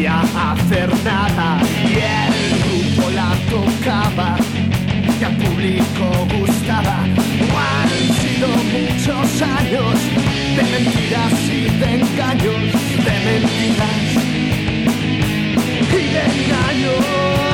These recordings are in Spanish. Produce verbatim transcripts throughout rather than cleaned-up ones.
podía hacer nada y el grupo la tocaba y al público gustaba. Han sido muchos años de mentiras y de engaños, de mentiras y de engaños.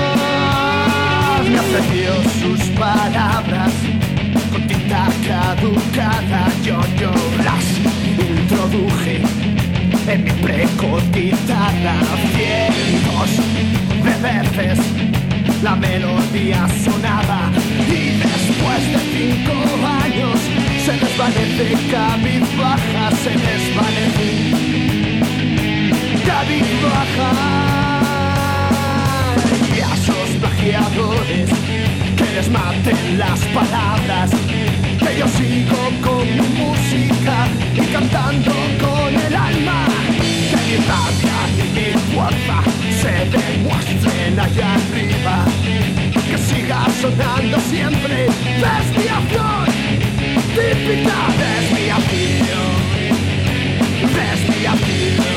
Me ofreció sus palabras con tinta caducada, yo, yo las introduje en mi precotizada. Cientos de veces la melodía sonaba y después de cinco años se desvanece cabizbaja, se desvanece cabizbaja. Y a esos plagiadores que les maten las palabras, que yo sigo con mi música y cantando con el alma, que mi rabia y mi fuerza se demuestren allá arriba, que siga sonando siempre desviación típica, desviación, desviación,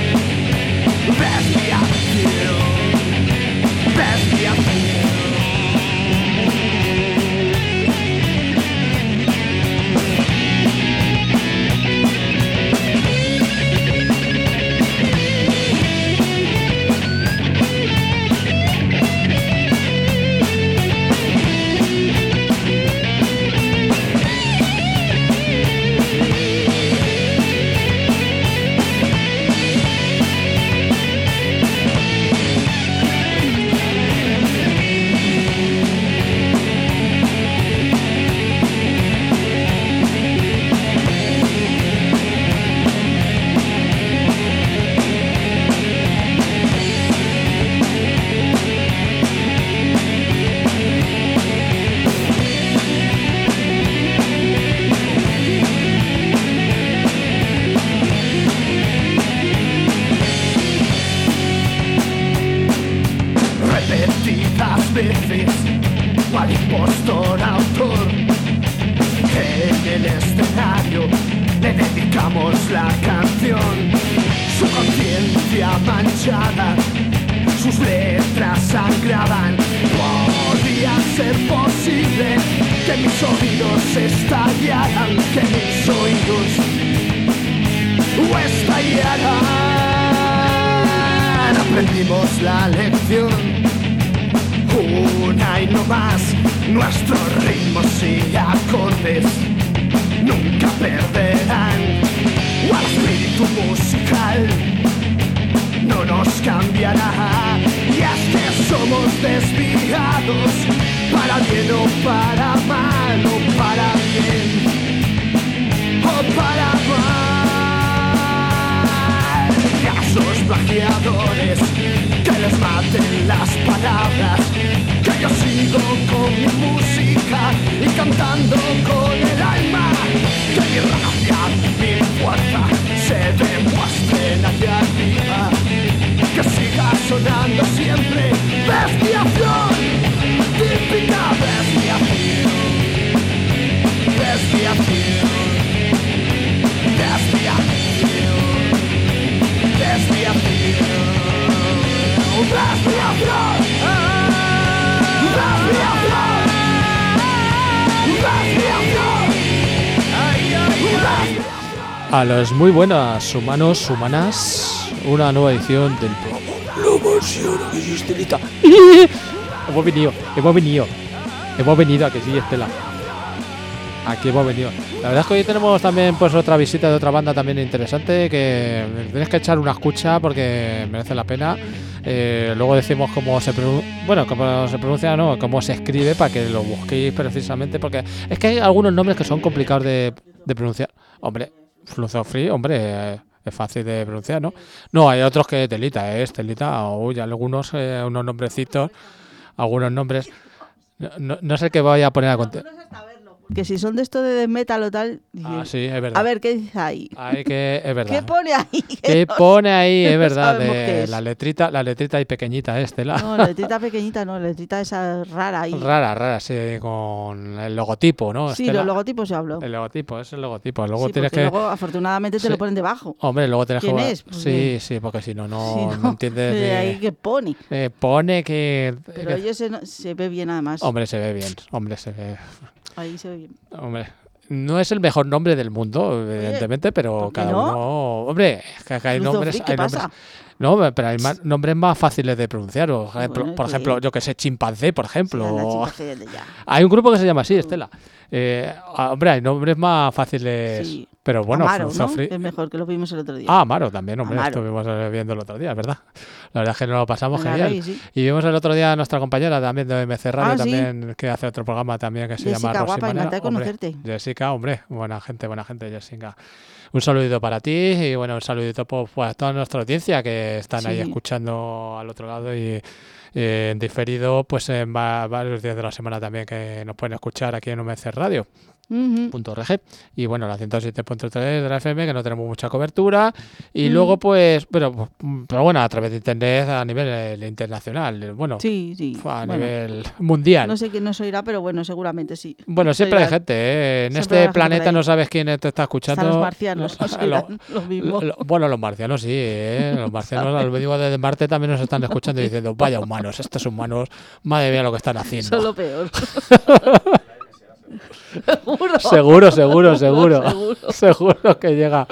desviación, desviación. Veces, cual impostor autor, en el escenario le dedicamos la canción. Su conciencia manchada, sus letras sangraban. Podía ser posible que mis oídos estallaran, que mis oídos estallaran. Aprendimos la lección una y no más, nuestros ritmos y acordes nunca perderán. O el espíritu musical no nos cambiará. Y es que somos desviados, para bien o para mal, o para bien o para mal. Y a esos plagiadores que les maten las palabras, que yo sigo con mi música y cantando con el alma, que mi rabia, mi fuerza se demuestren allá arriba, que siga sonando siempre desviación típica, desviación, desviación, desviación, desviación. A los muy buenas humanos, humanas, una nueva edición del programa Siora que sí, Estelita. Hemos venido, hemos venido, hemos venido a que sí, Estela. Aquí hemos venido. La verdad es que hoy tenemos también pues otra visita de otra banda también interesante que tienes que echar una escucha porque merece la pena. Eh, luego decimos cómo se pronuncia, bueno, cómo se pronuncia, no, cómo se escribe para que lo busquéis precisamente, porque es que hay algunos nombres que son complicados de, de pronunciar. Hombre, Fluzo Free, hombre, eh, es fácil de pronunciar, ¿no? No, hay otros que telita, ¿eh? Telita, uy, algunos, eh, unos nombrecitos, algunos nombres. No, no, no sé qué voy a poner a contar. que si son de esto de death metal o tal... Dije, Ah, sí, es verdad. a ver, ¿qué dice ahí? Ahí que es verdad. ¿Qué pone ahí? ¿Qué no pone ahí? Es no verdad. sabemos de qué es. la letrita, la letrita ahí pequeñita, este, la No, la letrita pequeñita no, la letrita esa rara ahí. rara, rara, sí, con el logotipo, ¿no? Sí, Estela? los logotipos se habló. El logotipo, es el logotipo. Luego Sí, tienes porque que. luego afortunadamente te Sí. lo ponen debajo. Hombre, luego tienes ¿Quién que. es? Pues sí, bien. sí, porque si no, no, Sí, no, no, entiendes. de de- ahí que pone. eh, pone que. Pero que- oye, se, no- se ve bien además. Hombre, se ve bien. Hombre, se ve. Ahí se ve bien. Hombre. No es el mejor nombre del mundo, evidentemente, pero ¿por qué cada no? uno. Hombre, que, que hay Luzo nombres. Free, ¿qué hay nombres pasa? no, pero hay más, nombres más fáciles de pronunciar. O, Sí, ejemplo- bueno, por que- ejemplo, yo que sé, chimpancé, por ejemplo. Sí, anda, o- chica, fea de ya. Hay un grupo que se llama así, Estela. Eh, ah, hombre, hay nombres más fáciles. Sí. Pero bueno, Amaro, Luzo ¿no? Free- Es mejor, que lo vimos el otro día. Ah, Amaro también, hombre, Amaro. estuvimos eh, viendo el otro día, ¿verdad? La verdad es que nos lo pasamos En la genial. Rey, sí. Y vimos el otro día a nuestra compañera también de M C Radio, Ah, sí. también, que hace otro programa también que se Jessica, llama Rosy guapa, Manera. encantada de Hombre, conocerte. Jessica, hombre, buena gente, buena gente, Jessica. Un saludito para ti y bueno, un saludito por, pues, a toda nuestra audiencia que están ahí Sí. escuchando al otro lado y eh, en diferido, pues en va- varios días de la semana también que nos pueden escuchar aquí en M C Radio. Ujú. Punto .rg y bueno, la ciento siete punto tres de la F M, que no tenemos mucha cobertura, y Mm. luego pues pero, pero bueno, a través de internet a nivel eh, internacional, eh, bueno, Sí, sí. a Bueno, nivel mundial. no sé quién nos oirá, pero bueno, seguramente sí. Bueno, Nos siempre hay oirán. gente, ¿eh? En Siempre este habrá gente por planeta ahí. no sabes quién te está escuchando. Hasta los marcianos nos Lo- oirán, lo mismo. lo- bueno, los marcianos sí, ¿eh? Los marcianos, lo digo desde Marte, también nos están escuchando y diciendo, vaya humanos, estos humanos, madre mía lo que están haciendo. Son lo peor. Seguro, Seguro. seguro, seguro. Seguro. Seguro que llega.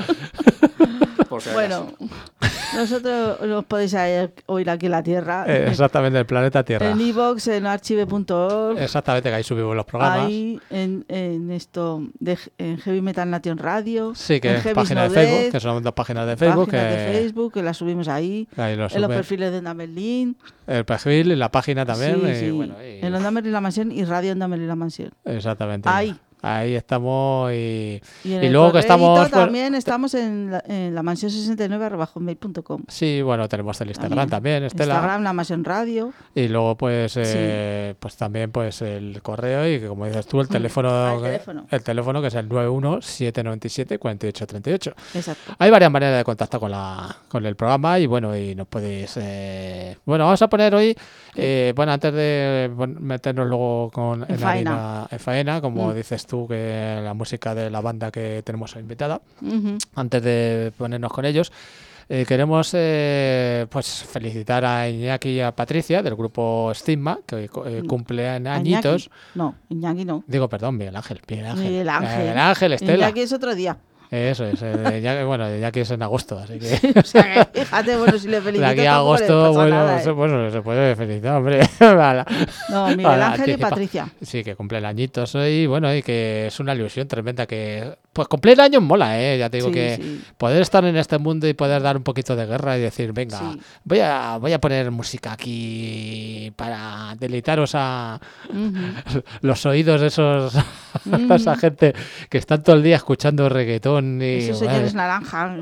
Por si Bueno, nosotros nos podéis oír aquí en la Tierra. Eh, exactamente, el planeta Tierra. En iVoox, en archive punto org. Exactamente, que ahí subimos los programas. Ahí en, en esto de en Heavy Metal Nation Radio. Sí, que en es Heavy's página de No Facebook, Death, que son dos páginas de Facebook. páginas que de Facebook, que las subimos ahí. Ahí lo En los suben. perfiles de Onda Merlín. El perfil y la página también. Sí, y sí. bueno, y- En Onda Merlín La Mansión y Radio Onda Merlín La Mansión. Exactamente. Ahí. Ahí estamos y, Y, en y el luego que estamos... correíto bueno, también estamos en la, en la mansión sesenta y nueve arroba hotmail punto com. sí, bueno, tenemos el Instagram también, Estela. Instagram, La Mansión Radio. Y luego pues eh, pues también pues el correo y que como dices tú el teléfono, Ah, el que- teléfono. el teléfono que es el nueve uno siete nueve siete cuatro ocho tres ocho. Exacto. Hay varias maneras de contactar con la con el programa y bueno, y nos podéis eh, bueno, vamos a poner hoy eh, bueno, antes de bueno, meternos luego con En en, faena. harina- en faena, como Mm. dices tú, que la música de la banda que tenemos invitada, Ujú. antes de ponernos con ellos, eh, queremos eh, pues felicitar a Iñaki y a Patricia del grupo Stigma, que eh, Mm. cumplen A añitos. Iñaki. No, Iñaki no. Digo, perdón, Miguel Ángel. Miguel Ángel, Miguel Ángel. Miguel Ángel, Estela. Iñaki es otro día. Eso es. eh, Iñaki- bueno, Iñaki es en agosto, así que... O sea, que fíjate, bueno, si le De felicito aquí a tampoco le agosto, pasa bueno, nada, ¿eh? se, bueno, se puede felicitar, hombre. Vale. No, Miguel Vale, Ángel y anticipa. Patricia. Sí, que cumplen añitos hoy, bueno, y que es una ilusión tremenda que... Pues cumplir años mola, ¿eh? Ya te digo Sí, que sí. poder estar en este mundo y poder dar un poquito de guerra y decir, venga, Sí. voy a voy a poner música aquí para deleitaros a Ujú. los oídos de esos Ujú. esa gente que están todo el día escuchando reggaetón y... Esos bueno, señores naranja.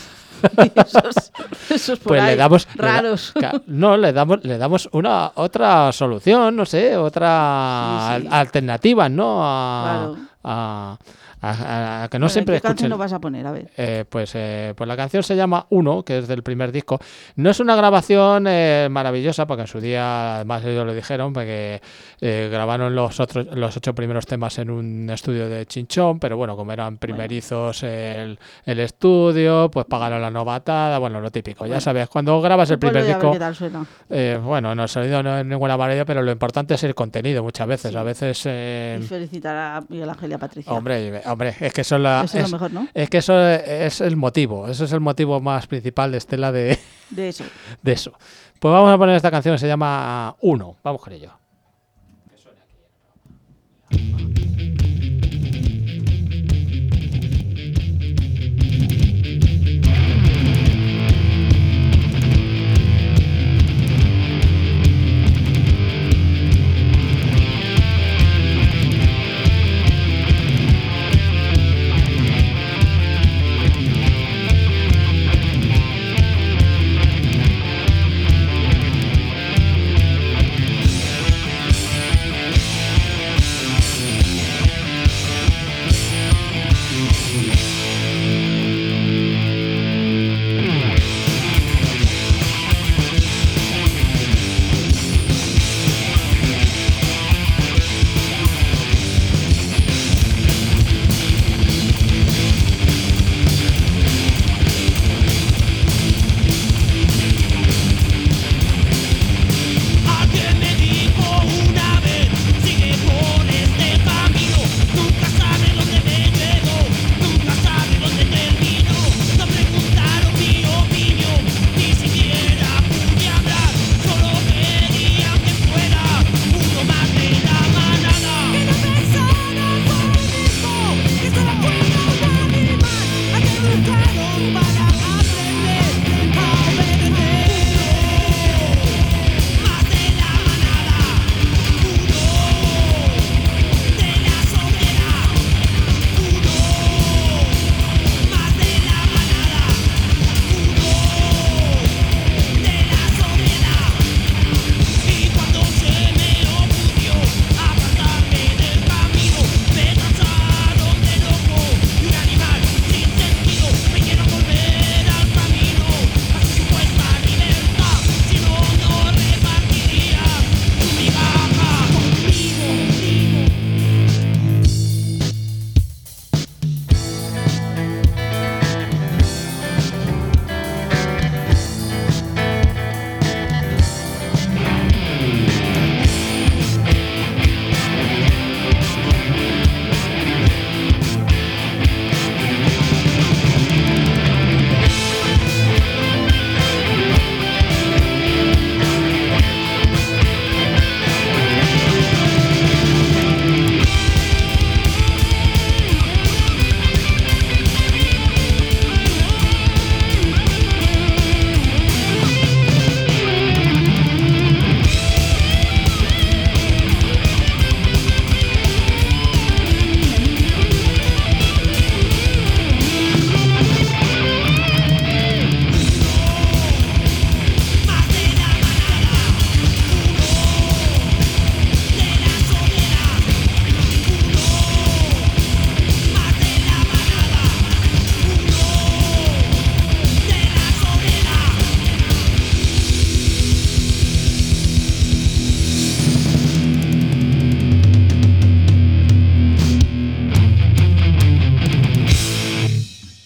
Y esos, esos por pues ahí, le damos le da- raros. ca- no le damos le damos una otra solución, no sé, otra Sí, sí. al- alternativa, no a, Claro. a, a- a que no Bueno, siempre ¿qué canción escuchen. nos vas a poner? A ver. Eh, pues, eh, pues la canción se llama Uno, que es del primer disco. No es una grabación eh, maravillosa, porque en su día, además ellos lo dijeron, porque eh, grabaron los otros los ocho primeros temas en un estudio de Chinchón, pero bueno, como eran primerizos el, el estudio, pues pagaron la novatada, bueno, lo típico. Ya Bueno. sabes, cuando grabas el Ponlo primer y a ver disco, qué tal suena. eh, bueno, no el sonido no es ninguna maravilla, pero lo importante es el contenido muchas veces. Sí. A veces, eh, Y felicitar a Miguel Ángel y a Patricia. hombre, hombre, es que son la... Eso es es- lo mejor, ¿no? es que eso es el motivo, eso es el motivo más principal de Estela de, De eso. de eso. Pues vamos a poner esta canción que se llama Uno, vamos con ello. Uno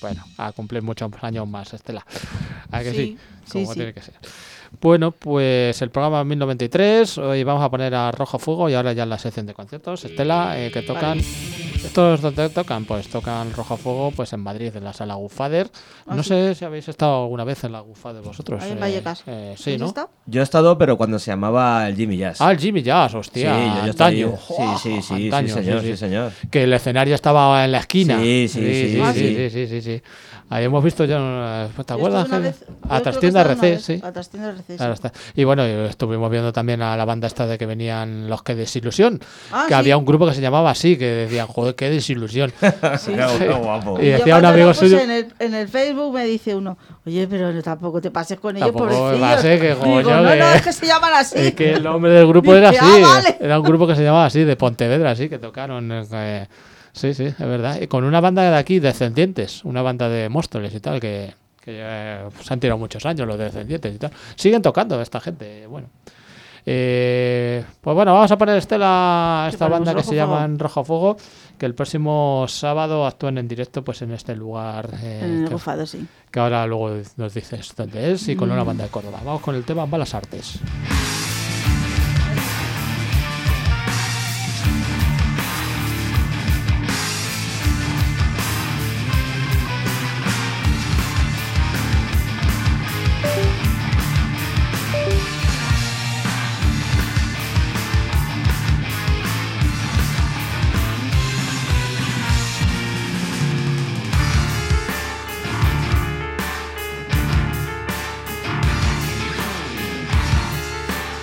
bueno, a cumplir muchos años más, Estela. ¿A que sí? Sí, Como sí, tiene sí. que ser. Bueno, pues el programa mil noventa y tres, hoy vamos a poner a Rojo Fuego y ahora ya en la sección de conciertos, Estela, eh, que tocan... Vale. ¿Estos dónde tocan? Pues tocan Rojo Fuego pues en Madrid, en la sala Gufader. Ah, No sí. sé si habéis estado alguna vez en la Gufader vosotros. Ahí en eh, Vallecas. eh, sí, ¿Has ¿no? estado? Yo he estado, pero cuando se llamaba el Jimmy Jazz. Ah, el Jimmy Jazz, hostia, sí, yo, yo antaño. estoy- Sí, sí, sí, Antaño, sí, señor, sí, sí, sí. señor. Que el escenario estaba en la esquina. Sí, sí, sí, sí, Ah, sí, sí. sí, sí, sí, sí. Ahí hemos visto ya, eh, ¿te Yo acuerdas? estuve una que- vez- yo A creo que Trastienda he estado una R C, vez. sí. A Trastienda R C, sí. Claro está. Y bueno, y estuvimos viendo también a la banda esta de que venían los que desilusión. Ah, que sí. había un grupo que se llamaba así, que decían, joder, qué desilusión. Qué, qué guapo. Y Yo decía un cuando amigo lo puse suyo- En el, en el Facebook me dice uno, oye, pero tampoco te pases con ellos, Tampoco me pobrecillos. pase, que Digo, coño, no, que- no, es que se llaman así. Es que el nombre del grupo era Dice, así. "Ah, vale". Era un grupo que se llamaba así, de Pontevedra, así, que tocaron. eh, sí, sí, es verdad. Y con una banda de aquí, Descendientes, una banda de Móstoles y tal, que, que eh, se han tirado muchos años los Descendientes y tal. Siguen tocando esta gente, bueno. Eh, pues bueno, vamos a poner Estela, esta ponemos banda que Rojo se Fuego. llama Rojo Fuego, que el próximo sábado actúan en directo pues en este lugar eh, En el que, Gofado, sí. que ahora luego nos dices dónde es y con una banda de Córdoba. Vamos con el tema Malas Artes. Thank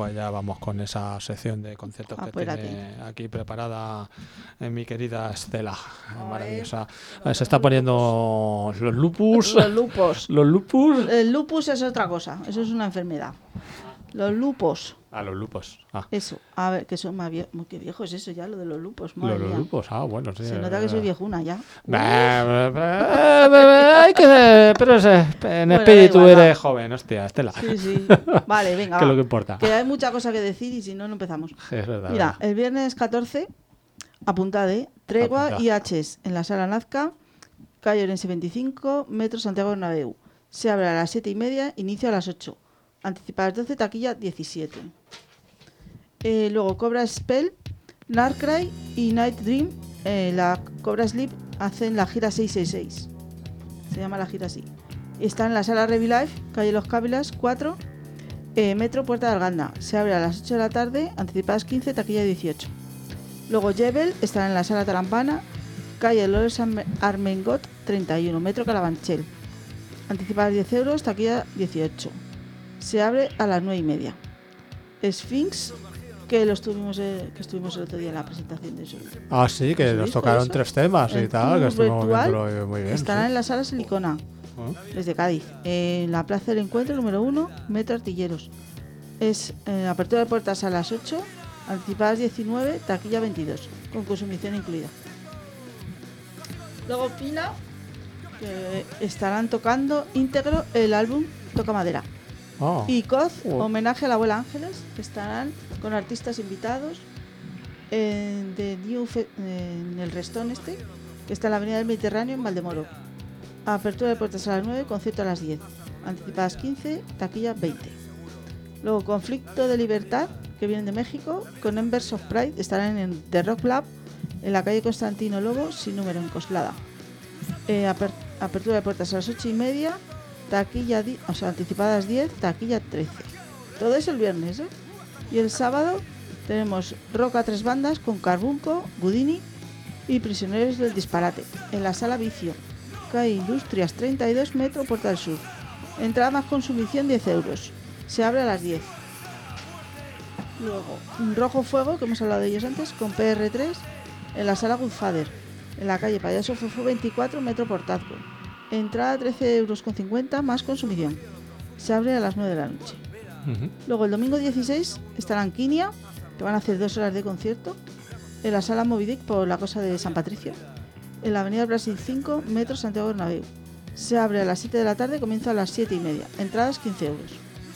pues ya vamos con esa sección de conciertos que Apúrate. tiene aquí preparada eh, mi querida Estela. A Maravillosa. Eh, Se está poniendo los lupus. Los lupus. Los lupus. El lupus es otra cosa, eso es una enfermedad. Los lupus, Ah, los lupus. Ah, eso. A ver, que son más viejos. Qué viejo es eso ya, lo de los lupus. Madre los, los mía. lupus. Ah, bueno, sí. Se es nota que verdad. soy viejuna ya. Bah, bah, bah, bah, Hay que. Pero es- en Bueno, espíritu da igual, eres va. joven, hostia, Estela. Sí, sí. Vale, venga. Que es va. lo que importa. Que hay mucha cosa que decir y si no, no empezamos. Es verdad. Mira, verdad. el viernes catorce, apuntad, ¿eh? Tregua Apuntad. y H's en la sala Nazca, calle Orense veinticinco, metro Santiago Bernabéu. Se abre a las siete y media, inicio a las ocho. Anticipadas doce, taquilla diecisiete. Eh, luego Cobra Spell, Narcry y Night Dream, eh, la Cobra Sleep, hacen la gira seiscientos sesenta y seis. Se llama la gira así. Está en la sala Revilife, calle Los Cávilas cuatro, eh, metro Puerta de Arganda. Se abre a las ocho de la tarde, anticipadas quince, taquilla dieciocho. Luego Jebel está en la sala Tarampana, calle Lores Arme- Armengot treinta y uno, metro Calabanchel. Anticipadas diez euros, taquilla dieciocho. Se abre a las nueve y media. Sphinx, que lo estuvimos, eh, que estuvimos el otro día en la presentación de eso. Ah, sí, que ¿Se nos dijo tocaron eso? tres temas y El tal, que tour estuvimos virtual viéndolo muy bien. Estará sí. en la sala Silicona, Ah. desde Cádiz, en la plaza del encuentro número uno, metro Artilleros. Es eh, apertura de puertas a las ocho, anticipadas diecinueve, taquilla veintidós, con consumición incluida. Luego Pina, que estarán tocando íntegro el álbum Toca Madera. Ah. Y Coz, Oh. homenaje a la abuela Ángeles, que estarán con artistas invitados en, de New Fe- en el Restón este, que está en la Avenida del Mediterráneo en Valdemoro. Apertura de puertas a las nueve, concierto a las diez. Anticipadas quince, taquilla veinte. Luego Conflicto de Libertad, que vienen de México, con Embers of Pride, estarán en The Rock Lab, en la calle Constantino Lobo, sin número, en Coslada. Eh, aper- apertura de puertas a las ocho y media, taquilla, di- o sea, anticipadas diez, taquilla trece. Todo eso el viernes, ¿eh? Y el sábado tenemos rock a tres bandas con Carbunco, Gudini y Prisioneros del Disparate, en la sala Vicio, calle Industrias treinta y dos, metro Puerta del Sur. Entrada más consumición diez euros. Se abre a las diez. Luego, un Rojo Fuego, que hemos hablado de ellos antes, con P R tres, en la sala Goodfather, en la calle Payaso Fofo veinticuatro, metro Portazgo. Entrada trece euros con cincuenta más consumición. Se abre a las nueve de la noche. Ujú. Luego el domingo dieciséis estarán Kinia, que van a hacer dos horas de concierto, en la sala Movidic por la cosa de San Patricio, en la avenida Brasil cinco, metro Santiago Bernabéu. Se abre a las siete de la tarde, comienza a las siete y media. Entradas quince euros.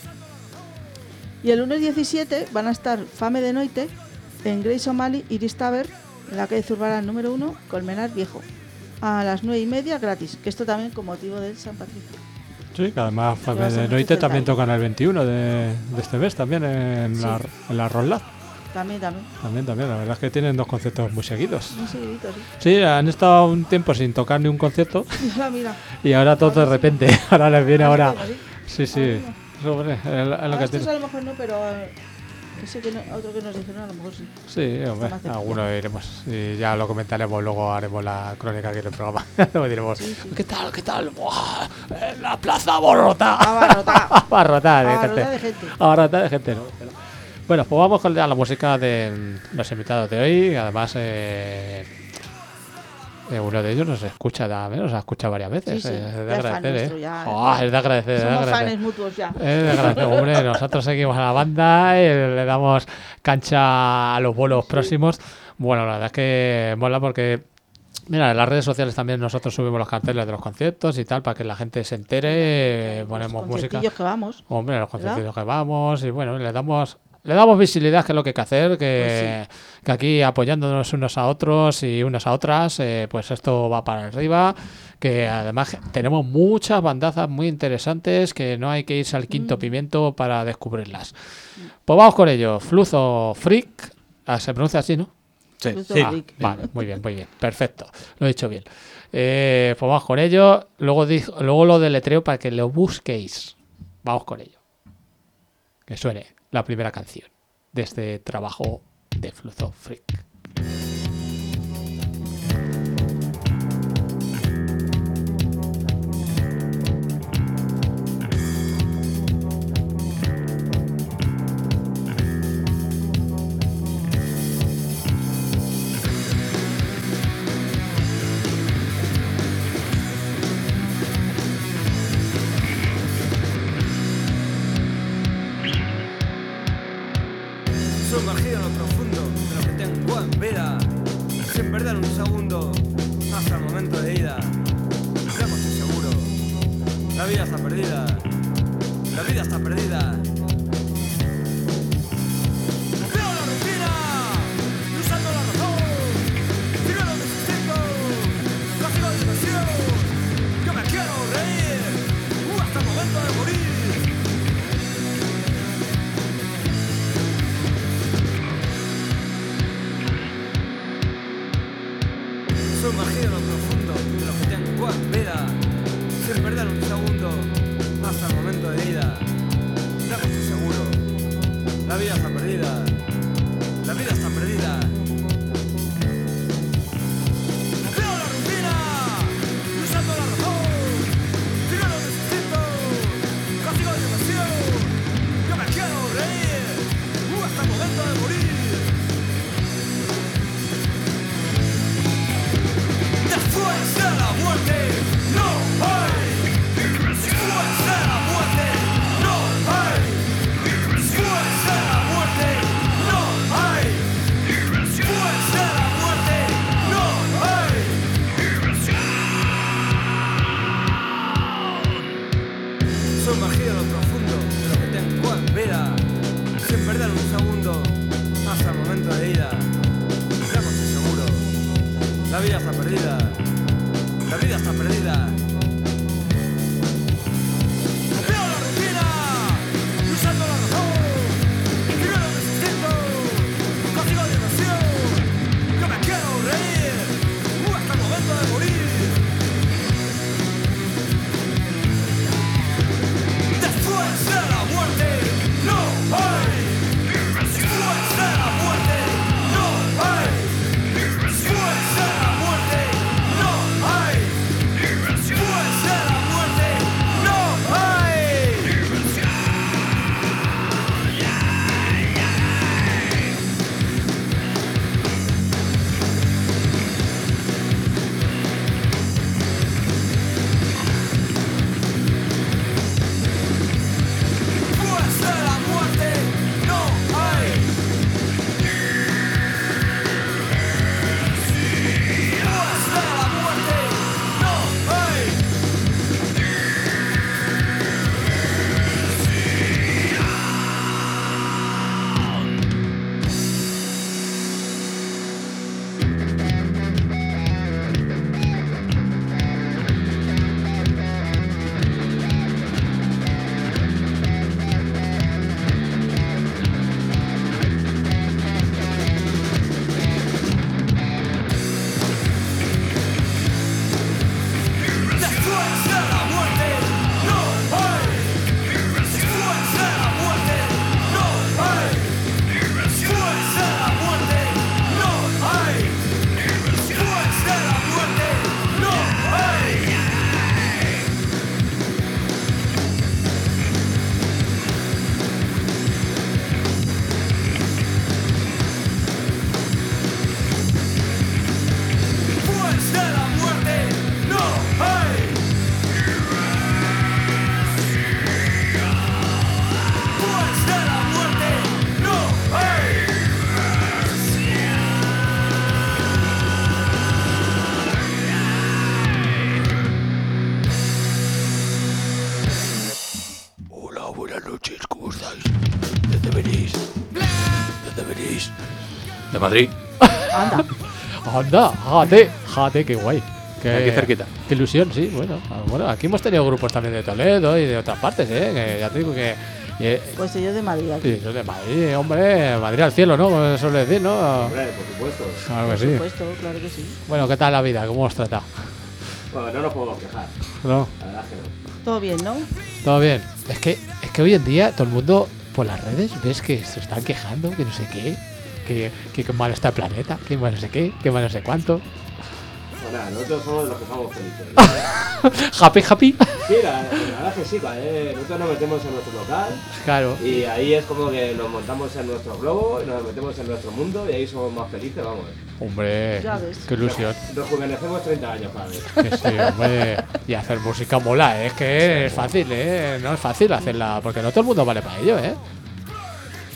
Y el lunes diecisiete van a estar Fame de Noite en Grace O'Malley Iris Tavern, en la calle Zurbarán número uno, Colmenar Viejo. A las nueve y media gratis, que esto también con motivo del San Patricio. Sí, que además va a ser de mucho Noite también detalle. tocan el veintiuno de, de este mes, también en Sí. la, en la Roll Lab. También, también. También, también, la verdad es que tienen dos conciertos muy seguidos. Muy seguidito, sí. Sí, han estado un tiempo sin tocar ni un concierto Mira, mira. y ahora todo de repente, ahora les viene ahora. Sí. Sí, sí, Ahora eso, hombre, es, es lo Ahora que estos tiene. a lo mejor no, pero eh, ese que no- otro que nos dijeron a lo mejor sí. Sí, hombre, más cerca. algunos iremos y ya lo comentaremos, luego haremos la crónica aquí en el programa. Luego diremos, Sí, sí. ¿qué tal, qué tal? ¡Buah! Eh, La plaza abarrotada. Abarrotada. Abarrotada de Abarrotada gente. de gente. Abarrotada de gente, ¿no? Pero- Bueno, pues vamos con la la música de los invitados de hoy. Además, eh, eh, uno de ellos nos escucha, también nos ha escuchado varias veces. Sí, sí, eh, es de ya es fan agradecer, nuestro, ¿eh? ya. Oh, es de agradecer, es de Somos agradecer. fans mutuos ya. Es de agradecer, hombre. Nosotros seguimos a la banda y le damos cancha a los bolos próximos. Bueno, la verdad es que mola porque, mira, en las redes sociales también nosotros subimos los carteles de los conciertos y tal para que la gente se entere. eh, Ponemos Los música. conciertillos que vamos. Hombre, los conciertos que vamos y bueno, le damos le damos visibilidad, que es lo que hay que hacer, que, que aquí apoyándonos unos a otros y unas a otras, eh, pues esto va para arriba, que además tenemos muchas bandazas muy interesantes que no hay que irse al quinto pimiento para descubrirlas. Pues vamos con ello. Fluzo Freak, ah, se pronuncia así, ¿no? Sí, Fluzo sí. Ah, Freak. vale, muy bien, muy bien, perfecto, lo he dicho bien. Eh, pues vamos con ello, luego, di- luego lo deletreo para que lo busquéis. Vamos con ello. Que suene la primera canción de este trabajo de Fluzo Freak. Thank perder un segundo hasta el momento de ida. Yo estoy seguro, la vida está perdida, la vida está perdida. Veo la rutina, usando la razón, primero mis instintos, castigo de diversión. Yo me quiero reír uh, hasta el momento de morir. Sumergido en lo profundo de lo que tengo en vida, sin perder un segundo hasta el momento de ida. Ya no estoy seguro, la vida está perdida, la vida está perdida. Veo la rutina, usando la razón, tirando mis instintos, castigo de diversión. Yo me quiero reír uh, hasta el momento de morir. Después de la muerte, no hay. Después de la muerte, no hay. Después de la muerte, no hay. Después de la muerte, no hay. Sumergido en lo profundo de lo que tengo en vida, sin perder un segundo hasta el momento de ida. Ya no estoy seguro, la vida está perdida. La vida está perdida. Veo la rutina, usando la razón, primero mis instintos, castigo de diversión. Yo me quiero reír uh, hasta el momento de morir. Después de la muerte, no hay. Después de la muerte, no hay. Después de la muerte, no hay. Después de la muerte, no hay. Después de la muerte, no hay. Después de la muerte, no hay. Después de la muerte, no hay. Después de la muerte, no hay. Después de la muerte, no hay. Después de la muerte, no hay. Después de la muerte, no hay. Después de la muerte, no hay. Hola, buenas noches, ¿cómo estáis? ¿De dónde venís? ¿De dónde venís? De Madrid. Anda. Anda, jate, jate, qué guay. Qué, Aquí cerquita. Qué ilusión, sí, bueno. ah, Bueno, aquí hemos tenido grupos también de Toledo y de otras partes, ¿eh? Que ya te digo que... eh, Pues yo de Madrid aquí. sí, soy de Madrid, hombre, Madrid al cielo, ¿no? Como se suele decir, ¿no? Hombre, por supuesto. Claro que Por sí. supuesto, claro que sí. Bueno, ¿qué tal la vida? ¿Cómo os trata? Bueno, no nos podemos quejar. ¿No? La verdad es que no. Todo bien, ¿no? Todo bien. Es que, es que hoy en día todo el mundo por las redes ves que se están quejando, que no sé qué, que, que, que mal está el planeta, que mal no sé qué, que mal no sé cuánto. Bueno, nada, nosotros somos los que somos felices. Happy, happy. Sí, la, la verdad es que sí, ¿vale? Nosotros nos metemos en nuestro local Claro. y ahí es como que nos montamos en nuestro globo y nos metemos en nuestro mundo y ahí somos más felices, vamos. Hombre, Ya ves. qué ilusión. Rejuvenecemos treinta años cada vez. Que sí, hombre. Y hacer música mola, ¿eh? Es que es fácil, ¿eh? No es fácil hacerla, porque no todo el mundo vale para ello, ¿eh?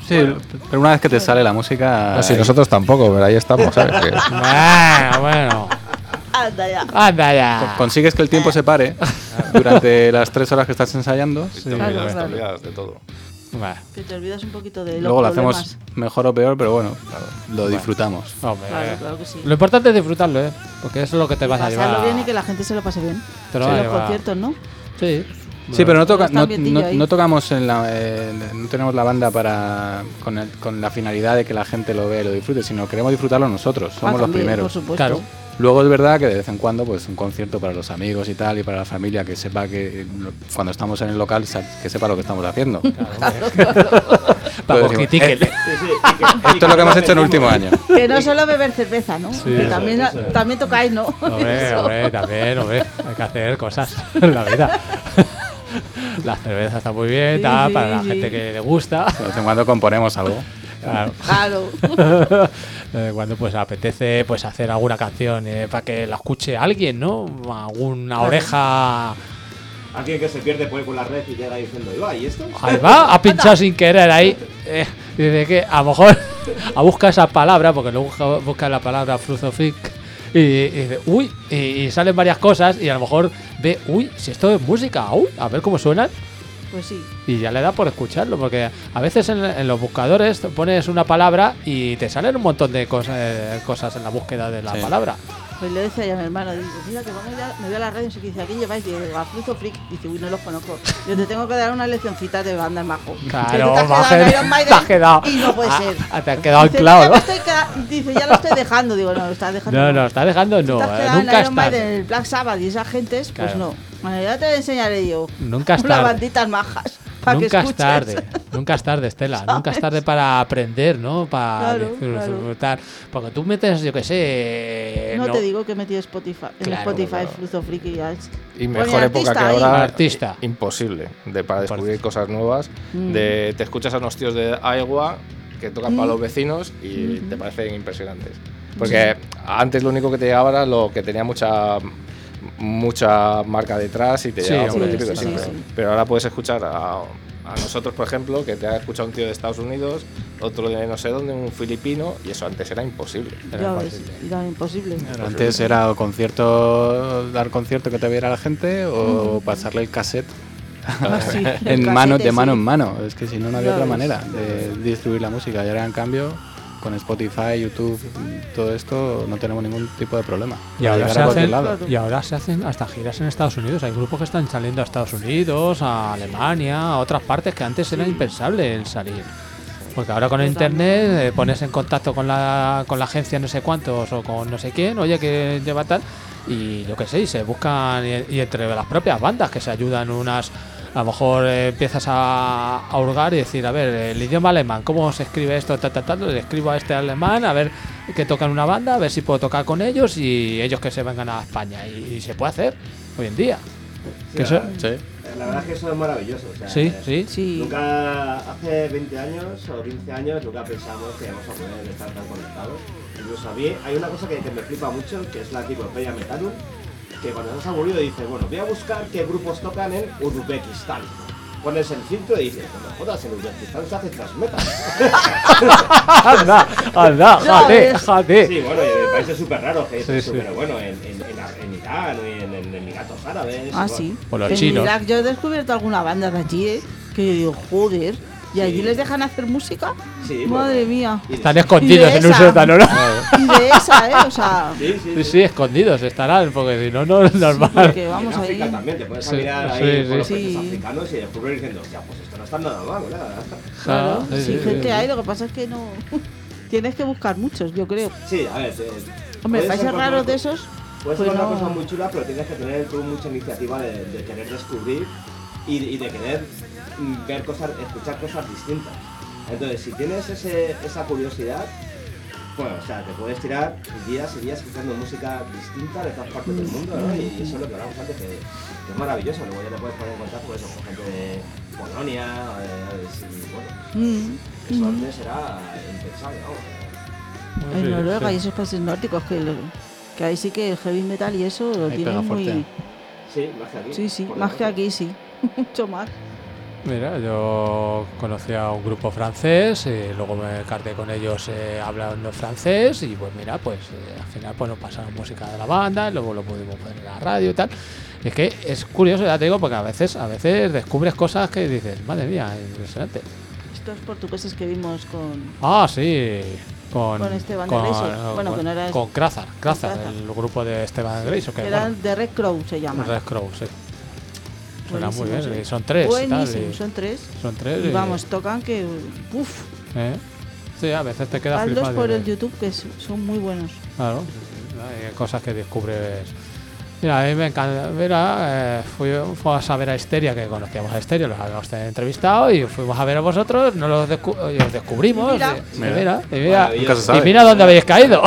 Sí, pero una vez que te sale la música... No, si nosotros tampoco, pero ahí estamos, ¿sabes? Que- Bueno, bueno. Anda ya. Anda con- ya. consigues que el tiempo se pare durante las tres horas que estás ensayando. te Sí, olvidas, claro, te claro. olvidas de todo. Bueno, Que te olvidas un poquito de los Luego lo problemas. hacemos mejor o peor, pero bueno, lo disfrutamos. hombre. Claro, claro que sí. Lo importante es disfrutarlo, ¿eh? Porque eso es lo que te vas a Pasarlo llevar. bien y que la gente se lo pase bien. Te lo En vas a los llevar. conciertos, ¿no? Sí. Sí, pero no, toca, Está no, ambientillo no- ahí. no tocamos en la, eh, no tenemos la banda para con, el- con la finalidad de que la gente lo vea y lo disfrute, sino queremos disfrutarlo nosotros, somos Ah, los también, primeros. Por supuesto. Claro. Luego es verdad que de vez en cuando pues un concierto para los amigos y tal y para la familia que sepa que eh, cuando estamos en el local sa- que sepa lo que estamos haciendo. Para Pues que decimos, critiquen. eh, Sí, sí, y que- y esto es lo que no hemos hecho en el último vendemos. año. Que no solo beber cerveza, ¿no? Sí, que eso también, es, eso es. también tocáis, ¿no? Hombre, Eso. hombre, también, hombre. Hay que hacer cosas en la vida. La cerveza está muy bien, Sí, tal, sí, para la sí. gente que le gusta. De vez en cuando componemos algo. Claro. Claro. Eh, cuando pues apetece pues hacer alguna canción eh, para que la escuche alguien, ¿no? Alguna Claro. oreja. Alguien que se pierde por por la red y llega diciendo, "Iba, ¿y esto?" Ahí va, ha pinchado sin querer ahí. Eh, dice que a lo mejor a busca esa palabra, porque luego busca, busca la palabra Fruzofreak y, y dice, uy, y, y salen varias cosas y a lo mejor ve, uy, si esto es música, uy, a ver cómo suenan. Pues sí. Y ya le da por escucharlo, porque a veces en, en los buscadores te pones una palabra y te salen un montón de cosas, eh, cosas en la búsqueda de la Sí. palabra. Pues le decía yo a mi hermano, digo, mira que vamos ya, me voy a la radio y se dice, aquí lleváis, digo, a Fruzo Freak, dice, uy, no los conozco. Yo te tengo que dar una leccioncita de banda, majo. Que Claro, tú te has Maje, quedado en Iron Maiden te has quedado. y no puede Ah, ser. ah, te has quedado Dice, anclado, "Ya me ¿no? estoy queda-". Dice, ya lo estoy dejando. Digo, no, lo estás dejando. No, no, está dejando, no, Te has eh, quedado en nunca Iron es Maiden, tarde. el Black Sabbath y esas gentes, pues Claro. no. Bueno, ya te enseñaré yo. Nunca es Unas tarde. banditas majas. Para que Nunca es escuches. tarde, nunca es tarde, Estela. Nunca es tarde para aprender, ¿no? Para Claro, claro. disfrutar. Porque tú metes, yo qué sé. No, te digo que metí Spotify, en Claro, Spotify claro. Fruzo Freak y ya. Y Pone mejor época artista que ahí. ahora, Artista. eh, imposible de, para descubrir cosas nuevas. Mm. De, te escuchas a unos tíos de Iowa que tocan Mm. para los vecinos y te parecen impresionantes. Porque antes lo único que te llegaba era lo que tenía mucha mucha marca detrás y te Sí, llegaba por lo hombre. típico Sí, siempre. sí, sí. Pero ahora puedes escuchar a, a nosotros, por ejemplo, que te ha escuchado un tío de Estados Unidos, otro de no sé dónde, un filipino, y eso antes era imposible. Ya ves, era imposible. Claro, antes era o concierto, dar concierto que te viera la gente o pasarle el cassette Ah, sí, el en mano, casete, de mano sí. en mano. Es que si no, no había Ya otra ves. manera de distribuir la música. Y ahora, en cambio, con Spotify, YouTube, todo esto, no tenemos ningún tipo de problema. Y ahora, Para se llegar a cualquier hacen, lado. y ahora se hacen hasta giras en Estados Unidos. Hay grupos que están saliendo a Estados Unidos, a Alemania, a otras partes que antes era impensable el salir. Porque ahora con internet eh, pones en contacto con la, con la agencia no sé cuántos o con no sé quién, oye, que lleva tal, y yo qué sé, y se buscan, y, y entre las propias bandas que se ayudan unas. A lo mejor eh, empiezas a, a hurgar y decir, a ver, el idioma alemán, ¿cómo se escribe esto? Ta, ta, ta, le escribo a este alemán, a ver que tocan una banda, a ver si puedo tocar con ellos y ellos que se vengan a España. Y, y se puede hacer hoy en día. Sí, Que la, eso- verdad, Sí. la verdad es que eso es maravilloso. O sea, Sí, sí. Sí. Nunca, hace veinte años o quince años, nunca pensamos que íbamos a poder estar tan conectados. Incluso a mí hay una cosa que, que me flipa mucho, que es la enciclopedia Metalum, que cuando estás aburrido dices, bueno, voy a buscar qué grupos tocan en Uzbekistán. Pones el filtro y dices, no me jodas, en Uzbekistán se hace thrash metal. anda, anda, jate, jate. Sí, bueno, y en países súper raros, que dices Sí, tú, sí. pero bueno, en, en, en, en Irán, en, en Emiratos Árabes. Ah, bueno. sí. O los En chinos. Irak yo he descubierto alguna banda de allí, ¿eh? Que yo digo, joder. ¿Y allí Sí. les dejan hacer música? Sí, Madre bueno. mía. Y de- Están escondidos Y de en un esa. sótano, ¿no? Y de esa, ¿eh? O sea, Sí, sí, Sí, sí, escondidos estarán, porque si no, no es normal. porque En vamos África ahí. también, te puedes Sí, mirar sí, ahí sí. por los Sí. países africanos y descubrir diciendo, hostia, pues esto no está nada mal, ¿verdad? Claro, Ah, sí, sí, sí, gente sí. hay, lo que pasa es que no. Tienes que buscar muchos, yo creo. Sí, a ver. te- Hombre, puede países ser raros cualquier- de esos. Puede pues ser una no. cosa muy chula, pero tienes que tener tú mucha iniciativa de, de querer descubrir y, y de querer mm, ver cosas, escuchar cosas distintas. Entonces, si tienes ese, esa curiosidad, bueno, o sea, te puedes tirar días y días escuchando música distinta de todas partes del mundo, ¿no? Y eso es lo que hablamos antes, que, que es maravilloso. Luego ya te puedes poner en contacto con eso, con gente de Polonia, eh, sí, bueno, Mm, eso mm. antes era impensable, vamos. En Sí, Noruega sí. y esos países nórdicos que, lo- que ahí sí que el heavy metal y eso lo Ahí pega tienen fuerte. muy. Sí, más que aquí. Sí, sí, por más que ejemplo. aquí, sí. Mucho más. Mira, yo conocí a un grupo francés y luego me carté con ellos eh, hablando francés y pues mira, pues eh, al final pues nos pasaron música de la banda, y luego lo pudimos poner en la radio y tal. Y es que es curioso, ya te digo, porque a veces a veces descubres cosas que dices, madre mía, impresionante. Estos portugueses que vimos con... Ah, sí, con, Con Esteban de Greiso. Bueno, con, que no era- con Crazar, Crazar, Crazar. el grupo de Esteban de Greiso, que eran bueno, de Red Crow, se llama. Red Crow, sí. Suena muy Buenísimos, bien, ¿eh? y son tres y tal, Buenísimos, y- son tres. son tres Y y- vamos, tocan que... Uf, ¿eh? Sí, a veces te quedas hazlos flipado. por de- el YouTube, que s- son muy buenos. Claro, hay cosas que descubres. Mira, a mí me encanta. Mira, eh, fui, fuimos a ver a Histeria, que conocíamos a Histeria, los habíamos entrevistado y fuimos a ver a vosotros, no los descu- y os descubrimos. Y mira. y, y mira, y mira, Maravilloso. Nunca se y sabe. mira dónde habéis caído.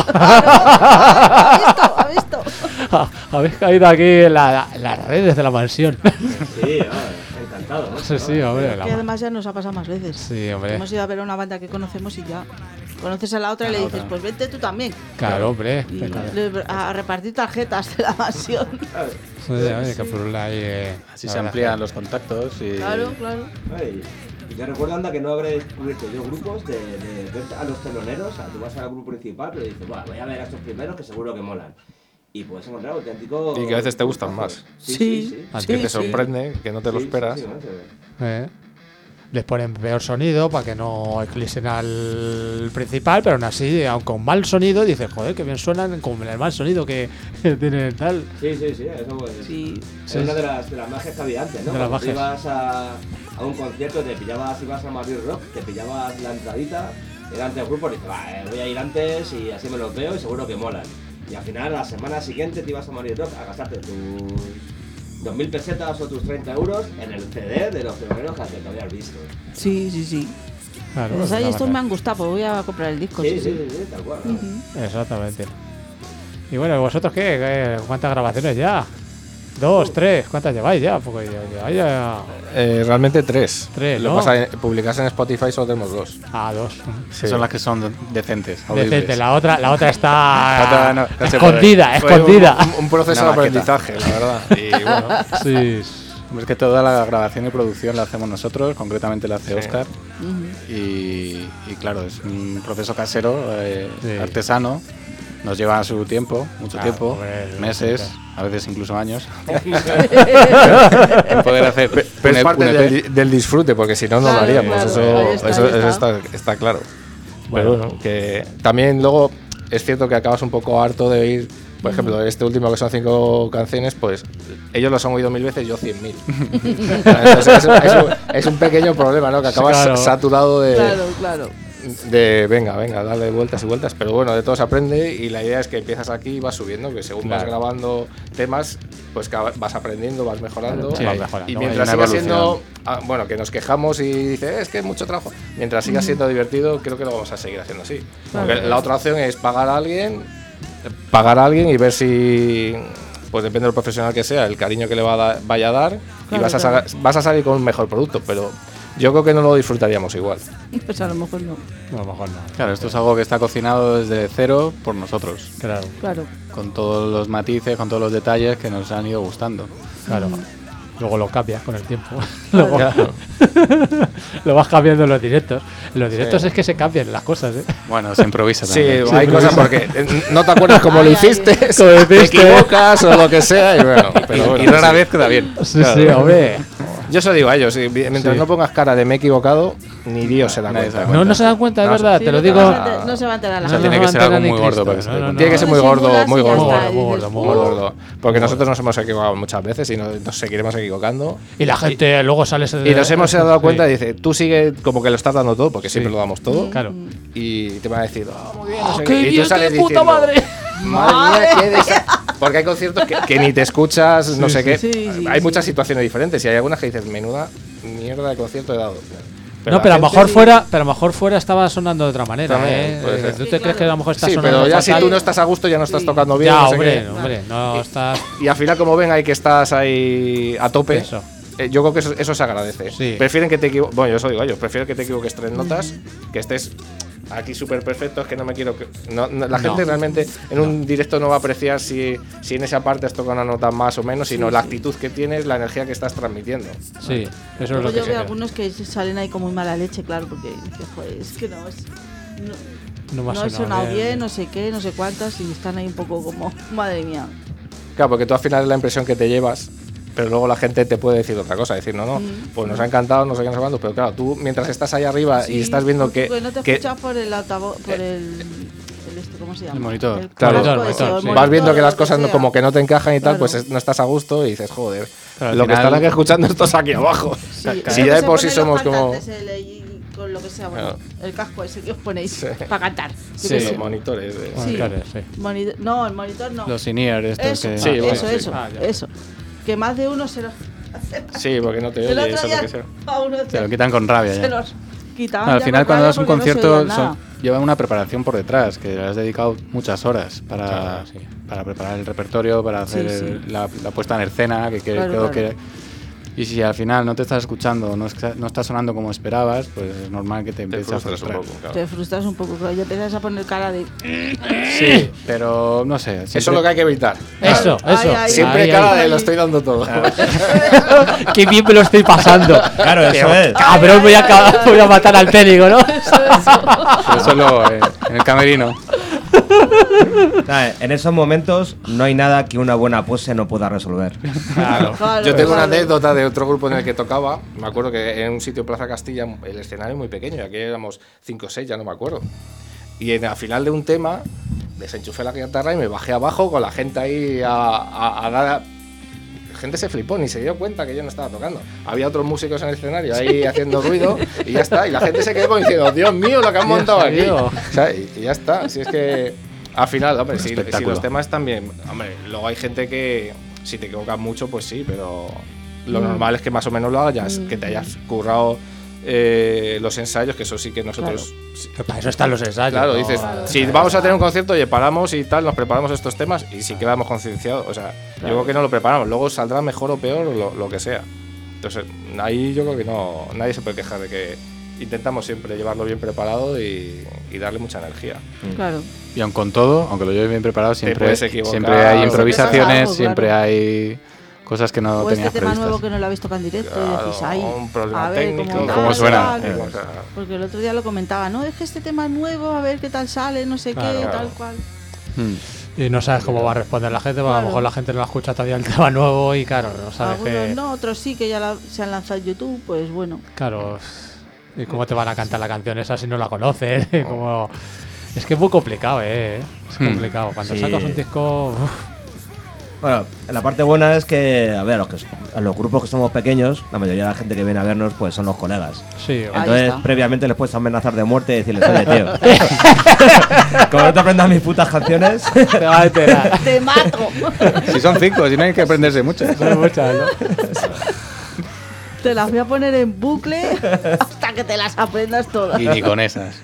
¿Ha visto? ¿Ha visto? Habéis caído aquí en, la- en las redes de la mansión. Sí, ah, encantado. ¿no? Sí, sí, hombre. la Que ma- además ya nos ha pasado más veces. Sí, hombre. Hemos ido a ver a una banda que conocemos y ya conoces a la otra y le dices, pues vente tú también. Claro, hombre. Y Claro. le- a repartir tarjetas de la mansión. Sí, oye, que por un ahí, eh, Así la se verdad amplían que- los contactos y... Claro, claro. Ay, y te recuerdo, anda, que no habré descubierto yo grupos de, de ver a los teloneros. O sea, tú vas al grupo principal, pero dices, bueno, voy a ver a estos primeros que seguro que molan. Y puedes encontrar auténticos... Y que a veces te gustan más. Sí, sí, Sí. sí. Ah, Que Sí, te sí. sorprende, que no te lo Sí, esperas. sí, sí, sí. Eh. Les ponen peor sonido para que no eclipsen al principal, pero aún así, aunque con mal sonido, dices, joder, que bien suenan con el mal sonido que, que tienen tal. Sí, sí, sí, eso pues, Sí. es Sí. una de las, de las magias que había antes, ¿no? De las Cuando tú magias. ibas a, a un concierto, te pillabas, ibas a Madrid Rock, te pillabas la entradita, era antes del grupo, y dices, va, eh, voy a ir antes y así me los veo y seguro que molan. Y al final, la semana siguiente te ibas a Madrid Rock a gastarte tus dos mil pesetas o tus treinta euros en el C D de los primeros que te habías visto. Sí, sí, sí. Claro, Dices, "Ay, no, estos no. me han gustado, pues voy a comprar el disco". Sí, Sí, sí, sí. sí, sí, tal cual. ¿no? Ujú. Exactamente. Y bueno, ¿vosotros qué? ¿Qué? ¿Cuántas grabaciones ya? ¿Dos, tres? ¿Cuántas lleváis ya? Porque ya, ya, ya- Eh, realmente tres. Tres, Lo ¿no? que pasa es que publicarse en Spotify solo tenemos dos. Ah, dos. Sí. Son las que son decentes, audibles. Decente, la otra, la otra está La otra no- no se escondida, puede. Fue escondida. Un, un proceso Una de maqueta. aprendizaje, la verdad. Y bueno, Sí. Hombre, es que toda la grabación y producción la hacemos nosotros, concretamente la hace Sí. Óscar. Ujú. Y, y claro, es un proceso casero, eh, Sí. artesano. Nos lleva su tiempo, mucho Claro, tiempo, hombre, meses, sí. a veces incluso años. en poder hacer pero un es E- parte un E P. del, del disfrute, porque si no, no lo Claro, haríamos. claro, eso ahí está, eso, ahí eso está. está, está claro. Bueno. Pero bueno, que también luego es cierto que acabas un poco harto de oír, por ejemplo, este último que son cinco canciones, pues ellos los han oído mil veces, yo cien mil. Entonces es, es un, es un pequeño problema, ¿no? Que acabas Claro. saturado de, Claro, claro. de venga, venga, darle vueltas y vueltas, pero bueno, de todo se aprende y la idea es que empiezas aquí y vas subiendo, que según vas Claro. grabando temas, pues ca- vas aprendiendo, vas mejorando. Sí, y, vas mejorando. y Hay mientras una siga evolución. siendo, ah, bueno, que nos quejamos y dices, "Eh, es que es mucho trabajo, mientras siga siendo divertido, creo que lo vamos a seguir haciendo así. Porque la otra opción es pagar a alguien, pagar a alguien y ver si, pues depende del profesional que sea, el cariño que le va a da- vaya a dar y Claro, vas a, claro. sa- vas a salir con un mejor producto, pero yo creo que no lo disfrutaríamos igual. Pues a lo mejor no. A lo mejor no. Claro, esto es algo que está cocinado desde cero por nosotros, Claro, Claro. con todos los matices, con todos los detalles que nos han ido gustando. claro. Luego lo cambias con el tiempo. Claro. Luego lo vas cambiando en los directos. En los directos Sí. es que se cambian las cosas, ¿eh? Bueno, se improvisa Sí, también. hay cosas porque eh, no te acuerdas cómo lo Ay, ay, hiciste, Como te hiciste. equivocas o lo que sea, y bueno, pero bueno, y rara sí. vez queda bien. Sí, Claro. sí, hombre. Yo se lo digo a ellos, y mientras Sí. no pongas cara de me he equivocado, ni Dios se da Nadie cuenta. se da No, no se dan cuenta, es No, verdad, Sí, te lo no digo. vas a enter- no se va a enterar la O sea, gente. tiene No que ser va a algo enterar muy ni gordo Cristo, para que se no, dé no, cuenta. no. Tiene que ser muy Disimulas gordo, y muy ya gordo. está, Muy y gordo, dices, muy Muy "Oh". gordo. Porque nosotros nos hemos equivocado muchas veces y no- nos seguiremos equivocando. Y la gente luego sale. Y nos hemos dado cuenta Sí. y dice, tú sigue como que lo estás dando todo, porque siempre Sí. lo damos todo. Claro. Y te van a decir, oh, muy bien, no ¡Oh, sé qué qué. Y bien, tú sales qué puta diciendo, madre! madre mía, qué desa-". Porque hay conciertos que, que ni te escuchas, no Sí, sé sí, qué. sí, sí, hay sí. muchas situaciones diferentes y hay algunas que dices, menuda mierda de concierto he dado. No, la pero a lo gente- mejor fuera, pero a lo mejor fuera estaba sonando de otra manera, También, ¿eh? puede Eh, ser. ¿Tú Sí, te crees claro. que a lo mejor está Sí, sonando pero ya si fatal? tú no estás a gusto ya no estás Sí. tocando bien. Ya, no sé hombre, qué. hombre, no Y- estás. Y al final, como ven ahí que estás ahí a tope, Eso. eh, yo creo que eso, eso se agradece. Sí. Prefieren que te equivoques, bueno, yo eso digo a ellos, prefiero que te equivoques tres notas, que estés aquí súper perfectos que no me quiero... Que, no, no, la No. gente realmente en un directo no va a apreciar si, si en esa parte has tocado una nota más o menos, sino Sí, la sí. actitud que tienes, la energía que estás transmitiendo. Sí, eso es Luego lo que yo se veo ve. algunos que salen ahí con muy mala leche, claro, porque dices, joder, es que no es. No, No me ha no he sonado sonado bien. bien, no sé qué, no sé cuántas, y están ahí un poco como, madre mía. Claro, porque tú al final es la impresión que te llevas, pero luego la gente te puede decir otra cosa, decir, no, no, Mm. pues nos ha encantado, no sé qué, no sé cuánto, pero claro, tú mientras estás ahí arriba y Sí, estás viendo tú que... no te que escuchas por el altavoz, por el, el este, ¿cómo se llama? El monitor. El Claro, casco el ese, monitor, o el sí. vas monitor, viendo que o las lo cosas no- sea. como que no te encajan y tal, Claro. pues es- no estás a gusto y dices, joder, Claro, al lo que final- están aquí escuchando estos aquí abajo. Sí, Si lo ya que de se por sí ponen los somos como... cantantes, el- y con lo que sea, bueno, Claro. el casco ese que os ponéis Sí. para cantar. Yo Sí, qué Los sé. monitores. de- Sí. Monitores, sí. Moni- no, el monitor no. Los in-ear, estos Eso, que... Sí, bueno, eso, sí. eso, Ah, ya. eso. Que más de uno se los... Sí, porque no te El oye, otro eso es día lo que sea. a uno Se lo quitan con rabia se ya. los quitaban. No, al ya final con cuando rabia das un porque no se concierto oía nada. son- lleva una preparación por detrás, que le has dedicado muchas horas para, Claro, sí. para preparar el repertorio, para hacer Sí, sí. el- La, la puesta en escena, que, que Claro, creo claro. que... Y si al final no te estás escuchando, no, está- no está sonando como esperabas, pues es normal que te Te empieces a frustras un frustrar. poco, claro. Te frustras un poco, claro, ya empiezas a poner cara de... Sí, pero no sé. Eso es lo que hay que evitar. Eso, Ay, eso. ay, Siempre Ahí, cara ahí. de lo estoy dando todo. Qué bien me lo estoy pasando. Claro, eso es. Cabrón, voy a, acabar- voy a matar al técnico, ¿no? Pero solo eh, en el camerino. Nada, en esos momentos no hay nada que una buena pose no pueda resolver. Claro. Claro, Yo tengo una claro. anécdota de otro grupo en el que tocaba. Me acuerdo que en un sitio en Plaza Castilla el escenario es muy pequeño, y aquí éramos cinco o seis, ya no me acuerdo. Y en, al final de un tema desenchufé la guitarra y me bajé abajo con la gente ahí a, a, a dar... La gente se flipó, ni se dio cuenta que yo no estaba tocando. Había otros músicos en el escenario ahí haciendo ruido y ya está. Y la gente se quedó como diciendo, Dios mío, lo que han montado aquí. mío. O sea, y, y ya está. Si es que al final, hombre, Un si, si espectáculo. los temas también... Hombre, luego hay gente que si te equivocas mucho, pues sí, pero lo Mm. normal es que más o menos lo hayas, Mm. que te hayas currado eh, los ensayos, que eso sí que nosotros... sí, Pero para eso están los ensayos. Claro, ¿no? dices, si vamos a tener un concierto, oye, paramos y tal, nos preparamos estos temas y sí que vamos concienciados. O sea, yo creo que no lo preparamos, luego saldrá mejor o peor lo, lo que sea. Entonces, ahí yo creo que no, nadie se puede quejar de que intentamos siempre llevarlo bien preparado y, y darle mucha energía. Claro. Y aun con todo, aunque lo lleves bien preparado, siempre, puedes equivocar. siempre hay Siempre improvisaciones, pasa algo, siempre claro. hay cosas que no O este tenías tema previstas. nuevo que no lo habéis tocado en directo y Claro, decís, ay, un problema a ver técnico, cómo, cómo tal, suena. tal". Eh, o sea, Porque el otro día lo comentaba, no, es que este tema es nuevo, a ver qué tal sale, no sé Claro. qué, Claro. tal cual. Hmm. Y no sabes cómo va a responder la gente, porque a Claro. lo mejor la gente no la escucha todavía el tema nuevo y claro, no sabes Algunos que... no, otros sí, que ya la- se han lanzado en YouTube, pues bueno. Claro, ¿y cómo te van a cantar la canción esa si no la conoces? Como... Es que es muy complicado, ¿eh? Es Hmm. complicado. Cuando Sí. sacas un disco... uf, Bueno, la parte buena es que, a ver, los, que, a los grupos que somos pequeños, la mayoría de la gente que viene a vernos pues son los colegas. sí, Ahí Entonces, está. previamente les puedes amenazar de muerte y decirles, oye, tío, como no te aprendas mis putas canciones, te va a enterar. ¡Te mato! Si son cinco, si no hay que aprenderse mucho. Son muchas, ¿no? Te las voy a poner en bucle hasta que te las aprendas todas. Y ni con esas.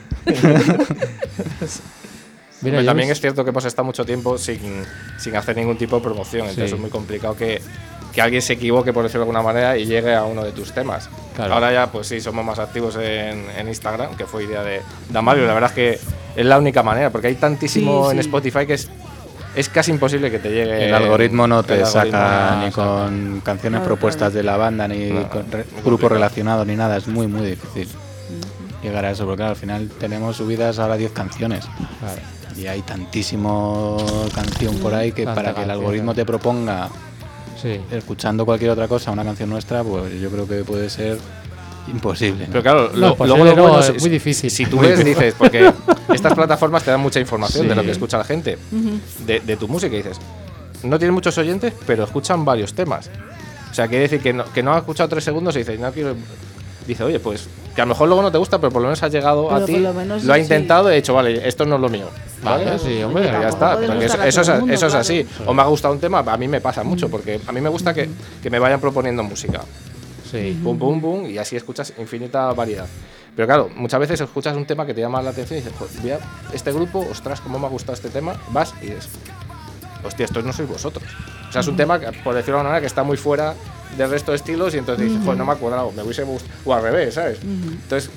Mira, Pero yo también vis- es cierto que hemos estado mucho tiempo sin, sin hacer ningún tipo de promoción, entonces Sí. es muy complicado que, que alguien se equivoque, por decirlo de alguna manera, y llegue a uno de tus temas. Claro. Ahora ya, pues sí, somos más activos en, en Instagram, que fue idea de, de Amario. La verdad es que es la única manera, porque hay tantísimo Sí, en sí. Spotify que es, es casi imposible que te llegue. El algoritmo no el te algoritmo saca no ni saca. con canciones Claro, propuestas claro. de la banda, ni No, con re- muy grupos complicado. relacionados, ni nada. Es muy, muy difícil llegar a eso, porque claro, al final tenemos subidas ahora diez canciones. Claro. Y hay tantísimo canción por ahí que Tanta para que el canción, algoritmo te proponga, Sí. escuchando cualquier otra cosa, una canción nuestra, pues yo creo que puede ser imposible. ¿no? Pero claro, No, lo- pues luego sí, lo no, bueno es es- muy difícil. Si tú ves, dices, porque estas plataformas te dan mucha información Sí. de lo que escucha la gente, de, de tu música, y dices, no tienes muchos oyentes, pero escuchan varios temas. O sea, quiere decir que no, que no ha escuchado tres segundos y dice, no quiero. Dice, oye, pues que a lo mejor luego no te gusta, pero por lo menos has llegado Pero a ti, por lo menos lo ha sí. intentado y ha dicho, vale, esto no es lo mío. Vale, ¿Vale? sí, hombre, ya tampoco está. puede Porque eso, gustar a eso es, todo el mundo, eso es claro. así. O me ha gustado un tema, a mí me pasa mucho, porque a mí me gusta que, que me vayan proponiendo música. Sí. Pum, pum, pum, y así escuchas infinita variedad. Pero claro, muchas veces escuchas un tema que te llama la atención y dices, pues, mira, este grupo, ostras, cómo me ha gustado este tema, vas y dices, hostia, estos no sois vosotros. O sea, es un tema, que, por decirlo de una manera, que está muy fuera del resto de estilos y entonces dices, joder, no me ha cuadrado, me hubiese gustado, o al revés, ¿sabes? Entonces,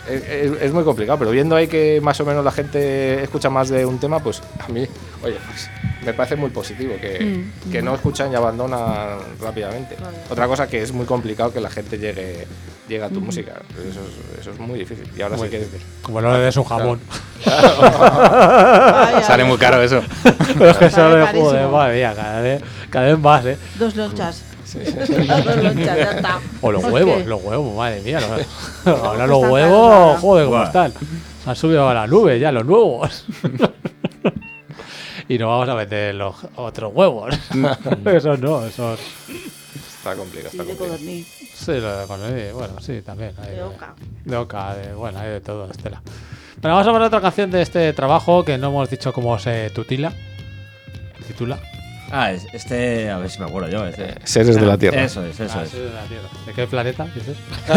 es, es- es muy complicado, pero viendo ahí que más o menos la gente escucha más de un tema, pues a mí, oye, pues me parece muy positivo que, Mm. que no escuchan y abandonan rápidamente. Vale. Otra cosa que es muy complicado que la gente llegue, llegue a tu Mm. música, eso es, eso es muy difícil. Y ahora Muy sí que... difícil. Como no le des un jamón. Ay, ay, Sale muy caro eso. Es que sale, carísimo. joder, madre mía, cada vez, cada vez más, ¿eh? Dos lonchas. Dos lonchas, ya está. O los ¿Por huevos, qué? los huevos, madre mía. Los, ahora los están huevos, caros ahora. joder, cómo Buah. están. Se han subido a la nube ya los nuevos. Y no vamos a vender los otros huevos. Esos no, esos. Está complicado, Sí, está de complicado. codorniz, Sí, lo de codorniz, bueno, sí, también. Hay de oca. De oca, de, bueno, hay de todo, Estela. Bueno, vamos a ver otra canción de este trabajo que no hemos dicho cómo se tutila. Titula. Ah, es- este, a ver si me acuerdo yo. Este. Seres de la Tierra. Eso es, eso Ah, es. sí, de la Tierra. ¿De qué planeta dices?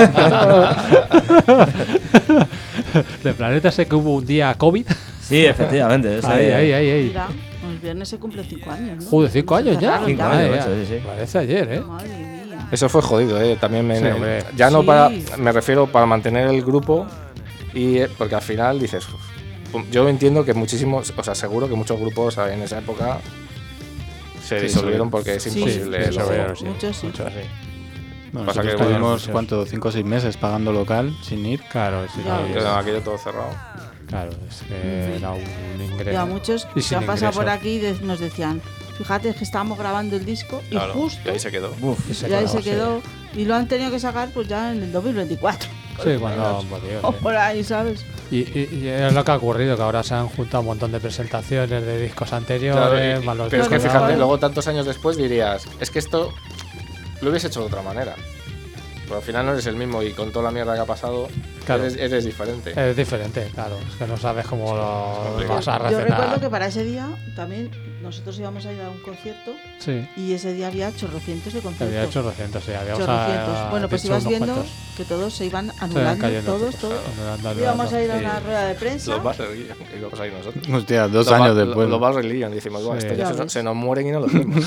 ¿Del planeta ese que hubo un día COVID? Sí, efectivamente. ese- Ahí, ahí, ahí, ahí. Mira, el viernes se cumple cinco años, ¿no? Joder, cinco años ya. Cerraron Cinco Madre años, mía. sí, sí. Parece ayer, ¿eh? Madre mía. Eso fue jodido, ¿eh? También me, Sí, hombre. ya no Sí. para, me refiero para mantener el grupo y eh, porque al final dices, uf, yo entiendo que muchísimos, o sea, seguro que muchos grupos en esa época se Sí, disolvieron sobre- porque es Sí, imposible. sí, lo- sobre- sí, Muchos sí. muchos sí. Bueno, Pasa nosotros que, bueno, tuvimos, muchos. ¿cuánto? ¿Cinco o seis meses pagando local sin ir? Claro, sí, Ya. sí, Yo tengo aquello todo cerrado. claro, es que era un ingreso. Y a muchos Y que sin han pasado por ingreso. aquí de- nos decían, fíjate que estábamos grabando el disco y Claro, justo y ahí se quedó. Uf, Y se y ahí quedó, se sí. quedó y lo han tenido que sacar pues ya en el dos mil veinticuatro Sí, cuando han podido, o sí. por ahí, ¿sabes? Y, y- y es lo que ha ocurrido, que ahora se han juntado un montón de presentaciones de discos Claro, anteriores, y- más los pero es que discos fíjate, nuevos. luego tantos años después dirías, es que esto lo hubiese hecho de otra manera. Pero al final no eres el mismo y con toda la mierda que ha pasado, Claro. eres, eres diferente. Es diferente, claro, es que no sabes cómo lo Complicado. vas a Yo recuerdo reaccionar. que para ese día también nosotros íbamos a ir a un concierto Sí, y ese día había chorrocientos de conciertos. había hecho recientes, sí, habíamos Chorrocientos. a- Bueno, pues dicho ibas unos viendo cuantos. que todos se iban Se van anulando, cayendo todos, todos. Anulando, anulando. Íbamos a ir a una Sí. rueda de prensa. Los Bad Religion, que íbamos a ir nosotros. Hostia, dos Los años Bad- después. Los Bad Religion, decimos, "Buah, Sí. estos Ya ya se, ves. se nos mueren y no los vemos.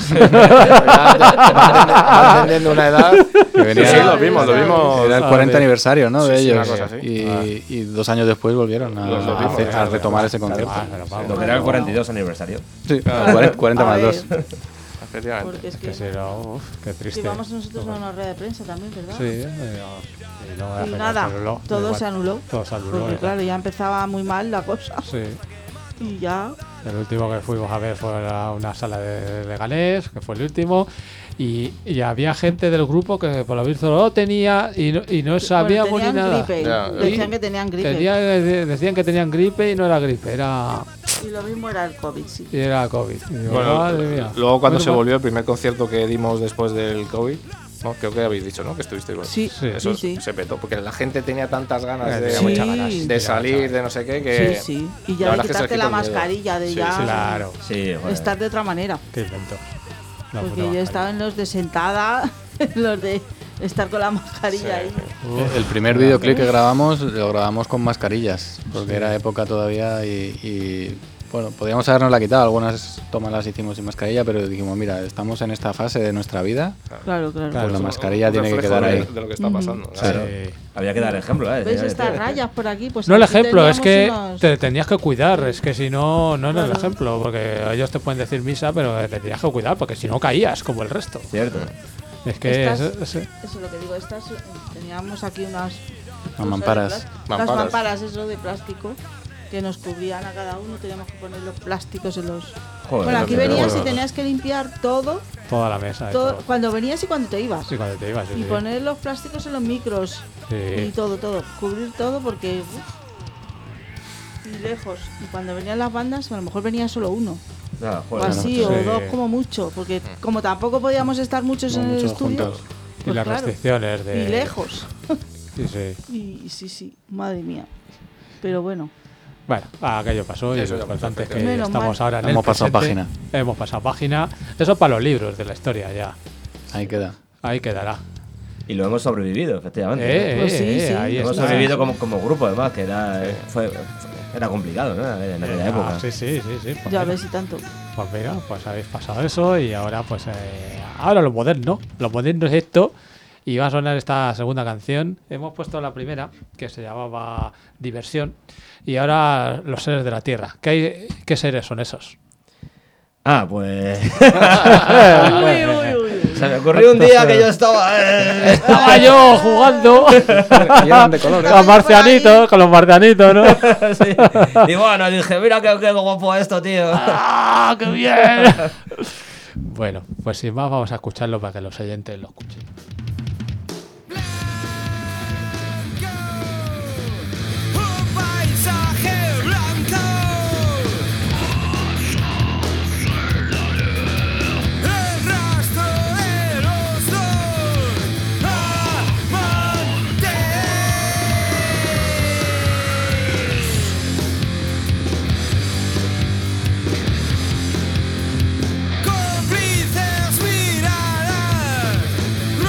Van teniendo una edad. Que venía- Sí, sí, los vimos, los vimos. Era el Ah, cuarenta de- aniversario, ¿no? Sí, de sí, ellos. una cosa así. Y, y dos años después volvieron a, Los- los a vimos, hacer- a claro, retomar claro, ese concierto. Ah, pero vamos. lo que era el cuarenta y dos aniversario. Sí, cuarenta, cuarenta A más ver, dos. Efectivamente. Porque es Que que sí, no, uf, qué triste. íbamos nosotros a una rueda de prensa también, ¿verdad? Sí, eh, y no, al Y final nada, se anuló, todo igual. se anuló. Todo se anuló. Porque igual. claro, ya empezaba muy mal la cosa. Sí. Y ya. El último que fuimos a ver fue a una sala de Leganés, que fue el último. Y, y había gente del grupo que por lo visto no lo tenía y no, y no sabíamos bueno, ni tenían nada. gripe. Ya, Decían y que tenían gripe. Tenía- decían que tenían gripe y no era gripe, era, Y lo mismo era el COVID, sí. y era COVID. Y digo, Bueno, madre mía. luego cuando Menos se mal- volvió el primer concierto que dimos después del COVID, ¿no? Creo que habéis dicho, ¿no? Que estuvisteis igual. Sí, Sí, Eso sí, sí. se petó, porque la gente tenía tantas ganas Eh, de, tenía muchas ganas. de Tenía salir, muchas de no sé qué, que... Sí, sí. Y la ya de verdad es que se les quitarte la quitó el miedo. mascarilla, de Sí, ya sí, Claro, Sí, joder. estar de otra manera. qué invento. La Porque puta yo mascarilla. estaba en los de sentada, en los de estar con la mascarilla ahí. Uf, El primer videoclip que grabamos lo grabamos con mascarillas, porque Sí. era época todavía y, y, bueno, podríamos habernos la quitado, algunas tomas las hicimos sin mascarilla, pero dijimos, mira, estamos en esta fase de nuestra vida, Claro, claro. Claro, pues la Un mascarilla tiene que reflejo quedar de, ahí. de lo que está Ujú. pasando. sí. Claro. Había que dar ejemplo, ¿eh? ¿Ves Sí, estas sí. rayas por aquí? Pues No el aquí ejemplo, es que teníamos unos- te tenías que cuidar, es que si no, no era el Claro. ejemplo, porque ellos te pueden decir misa, pero te tenías que cuidar, porque si no caías como el resto. Cierto. Es que Estas- es- es- Eso es lo que digo, estas eh, teníamos aquí unas cosas mamparas. de plás- Mamparas. Las mamparas, eso de plástico, que nos cubrían a cada uno, teníamos que poner los plásticos en los... Joder, bueno, no aquí sé, pero venías bueno. y tenías que limpiar todo, toda la mesa. y todo todo. cuando venías y cuando te ibas. Sí, cuando te ibas. Sí, Y sí. poner los plásticos en los micros y Sí. todo, todo. Cubrir todo porque... uf, y lejos. Y cuando venían las bandas, a lo mejor venía solo uno. Ah, O joder, así, sí. o dos como mucho. Porque como tampoco podíamos estar muchos No, en el muchos estudio... juntos. Y pues las claro. restricciones de. Y lejos. Sí, sí. Y, y sí, sí, madre mía. Pero bueno, Bueno, aquello pasó y Eso lo ya importante es pasó, que Menos estamos mal. ahora en el Hemos pasado presente. página. Hemos pasado página. Eso para los libros de la historia ya. Ahí queda. Ahí quedará. Y lo hemos sobrevivido, efectivamente. Eh, Pues eh, sí, eh, sí. ahí Hemos está. sobrevivido como, como grupo, además, que era, fue, era complicado, ¿no? En aquella Ah, época. sí, sí, sí, sí. Pues ya mira, ves y tanto. pues mira, pues habéis pasado eso y ahora pues eh, ahora lo moderno, lo moderno es esto Y va a sonar esta segunda canción. Hemos puesto la primera, que se llamaba Diversión, y ahora Los seres de la Tierra. ¿Qué, hay, qué seres son esos? Ah, pues. Uy, uy, uy. Se me ocurrió un día que yo estaba. eh, Estaba yo jugando Y eran de colores. con marcianitos, con los marcianitos, ¿no? sí. Y bueno, dije, mira qué, qué guapo esto, tío. ¡Ah, qué bien! Bueno, pues sin más vamos a escucharlo para que los oyentes lo escuchen. Un paisaje blanco. El rastro de los dos amantes. Cómplices miradas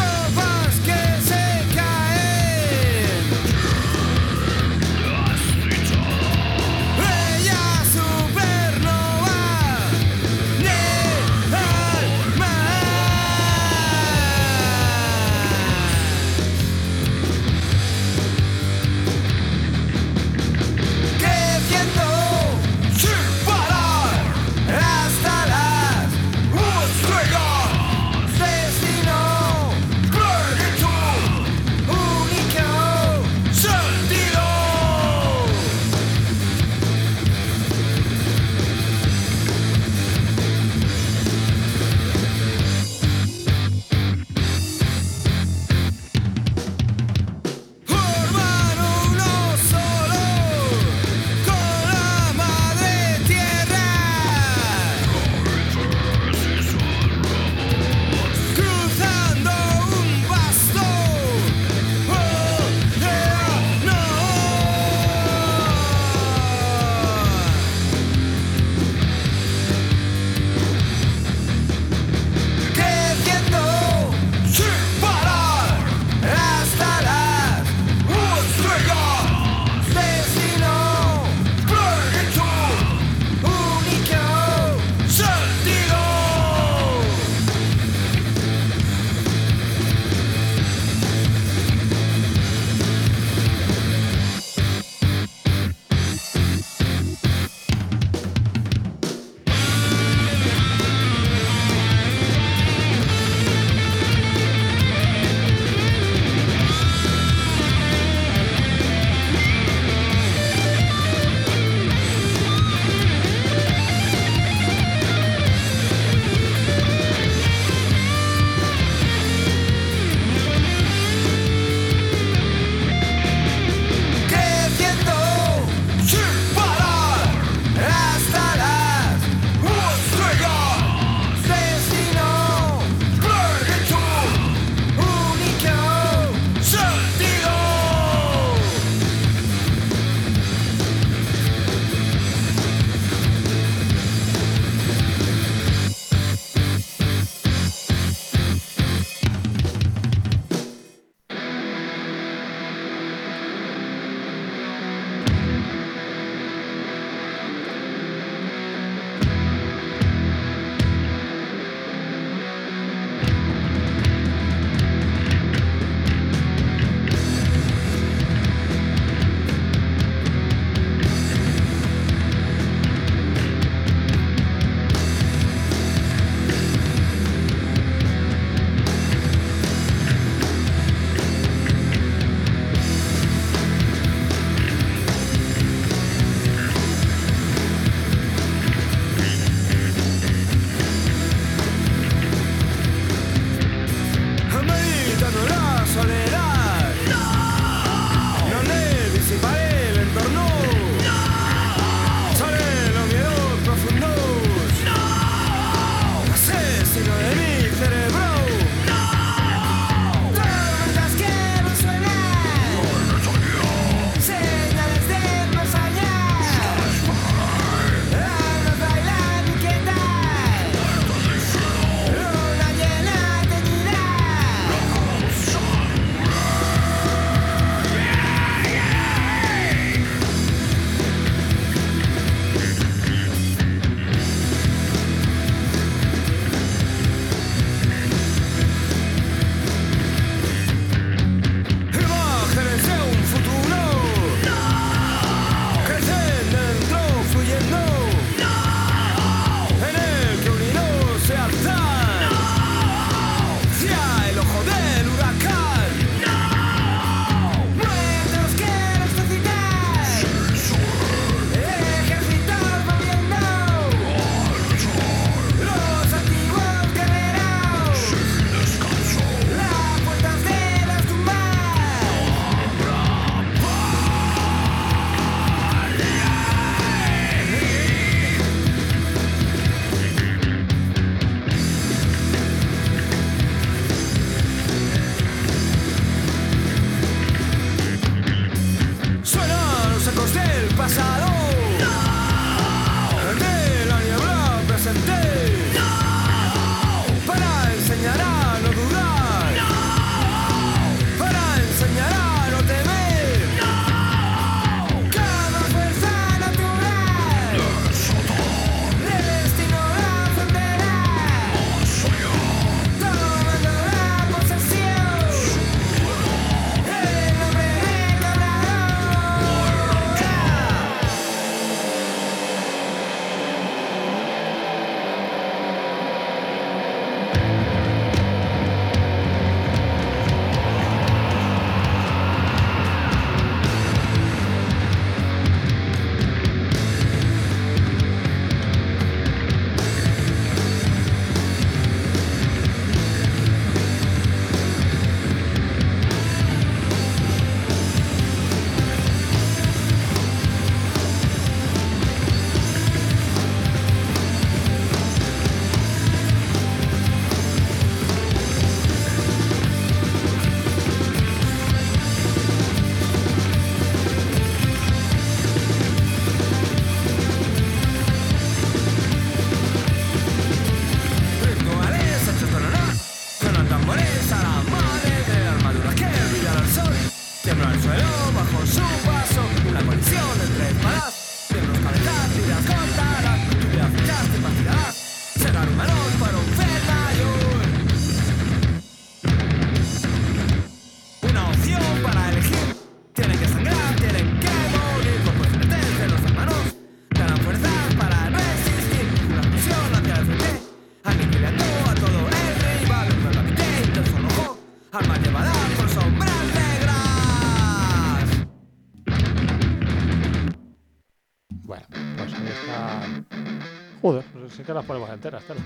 sí que las ponemos enteras, claro.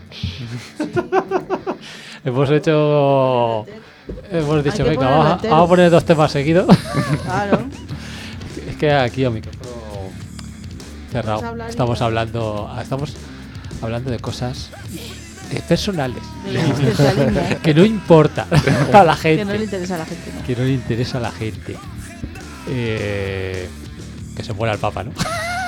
Hemos hecho... Hemos dicho, que venga, ponerlo vamos a, entero. vamos a poner dos temas seguidos. Claro. Es que aquí a micrófono cerrado Vamos a hablar estamos y- hablando, estamos hablando de cosas eh, personales Del existencialismo, que no importa a la que no le gente, interesa a la gente, ¿no? que no le interesa a la gente. Eh, que se muera el Papa, ¿no?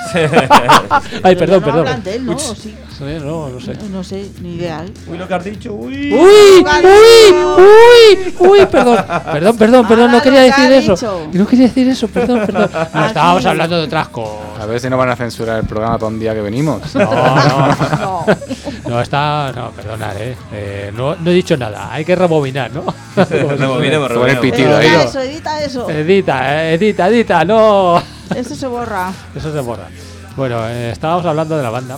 Ay, Pero perdón, ya no perdón. hablan de él, ¿no? ¿O sí? Sí, no, no sé. No, no sé, ni idea. ¿eh? Uy, lo que has dicho, uy. ¡Uy! ¡Uy! ¡Uy! ¡Uy! Perdón, perdón, perdón, perdón, no Ahora quería lo que ha decir eso. dicho. No quería decir eso, perdón, perdón. No, Aquí. estábamos hablando de otras cosas. A ver si no van a censurar el programa para un día que venimos. No, no, No. no está. No, perdonad, eh. Eh, no, no he dicho nada, hay que rebobinar, ¿no? Rebobinemos, Con el rebobinemos. pitido ahí. Edita eso, edita eso. Edita, eh, edita, edita, no. Eso se borra. Eso se borra. Bueno, eh, estábamos hablando de la banda.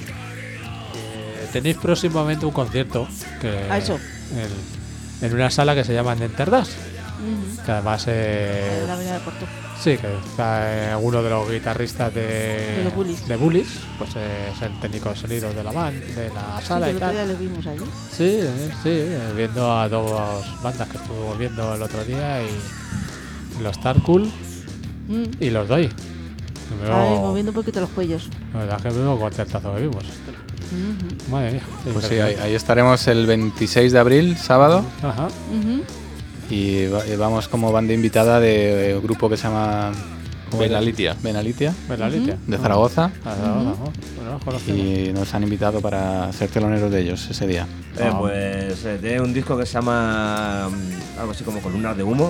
Eh, tenéis próximamente un concierto que A eso. En, en una sala que se llama Nenterdas. Ujú. Que además eh, En la avenida de Puerto. sí, que está eh, uno de los guitarristas de, De los Bullies. de Bullies, pues eh, es el técnico de sonido de la band, de la Sí, sala que y el otro tal. día le vimos allí. Sí, eh, sí, eh, viendo a dos bandas que estuvimos viendo el otro día y los Tarkul Mm. y los Doy. Ahí, moviendo un poquito los cuellos. La verdad es que vimos concertazo que vimos. Ujú. Madre mía. Pues sí, ahí, ahí estaremos el veintiséis de abril, sábado. Ajá. Ujú. Y, va- y vamos como banda invitada de, de un grupo que se llama ¿cómo era? Benalitia. Benalitia, Pues la Litia. de Zaragoza. Ah, Zaragoza, ¿no? Bueno, los conocemos. Y nos han invitado para ser teloneros de ellos ese día. Eh, pues eh, tiene un disco que se llama mm, algo así como Columnas de Humo.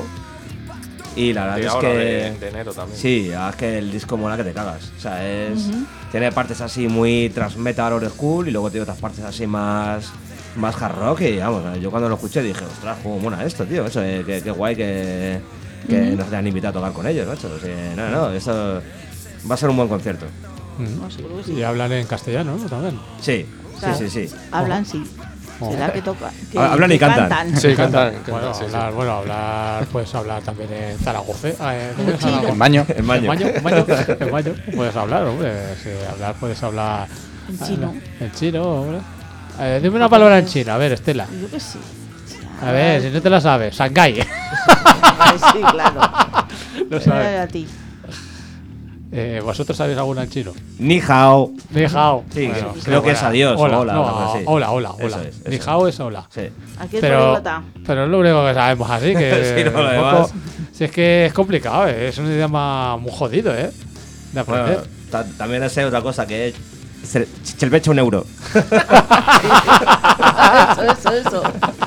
Y la verdad Y es ahora que. de, de enero también. Sí, la verdad es que el disco mola que te cagas. O sea, es. Ujú. Tiene partes así muy tras metal old school y luego tiene otras partes así más. Más hard rock. Y vamos, yo cuando lo escuché dije, ostras, cómo mola esto, tío. Eso, eh, qué, qué guay que, que Ujú. nos hayan invitado a tocar con ellos, macho. O sea, no, no, eso va a ser un buen concierto. Mm. No, seguro que sí. Y hablan en castellano, ¿no? También. Sí, Claro. sí, sí, sí. Hablan, sí. Oh. Será que toca. Que, Hablan y que cantan. Sí, cantan. cantan, Bueno, sí, sí. hablar, bueno, hablar, puedes hablar también en Zaragoza. eh, ¿cómo es? chino. Zaragoza. En baño. El maño. En mayo, en mayo, en mayo. Puedes hablar, hombre. Si hablar, puedes hablar. En chino. En chino, hombre. Eh, dime una palabra en chino, a ver, Estela. Yo que sí. A ver, si no te la sabes. Shanghai. Ay, sí, claro. No Era sabes. a ti. Eh, ¿Vosotros sabéis alguna en chino? Ni hao. Ni hao. Sí, Bueno, sí, creo que es adiós, Hola, hola, no, o algo así. hola, hola, Eso hola. es, eso Ni es. hao es hola. Sí. Aquí es Pero, poliglota. pero es lo único que sabemos así, que Sí, no, lo un demás. si es que es complicado, ¿eh? Es un idioma muy jodido, ¿eh? De Bueno, aprender. ta- también sé otra cosa que es. Se se le echa un euro. Eso, eso, eso.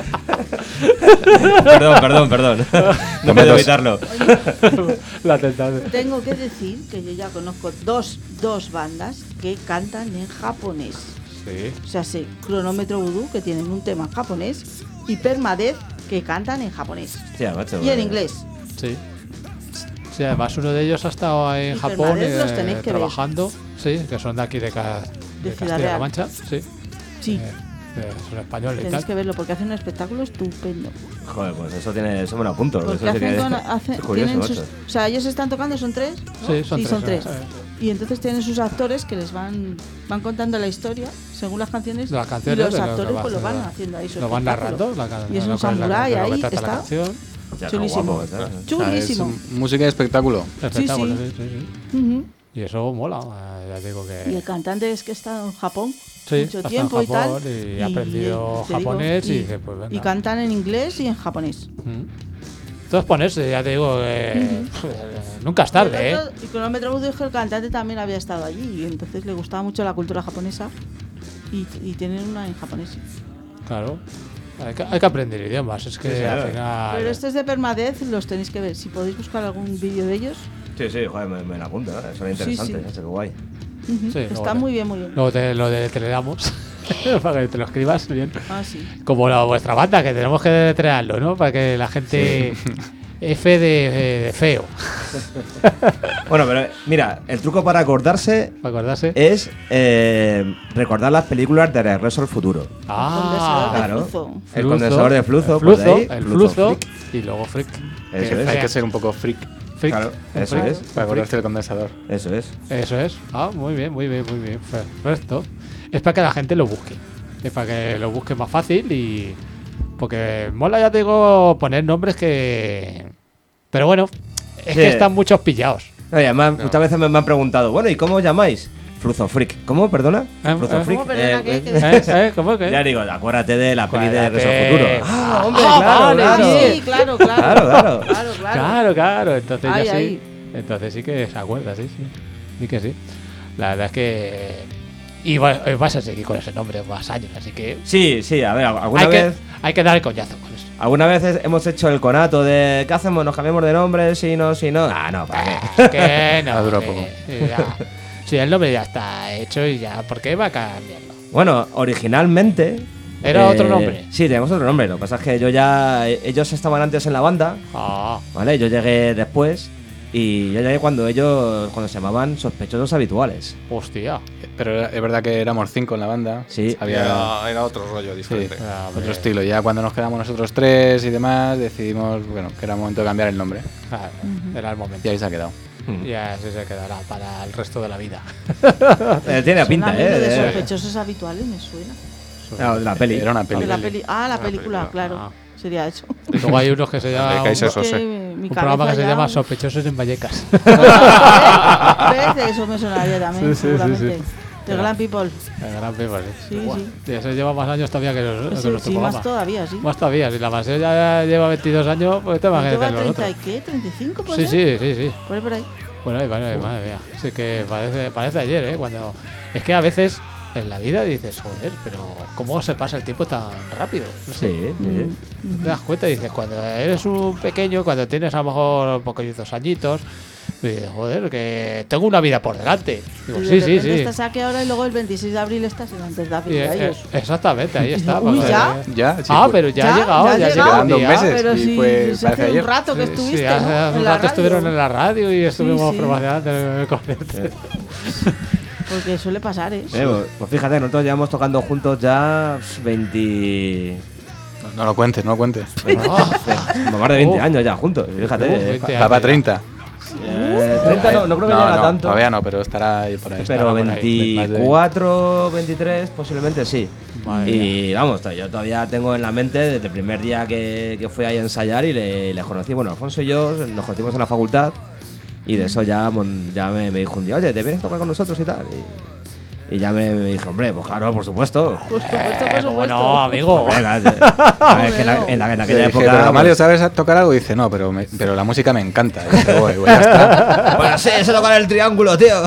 Perdón, perdón, perdón. No puedo dos. evitarlo. La tentación. Tengo que decir que yo ya conozco dos, dos bandas que cantan en japonés. Sí. O sea, sí, Cronómetro Voodoo, que tienen un tema en japonés, y Permadeath, que cantan en japonés. Hostia, macho, Y en eh, inglés. Sí. Sí, además uno de ellos ha estado en Y Japón Permadeath los eh, tenéis que ver. trabajando. Sí, que son de aquí de, Ca- de De Ciudad Castilla-La Real. Mancha. Sí. Sí, Eh, eh, son españoles y tenéis tal. que verlo porque hacen un espectáculo estupendo. Joder, pues eso tiene. Eso me lo apunto. Porque eso sí hacen que- con- hacen- es curioso, tienen sus, macho. o sea, ellos están tocando, son tres, ¿no? Sí, son tres, son tres. eh, Y entonces tienen sus actores que les van van contando la historia según las canciones, De las y canciones, los de lo que actores va pues lo van haciendo. haciendo ahí su Lo van espectáculo. narrando. La, can- Y es lo un que la- samurái lo que ahí, trata la está canción. Ya, qué chulísimo. guapo, ¿sabes? O sea, es Chulísimo. música y espectáculo. Espectáculo, sí. sí, sí, sí. Ujú. Y eso mola. eh, Ya digo que. Y el cantante es que está en Japón Sí, mucho ha estado tiempo en y tal. Japón y ha aprendido te digo, japonés y y, dice, pues venga. y cantan en inglés y en japonés. Mm. Todo es ponerse, ya te digo que. pff, nunca es tarde, Y ¿eh? el otro- Y Cronómetro Voodoo dijo que el cantante también había estado allí y entonces le gustaba mucho la cultura japonesa y, y tienen una en japonés. Claro. Hay que, hay que aprender idiomas, es que Sí, sí, al claro. final. Pero estos de Permadeath los tenéis que ver. Si podéis buscar algún vídeo de ellos, Sí, sí, joder, me, me la apunto, ¿eh? Suena interesante, sí. macho, qué guay. ujú, Sí, está luego- muy bien, muy bien. Luego te, lo deletreamos para que te lo escribas bien. Ah, sí. Como la, vuestra banda, que tenemos que deletrearlo, ¿no? Para que la gente. F de, de feo, Bueno, pero mira, el truco para acordarse para acordarse. es eh, recordar las películas de Regreso al Futuro. Ah, Condensador de claro. flujo. El condensador de flujo, el pues flujo, de ahí, el flujo, flujo flick. y luego frick. Eso Que es. Hay que ser un poco freak. Frick. Claro, un eso frick, es. un Para frick. acordarte el condensador. Eso es. Eso es. Ah, muy bien, muy bien, muy bien. Perfecto. Es para que la gente lo busque. Es para que lo busque más fácil y... Porque mola, ya te digo, poner nombres que... Pero bueno, es Sí. que están muchos pillados. No, y además, muchas veces me, me han preguntado, bueno, ¿y cómo os llamáis? Fruzofreak. ¿Cómo, perdona? Eh, Fruzofreak. ¿Cómo, perdona, qué? Eh, ¿Qué? ¿Eh? ¿Eh? ¿Cómo que? Ya digo, acuérdate de la peli de Acuérdate. Regreso al Futuro. Ah, hombre, Ah, claro, vale, claro. Sí, claro, claro. Claro, claro. Claro, claro. Claro, claro. Entonces Ahí, ya sí. ahí. Entonces sí que se acuerda, sí, sí. Sí que sí. La verdad es que... Y va- eh, vas a seguir con ese nombre más años, así que... Sí, sí, a ver, alguna Hay vez... que, hay que dar el coñazo con eso. Alguna vez hemos hecho el conato de ¿qué hacemos? ¿Nos cambiamos de nombre? Si no, si no. Ah, no, ¿para qué? Es que no. Ha durado eh, poco. eh, ya. Sí, el nombre ya está hecho y ya. ¿Por qué va a cambiarlo? Bueno, originalmente... eh, ¿Era otro nombre? Sí, teníamos otro nombre. Lo que pasa es que yo ya... Ellos estaban antes en la banda, Ah, ¿vale? Yo llegué después y yo llegué cuando ellos... Cuando se llamaban Sospechosos Habituales. hostia. Pero era- es verdad que éramos cinco en la banda. Sí. Había Era, era otro rollo sí, diferente. Ah, hombre. otro estilo. Ya cuando nos quedamos nosotros tres y demás, decidimos bueno, que era momento de cambiar el nombre. Claro, era el momento. Y ahí se ha quedado. Y así se quedará para el resto de la vida. Eh, tiene pinta, Suena a mí lo de ¿eh? sospechosos habituales me suena. Ah, de la peli. Era una peli. De la peli. Ah, la película, película. claro. Ah. Sería eso. Y luego hay unos que se llaman. De Kaiser Un, Sose. Que mi un programa que cabeza se ya- llama Sospechosos en Vallecas. ¿Ves? De eso me sonaría también, Sí, sí, sí, seguramente. sí. De Gran People. El gran People, sí. Sí, Buah. sí. Y ese lleva más años todavía que, los, que Sí, nuestro sí, programa. más todavía, sí. Más todavía. Si la Maseo ya lleva veintidós años, pues te ¿Lleva imaginas treinta nosotros. y qué? ¿treinta y cinco por Sí, sí, sí, sí. Por ahí, por ahí. Bueno, ahí, madre, madre mía. Sí que parece, parece ayer, ¿eh? Cuando... Es que a veces en la vida dices, joder, pero ¿cómo se pasa el tiempo tan rápido? No sé. Sí, sí. Mm. Te das cuenta y dices, cuando eres un pequeño, cuando tienes a lo mejor poquitos añitos, dices, joder, que tengo una vida por delante. Digo, Y de sí, sí, repente sí. estás aquí ahora y luego el veintiséis de abril estás en antes de Y, abril de eh, ellos. exactamente, ahí está. Uy, porque- ¿ya? Ya, sí, Ah, pues, pero ya, Ya, ha llegado, ya ha ya ha llegado. llegado. Quedan dos ya. meses. Pero y si fue- se parece hace ayer. un rato que Sí, estuviste, sí, ¿no? hace En un la rato estuvieron radio. en la radio y estuvimos sí. promocionando el concierto. Porque suele pasar, ¿eh? Eh, pues, pues fíjate, nosotros llevamos tocando juntos ya veinte... no, no lo cuentes, no lo cuentes. Más de veinte Uf. años ya juntos, fíjate. Uf, eh, veinte Va para años. treinta. eh, treinta no, no creo que no, llegue a no, tanto. Todavía no, pero estará ahí por ahí. Pero estará por ahí. Más de- veinticuatro, veintitrés posiblemente sí. Madre Y vamos, yo todavía tengo en la mente desde el primer día que, que fui ahí a ensayar y le, le conocí. Bueno, Alfonso y yo nos conocimos en la facultad y de eso ya, mon- ya me, me dijo un día, oye, ¿te vienes a tocar con nosotros y tal? Y, y ya me, me dije, hombre, pues claro, por supuesto. Por supuesto, por Eh, supuesto. bueno, amigo. Venga, eh, a ver, es que en, la- en la- en Le aquella dije, época. pero Mario, pues, ¿sabes tocar algo? Y dice, no, pero, me- pero la música me encanta. Y dije, "Bueno, ya está". bueno, sí, eso tocar el triángulo, tío.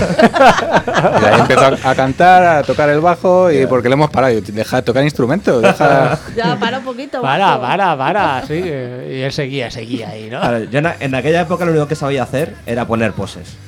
Y de ahí empezó a, a cantar, a tocar el bajo, y porque le hemos parado. Y yo, deja de tocar instrumentos, deja. Ya, para un poquito. Para, macho. para, para, sí. eh, Y él seguía, seguía ahí, ¿no? Claro, yo en, en aquella época lo único que sabía hacer era poner poses.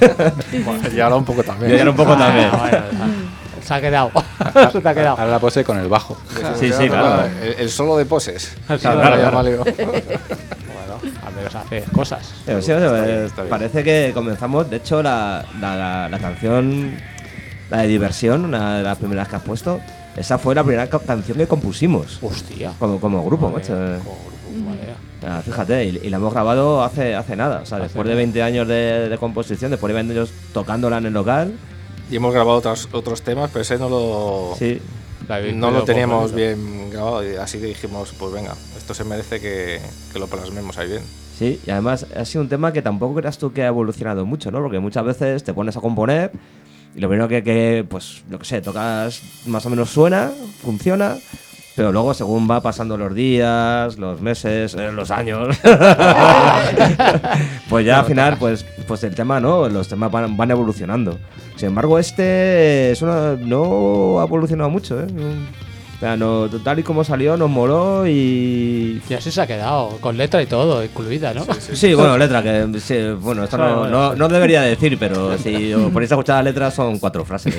Y ahora un poco también. Yo era un poco Ah, también. bueno, se ha quedado. Se te ha quedado. Ahora la pose con el bajo. Sí, sí, claro. El, el solo de poses. Así Claro, va, claro, ya, claro. Mario. Bueno, al menos hace cosas. Pero sí, o sea, Está bien, eh, está bien. parece que comenzamos, de hecho, la, la, la- la canción, la de Diversión, una de las primeras que has puesto, esa fue la primera ca- canción que compusimos Hostia. como, como grupo, Madre, macho. eh. como grupo, madre. Ah, fíjate, y, y la hemos grabado hace, hace nada, o sea, Hace después de nada. veinte años de, de composición, después de veinte años tocándola en el local, Y hemos grabado otros, otros temas, pero ese no lo, sí. La habéis no pedido lo teníamos por bien grabado. Y así que dijimos, pues venga, esto se merece que, que lo plasmemos ahí bien. Sí, y además ha sido un tema que tampoco creas tú que ha evolucionado mucho, ¿no? Porque muchas veces te pones a componer y lo primero que, que pues, lo que sé, tocas más o menos suena, funciona, pero luego según va pasando los días, los meses, eh, los años, pues ya al final, pues, pues el tema, ¿no? Los temas van, van evolucionando. Sin embargo, este es una- no ha evolucionado mucho, ¿eh? O sea, no, tal y como salió, nos moló y Y así se ha quedado, con letra y todo, incluida, ¿no? sí, bueno, letra, que sí, bueno, esto no, Bueno, no, no debería decir, pero si os ponéis a escuchar las letras son cuatro frases.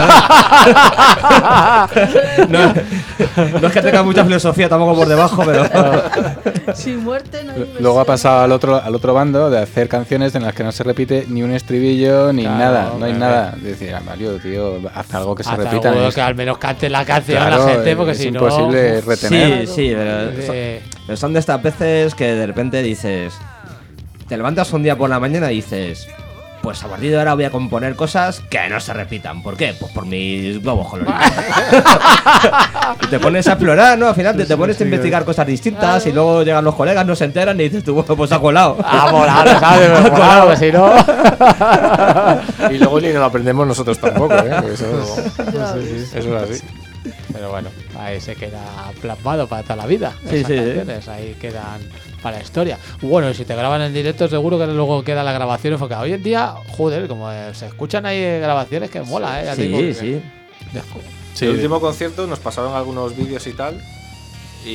no, no es que tenga mucha filosofía tampoco por debajo, pero Sin muerte no hay diversión. Luego ha pasado al otro, al otro bando de hacer canciones en las que no se repite ni un estribillo ni Claro, nada. No hay hombre. nada. Decir, ah, Mario, tío, haz algo que se Hasta repita. algo Es- que al menos cante la canción Claro, la gente, porque es si no. imposible retener. sí, sí, pero son, Eh, pero son de estas veces que de repente dices, te levantas un día por la mañana y dices, pues a partir de ahora voy a componer cosas que no se repitan. ¿Por qué? Pues por mis globos coloridos. Y te pones a explorar, ¿no? Al final te, te pones a investigar cosas distintas y luego llegan los colegas, no se enteran y dices tú, bueno, pues ha colado. Ah, molar, ¿sabes? Claro, que si no. Y luego ni nos lo aprendemos nosotros tampoco, ¿eh? Eso, Ya. eso es así. Pero bueno, ahí se queda plasmado para toda la vida. Sí, esas sí, sí. canciones, ahí quedan para la historia. Bueno, y si te graban en directo, seguro que luego queda la grabación enfocada. Hoy en día, joder, como eh, se escuchan ahí grabaciones que mola, ¿eh? Ya te digo Sí, que- sí. de- El último concierto nos pasaron algunos vídeos y tal. Y,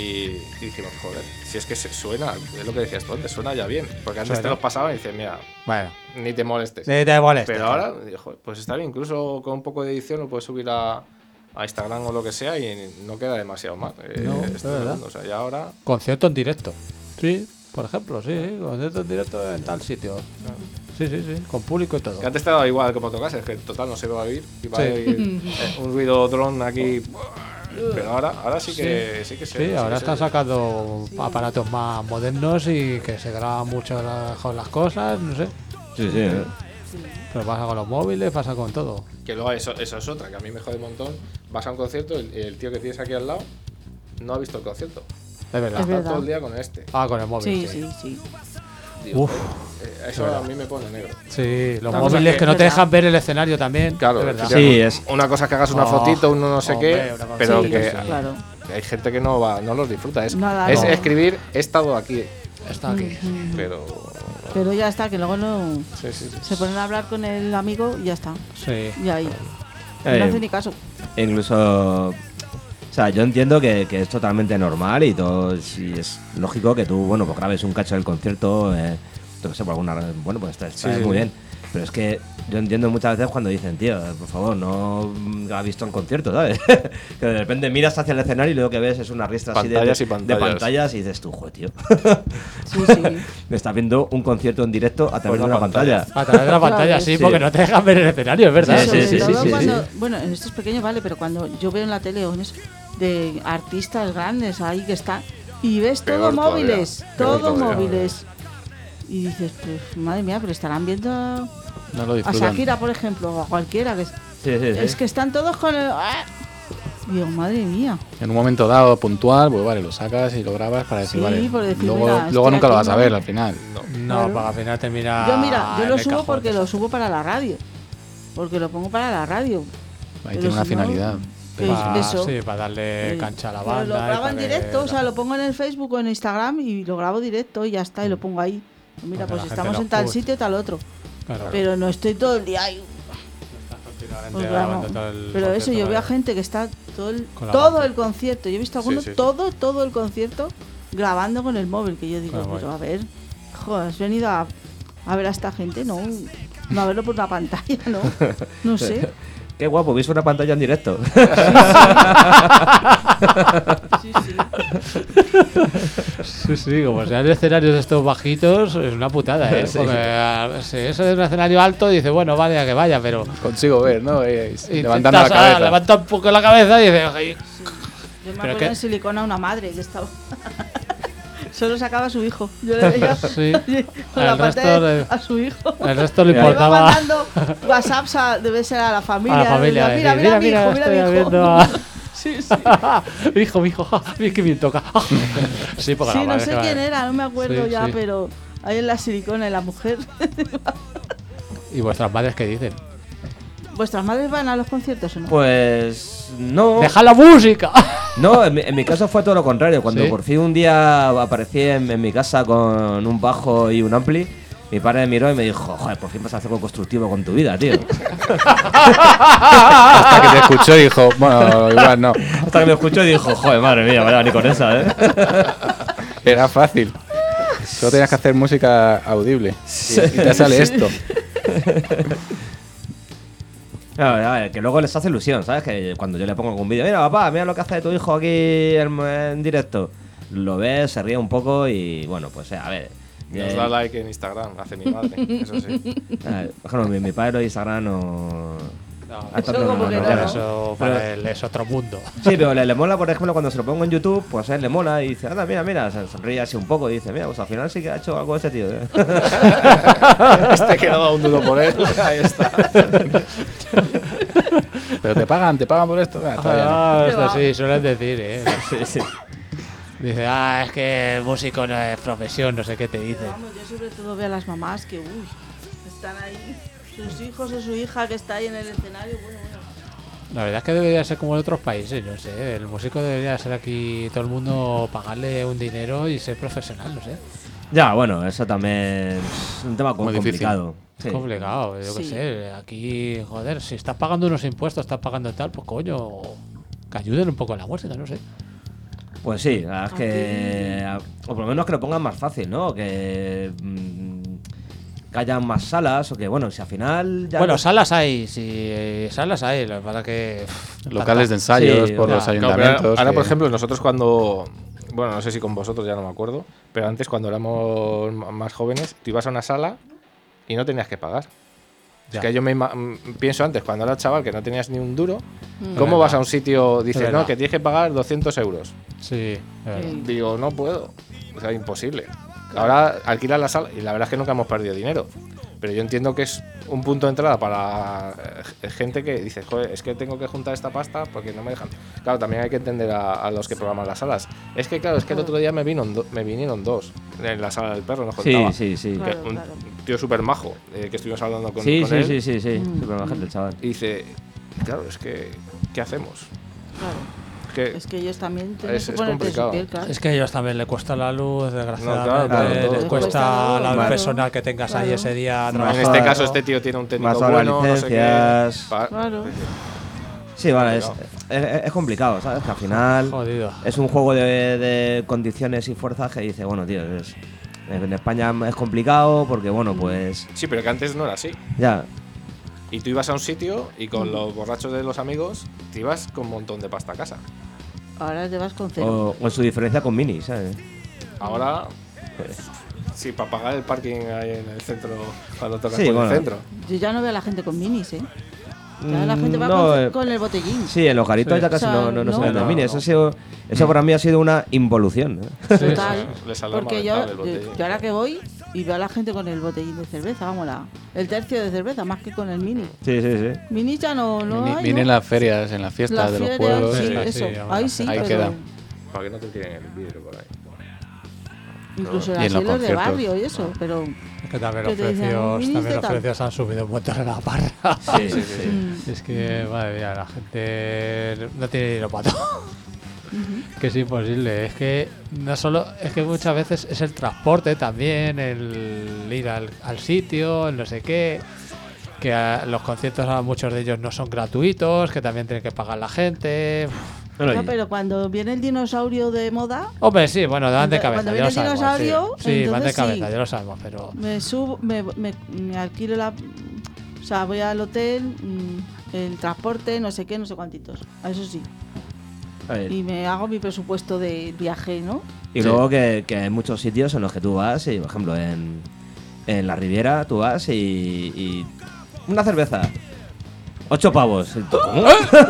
y dijimos, joder, si es que se suena, es lo que decías tú antes, suena ya bien. Porque antes Suena. te los pasaban y dices, mira, Bueno, ni te molestes. ni te molestes. Pero ahora, dijo, pues está bien, incluso con un poco de edición lo puedes subir a, a Instagram o lo que sea y no queda demasiado mal. Eh, No, es es tremendo, verdad. o sea, ya ahora. Concierto en directo. Sí, por ejemplo, sí, sí, concierto en directo en tal sitio. Sí, sí, sí, con público y todo. Que antes te daba igual como tocases, que en total no se va a oír. Y va Sí. a ir eh, un ruido dron aquí. Pero ahora, ahora sí que sí, que se Sí, sí ahora que están se- sacando aparatos más modernos y que se graban mucho mejor las cosas, no sé. Sí, sí. ¿eh? Pero pasa con los móviles, pasa con todo. Que luego eso, eso es otra, que a mí me jode un montón. Vas a un concierto, el, el tío que tienes aquí al lado no ha visto el concierto. Es verdad. Es Está verdad. todo el día con este. Ah, con el móvil. Sí, Sí, sí, sí. Digo, Uf. eh, eso a mí me pone negro. Sí, los Una cosa móviles que- que no te ¿verdad? dejan ver el escenario también. Claro, es verdad. que Sí, una- es- Una cosa es que hagas una Oh, fotito, uno no sé hombre, qué, una cosa pero Sí, que sí, claro. hay gente que no va, no los disfruta. Es, Nada, es no. escribir, he estado aquí, Está aquí. Ujú. pero. Pero ya está, que luego no. Sí, sí, sí. Se ponen a hablar con el amigo y ya está. Sí. Y ahí. Eh, No hace ni caso. Incluso, o sea, yo entiendo que, que es totalmente normal y todo, sí, es lógico que tú, bueno, pues grabes un cacho del concierto, eh, yo qué sé, por alguna razón, bueno, pues está, está Sí, sí, muy sí. bien. Pero es que yo entiendo muchas veces cuando dicen, tío, por favor, no has visto un concierto, ¿sabes? Que de repente miras hacia el escenario y lo que ves es una ristra así de, Pantallas y de pantallas. pantallas y dices tú, joder, tío, Sí, sí. me estás viendo un concierto en directo a través de una una pantalla. A través de la pantalla, Claro, sí, sí. porque no te dejan ver el escenario, es verdad. Sí, Sobre sí, sí, todo sí, cuando, sí. bueno, en estos pequeños vale, pero cuando yo veo en la tele o en eso, de artistas grandes ahí que están y ves Peor todo todavía, móviles, peor todo todavía. móviles. Y dices, pues madre mía, pero estarán viendo a No lo a disfrutan. Shakira, por ejemplo, o a cualquiera. Que es, Sí, sí, sí. es que están todos con el. ¡Ah! Digo, madre mía. En un momento dado, puntual, pues vale, lo sacas y lo grabas para decir, Sí, vale. por decir, luego mira, luego estoy nunca lo aquí, vas a ¿no? ver al final. No, Claro. para al final te mira. Yo mira, yo en lo el subo cajón, porque eso. lo subo para la radio. Porque lo pongo para la radio. Ahí Pero tiene una si no, finalidad. que Pa- eso. Sí, para darle Eh, cancha a la pero banda. Lo y grabo para en que directo, o sea, la- lo pongo en el Facebook o en Instagram y lo grabo directo y ya está, y lo pongo ahí. Pues mira, Para que pues la gente estamos lo en tal escuche. sitio, tal otro. Claro, Pero no estoy todo el día ahí. continuamente Pues grabando claro. todo el Pero eso, concierto, yo veo a vale. gente que está todo el, Con la todo banda. el concierto. Yo he visto algunos sí, sí. todo, todo el concierto grabando con el móvil. Que yo digo, Claro, pero bueno. a ver, joder, has venido a, a ver a esta gente, no. No a verlo por una pantalla, no. No sé. Qué guapo, ¿veis una pantalla en directo? Sí, sí. Sí, sí, como sean escenarios estos bajitos, es una putada, ¿eh? Sí. Porque ah, si eso es un escenario alto, dice, bueno, vale, a que vaya, pero. Consigo ver, ¿no? Eh, y levantando la intentas, ah, cabeza. levanta un poco la cabeza y dice, "Ay". Yo me Pero acuerdo que- en silicona una madre que estaba. Solo sacaba a su hijo. Yo le veía Sí. con El la resto pantalla de- a su hijo. El resto le Le iba importaba mandando WhatsApps a, debe ser a la familia. a la familia. Le decir, decía, mira, mira, mi hijo, estoy mira, mi hijo. viendo a- Sí, sí. mi hijo, mi hijo, mira que bien toca. Sí, porque Sí, la no madre sé que va- quién era, no me acuerdo Sí, ya, sí. pero ahí en la silicona y la mujer. ¿Y vuestras madres qué dicen? ¿Vuestras madres van a los conciertos o no? Pues no. ¡Deja la música! No, en mi, en mi caso fue todo lo contrario. Cuando ¿Sí? por fin un día aparecí en, en mi casa con un bajo y un ampli, mi padre me miró y me dijo, joder, por fin vas a hacer algo constructivo con tu vida, tío. Hasta que te escuchó y dijo, bueno, igual no. Hasta que me escuchó y dijo, joder, madre mía, vaya, ni con esa, ¿eh? Era fácil. Solo tenías que hacer música audible. Y, y te sale esto. Claro, a ver, que luego les hace ilusión, ¿sabes? Que cuando yo le pongo algún vídeo, mira, papá, mira lo que hace tu hijo aquí en, en directo. Lo ves, se ríe un poco y bueno, pues a ver. Nos eh, da like en Instagram, hace mi madre, eso sí. a ver, por ejemplo, mi, mi padre de Instagram no, No, A estos Eso no, como no, que no, no, no. no. eso para él es otro mundo. Sí, pero le, le mola, por ejemplo, cuando se lo pongo en YouTube, pues a él le mola y dice, anda, mira, mira, se sonríe así un poco y dice, mira, pues al final sí que ha hecho algo ese tío. ¿eh? Este que no da un duro por él. Ahí está. Pero te pagan, te pagan por esto. Ah, todavía no. Ah, Pero esto va. sí, suelen decir, ¿eh? Sí, sí. Dice, ah, es que el músico no es profesión, no sé qué te dice. Pero vamos, yo sobre todo veo a las mamás que, uy, están ahí, sus hijos o su hija que está ahí en el escenario, bueno, bueno. La verdad es que debería ser como en otros países, no sé. El músico debería ser aquí, todo el mundo pagarle un dinero y ser profesional, no sé. Ya, bueno, eso también es un tema Muy difícil. complicado. Sí. Es complicado, yo qué Sí. sé. Aquí, joder, si estás pagando unos impuestos, estás pagando tal, pues coño, que ayuden un poco en la música, no sé. Pues sí, la verdad es que. O por lo menos que lo pongan más fácil, ¿no? Que. mm, que hayan más salas, o que, bueno, si al final. Ya Bueno, no- salas hay, sí, salas hay, lo que pasa que... pff, Locales de ensayos Sí, por claro. los Claro, pero ayuntamientos. ahora, ahora, que- por ejemplo, nosotros cuando. Bueno, no sé si con vosotros ya no me acuerdo, pero antes cuando éramos m- más jóvenes, tú ibas a una sala y no tenías que pagar. Ya. Es que yo me ima- m- pienso antes, cuando era chaval, que no tenías ni un duro, Mm. ¿cómo Es vas a verdad. un sitio, dices, verdad. no, que tienes que pagar doscientos euros? Sí, es verdad. Sí. Digo, no puedo. O sea, imposible. Ahora alquilas la sala y la verdad es que nunca hemos perdido dinero. Pero yo entiendo que es un punto de entrada para eh, gente que dice, joder, es que tengo que juntar esta pasta porque no me dejan. Claro, también hay que entender a, a los que programan las salas. Es que, claro, es que el otro día me, vino do- me vinieron dos en la sala del perro, nos Sí, contaba. sí, sí. Que Claro, un claro. tío súper majo, eh, que estuvimos hablando con, Sí, con sí, él. sí, sí, sí. Mm. Súper majete el chaval. Y dice, claro, es que, ¿qué hacemos? Claro. Que, Es que ellos también tienen Es- que es ponerte en su complicado. piel, claro. Es que a ellos también le cuesta la luz, desgraciadamente, claro, claro, les todo. cuesta Cuesta la todo, luz claro. personal que tengas ahí Claro. ese día. Más en trabajando. este ahora- caso, este tío tiene un técnico más ahora bueno, no sé qué. licencias. Pa- Claro. Sí, vale, es, Complicado. es, es complicado, ¿sabes? Que al final Jodido. es un juego de, de condiciones y fuerzas que dice, bueno, tío, es- en España es complicado porque, bueno, pues Sí, pero que antes no era así. ya. Y tú ibas a un sitio y con los borrachos de los amigos te ibas con un montón de pasta a casa. Ahora te vas con cero. O, o en su diferencia con Mini, ¿sabes? Ahora, sí, para pagar el parking ahí en el centro, cuando tocas Sí, por bueno. el centro. Yo ya no veo a la gente con minis, ¿eh? Ya la gente va Mm, no, con, eh, con el botellín. Sí, en los garitos Sí. ya casi O sea, no, no, no se no. venden No, Mini. no. Eso, ha sido, eso para mí ha sido una involución. ¿eh? Sí, Total. sí. Le saldrá Porque más yo, rentable el yo, botellín. yo ahora que voy y veo a la gente con el botellín de cerveza, vamos, la, el tercio de cerveza, más que con el mini. Sí, sí, sí. Mini ya no, no Vine- hay, vine ¿no? en las ferias, en las fiestas Las de los ferias, pueblos. sí, sí, eso. sí, ahí sí, ahí pero queda. Para que no te tiren el vidrio por ahí. incluso Y las en los hilos de conciertos. barrio y eso, pero Es que también los que te dicen, precios, "Minis también de los tal". precios han subido un montón en la barra. Sí, sí, sí. mm, Es que, madre mía, la gente no tiene dinero para todo. Que es imposible. Es que no solo, es que muchas veces es el transporte también, el ir al, al sitio, el no sé qué. Que a- los conciertos, a muchos de ellos no son gratuitos, que también tiene que pagar la gente. Bueno, no, y- pero cuando viene el dinosaurio de moda, Hombre, sí, bueno, van de Cuando- cabeza, cuando ya lo viene el sabemos. Sí, dinosaurio, sí, van de entonces cabeza, sí. ya lo sabemos, pero. me subo, me, me, me alquilo la. O sea, voy al hotel, mm, el transporte, no sé qué, no sé cuántitos. A eso sí. a ver, Y me hago mi presupuesto de viaje, ¿no? Y luego que, que hay muchos sitios en los que tú vas, y por ejemplo en, en la Riviera tú vas y, y una cerveza, ocho pavos. Y tú, ¿cómo?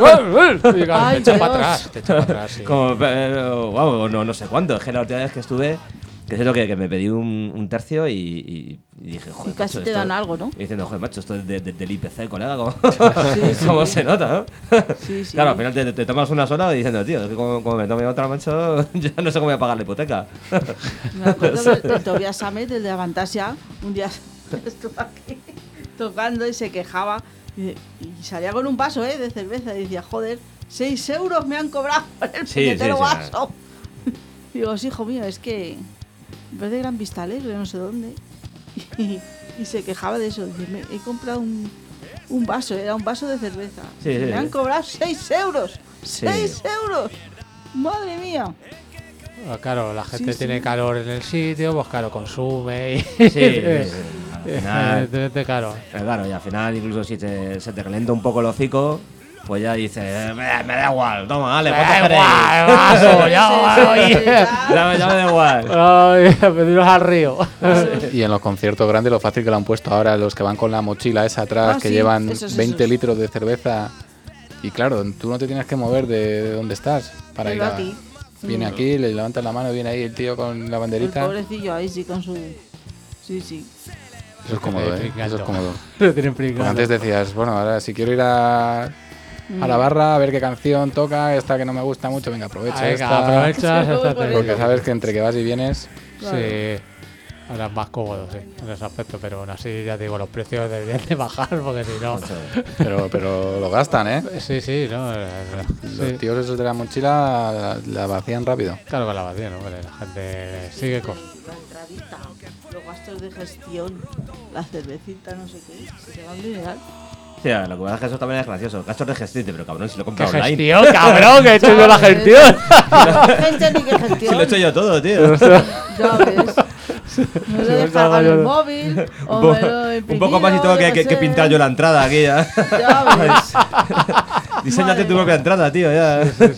Diga, Ay, te echa para Dios. atrás, te echa para atrás, sí. Como, pero, wow, no, no sé cuánto. Es que la última vez que estuve, que es lo que, que me pedí un, un tercio y, y- y dije, joder. Y casi macho, te esto- dan algo, ¿no? Y diciendo, joder, macho, esto es de- de- del I P C, colega. ¿Cómo, sí. cómo se nota, no? Sí, sí. Claro, al final te, te tomas una sola y diciendo, tío, es que como, como me tome otra, macho, ya no sé cómo voy a pagar la hipoteca. Me acuerdo del, del Tobias Samet, el de Avantasia, un día estuvo aquí tocando y se quejaba y, y salía con un vaso ¿eh? de cerveza y decía, joder, seis euros me han cobrado por el Sí, puñetero sí, sí. vaso. Digo, sí, hijo mío, es que en vez de Gran Vista Alegre, no sé dónde, y, y se quejaba de eso. Dice, me he comprado un, un vaso, era un vaso de cerveza. Sí, y sí, me sí. han cobrado seis euros. Sí. ¡seis euros! ¡Madre mía! Ah, Claro, la gente Sí, tiene sí. calor en el sitio, pues claro, consume y. Sí, sí, sí. Al final, Evidentemente, claro. pero claro, y al final incluso si te- se te calienta un poco el hocico, pues ya dice, me, me da igual, toma, dale, Me ¿cuántos da queréis? igual, vaso, ya, Sí, oye. sí, ya. Ya, me- ya me da igual. Ay, pediros al río. Y en los conciertos grandes lo fácil que lo han puesto ahora, los que van con la mochila esa atrás, Ah, que sí, llevan esos, veinte esos. litros de cerveza. Y claro, tú no te tienes que mover de, de donde estás para ir Vengo a... aquí. Viene Mm. aquí, le levantas la mano, viene ahí el tío con la El banderita. pobrecillo ahí sí con su... Sí, sí. Eso es cómodo, ¿eh? Eso es cómodo. Lo tienen Porque pringado. antes decías, bueno, ahora si quiero ir a, a la barra a ver qué canción toca, esta que no me gusta mucho, venga, aprovecha Venga, esta. aprovechas. Sí, voy esta por te- Porque sabes que entre que vas y vienes, Claro. Sí. Ahora es más cómodo, sí, en ese aspecto, pero aún así, ya te digo, los precios deberían de bajar, porque si no... pero, pero lo gastan, ¿eh? Sí, sí, no. eh, Los sí. tíos esos de la mochila la, la vacían rápido. Claro, con la vacía, ¿no? Vale, la gente sigue con... La entradita, los gastos de gestión, la cervecita, no sé qué, se te va a dineral. Sí, lo que pasa es que eso también es gracioso. Gastos de gestión, pero cabrón, si lo ¡Qué compras online. gestión, cabrón! ¡Que he hecho yo la gestión! Gente ni que Si gestión. lo he hecho yo todo, tío. Ya ves. Me lo he descargado en el móvil o me lo he Un poco más y tengo que, que- que pintar yo la entrada aquí ya. Ya ves. Diseñate Madre tu propia entrada, tío, ya.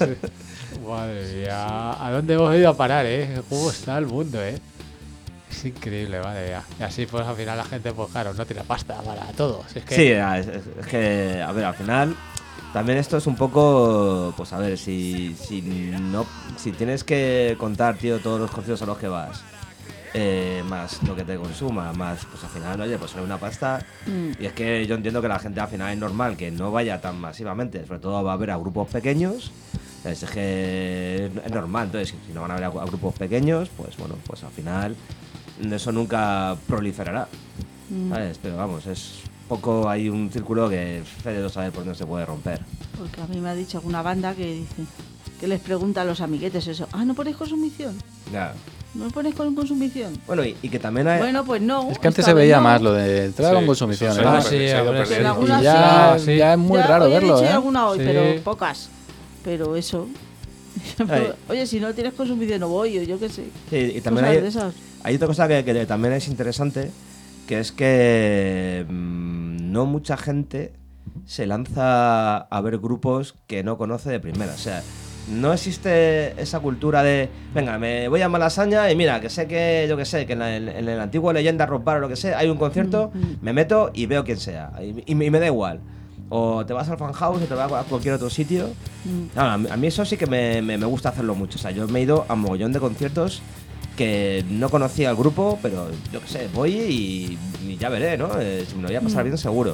Madre mía, ¿a dónde hemos ido a parar, eh? ¿Cómo está el mundo, eh? Es increíble, madre mía. Y así, pues, al final la gente, pues, claro, no tiene pasta para todo. Si es que... Sí, es, es- es que, a ver, al final también esto es un poco, pues a ver, si, si no, si tienes que contar, tío, todos los conciertos a los que vas, eh, más lo que te consuma, más, pues al final, oye, pues sale una pasta. Mm. Y es que yo entiendo que la gente al final es normal que no vaya tan masivamente, sobre todo va a ver a grupos pequeños. Es que es normal, entonces si no van a ver a, a grupos pequeños, pues bueno, pues al final eso nunca proliferará. Mm. ¿Sabes? Pero vamos, es poco, hay un círculo que Fede no sabe por dónde se puede romper. Porque a mí me ha dicho alguna banda que dice, que les pregunta a los amiguetes eso, ah, ¿no ponéis consumición? Ya. ¿No ponéis con consumición? Bueno, y, y que también hay... Bueno, pues no. Es que antes esta se vez veía no. más lo de entrada Sí, con consumición. sí, ¿eh? sí, Ah, se ha sí, ido hombre, perdiendo. En algunas Y ya, sí. ya es muy Ya, raro hoy he verlo, dicho ¿eh? alguna hoy, Sí. pero pocas. Pero eso. Ay. Oye, si no tienes consumición no voy, o yo qué sé. Sí, y también Cosas hay, de esas. hay otra cosa que, que también es interesante, que es que mm, no mucha gente se lanza a ver grupos que no conoce de primera. O sea, no existe esa cultura de, venga, me voy a Malasaña y mira, que sé que, yo que sé, que en, la- en- en el antiguo Leyenda Rock Bar o lo que sea, hay un concierto, Mm, mm. me meto y veo quién sea. Y, y me y me da igual. O te vas al fan house o te vas a cualquier otro sitio. Mm. No, a, mí, a mí eso sí que me, me- me gusta hacerlo mucho. O sea, yo me he ido a mogollón de conciertos que no conocía al grupo, pero yo qué sé, voy y, y ya veré, ¿no? Eh, me lo voy a pasar bien seguro.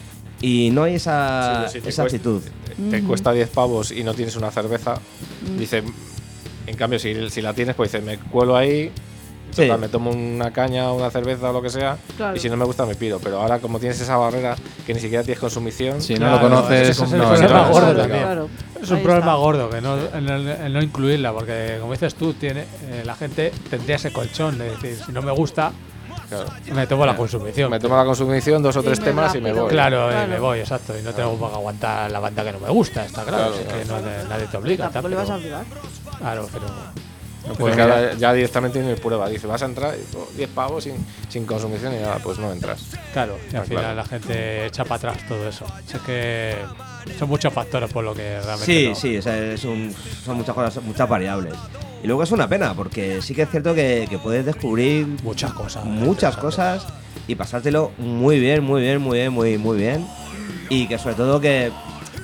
Y no hay esa, Sí, sí, te esa cuesta- actitud. Te Ujú. cuesta diez pavos y no tienes una cerveza. Dice, en cambio, si, si la tienes, pues dices, me cuelo ahí, Sí. total, me tomo una caña, una cerveza o lo que sea, Claro. y si no me gusta, me pido. Pero ahora, como tienes esa barrera que ni siquiera tienes consumición, Si Claro, no lo conoces, ese es el no problema entras. gordo Claro, también. claro. Es un Ahí problema está. gordo, que no, el, el- el no incluirla, porque como dices tú, tiene, eh, la gente tendría ese colchón de decir, si no me gusta, claro, me tomo la consumición. me tomo la consumición, dos o Y tres me temas y me rápido. voy. Claro, y Claro. me voy, exacto. Y no tengo que aguantar la banda que no me gusta, está claro. Claro, si es que claro. no- nadie te obliga. Tampoco tal, le vas a pero- obligar. Claro, pero. No pero puedes mira, ya, ya directamente ni prueba. Dice, vas a entrar y, oh, diez pavos sin, sin consumición y nada, pues no entras. Claro, y al Ah, final claro. la gente echa para atrás todo eso. Si es que son muchos factores por lo que realmente. Sí, no- sí, o sea, es un- son muchas cosas, muchas variables. Y luego es una pena, porque sí que es cierto que, que puedes descubrir Muchas cosas. muchas interesantes. cosas y pasártelo muy bien, muy bien, muy bien, muy, muy bien. Y que sobre todo que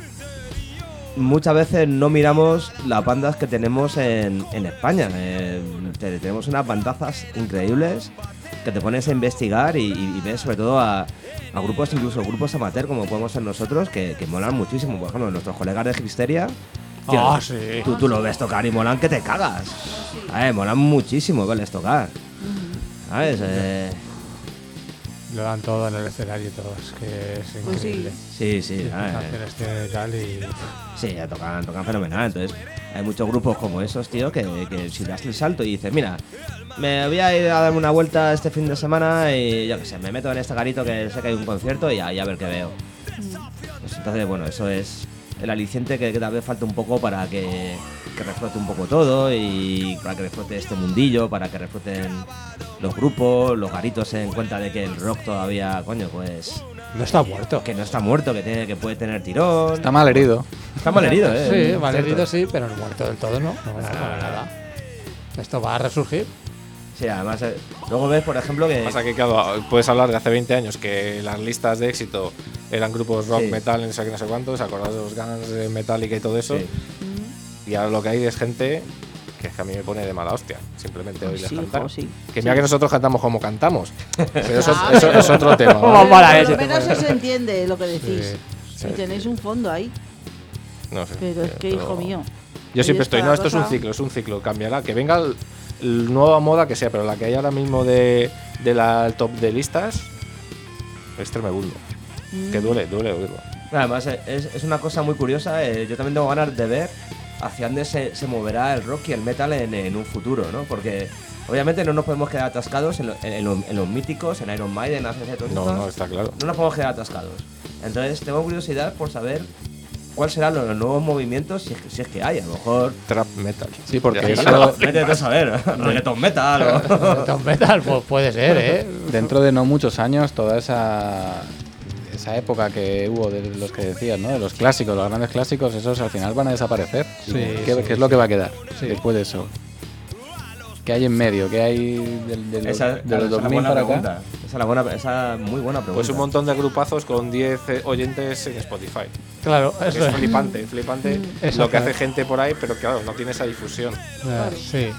muchas veces no miramos las bandas que tenemos en, en España. Eh, te- tenemos unas bandazas increíbles que te pones a investigar y, y- y ves sobre todo a, a grupos, incluso grupos amateur como podemos ser nosotros, que, que molan muchísimo. Por ejemplo, nuestros colegas de Histeria. tío, Ah, sí. Tú, tú lo ves tocar y molan que te cagas. A molan muchísimo verles tocar. ¿Sabes? Eh, Lo dan todo en el escenario y todo. Es que es Pues sí. increíble. sí, sí. Sí, ah, eh. canciones tiene y tal y. Sí, ya tocan, tocan fenomenal. Entonces, hay muchos grupos como esos, tío, que, que si das el salto y dices, mira, me voy a ir a darme una vuelta este fin de semana y yo qué sé, me meto en este garito que sé que hay un concierto y ahí a ver qué veo. Pues entonces, bueno, eso es el aliciente que, que tal vez falta un poco para que, que reflote un poco todo y para que reflote este mundillo, para que refloten los grupos, los garitos se den cuenta de que el rock todavía, coño, pues No está muerto. que no está muerto, que tiene, que puede tener tirón. Está mal herido. Está mal herido, ¿eh? Sí, mal Cierto. herido sí, pero no muerto del todo, ¿no? No, no, no, nada. Esto va a resurgir. Sí, además, eh, luego ves, por ejemplo, que. Pasa que, claro, puedes hablar de hace veinte años que las listas de éxito eran grupos rock, Sí. metal, no sé qué, no sé cuántos, acordados de los Guns, de Metallica y todo eso. Sí. Y ahora lo que hay es gente que, es que a mí me pone de mala hostia, simplemente oírles Sí, cantar. jo, sí. Que mira que nosotros cantamos como cantamos, pero eso, Ah, eso es otro tema. Como ¿vale? para Por ese lo tema. menos se entiende lo que decís. Sí. Y tenéis un fondo ahí. No sé, Pero es que, pero- hijo mío. Yo siempre Ahí estoy, está no, la esto es un cosa. ciclo, es un ciclo, cambiará. Que venga el, el nueva moda que sea, pero la que hay ahora mismo de, de la top de listas es tremendo. Mm. Que duele, duele oírlo. Además, eh, es, es una cosa muy curiosa. eh, yo también tengo ganas de ver hacia dónde se, se moverá el rock y el metal en, en un futuro, ¿no? Porque obviamente no nos podemos quedar atascados en, lo- en- en lo- en los míticos, en Iron Maiden, en A C D C, todo No, esto. no, está claro. No nos podemos quedar atascados. Entonces, tengo curiosidad por saber cuáles serán los, los nuevos movimientos, si es, que, si es que hay. A lo mejor. Trap metal. Sí, porque Ya, eso, Vete a saber, reggaeton metal o. Tom Metal pues, puede ser, ¿eh? dentro de no muchos años, toda esa esa época que hubo de los que decías, ¿no? De los clásicos, los grandes clásicos, esos al final van a desaparecer. Sí, ¿Qué, sí, qué es lo que va a quedar Sí. después de eso? ¿Qué hay en medio? ¿Qué hay del, del- Esa, de claro, los esa es la dos mil buena para acá? pregunta. Esa es la buena, esa muy buena pregunta. Pues un montón de grupazos con diez eh, oyentes en Spotify. Claro, Es eso es. flipante, flipante Eso lo que es. hace gente por ahí, pero claro, no tiene esa difusión. Ah, sí.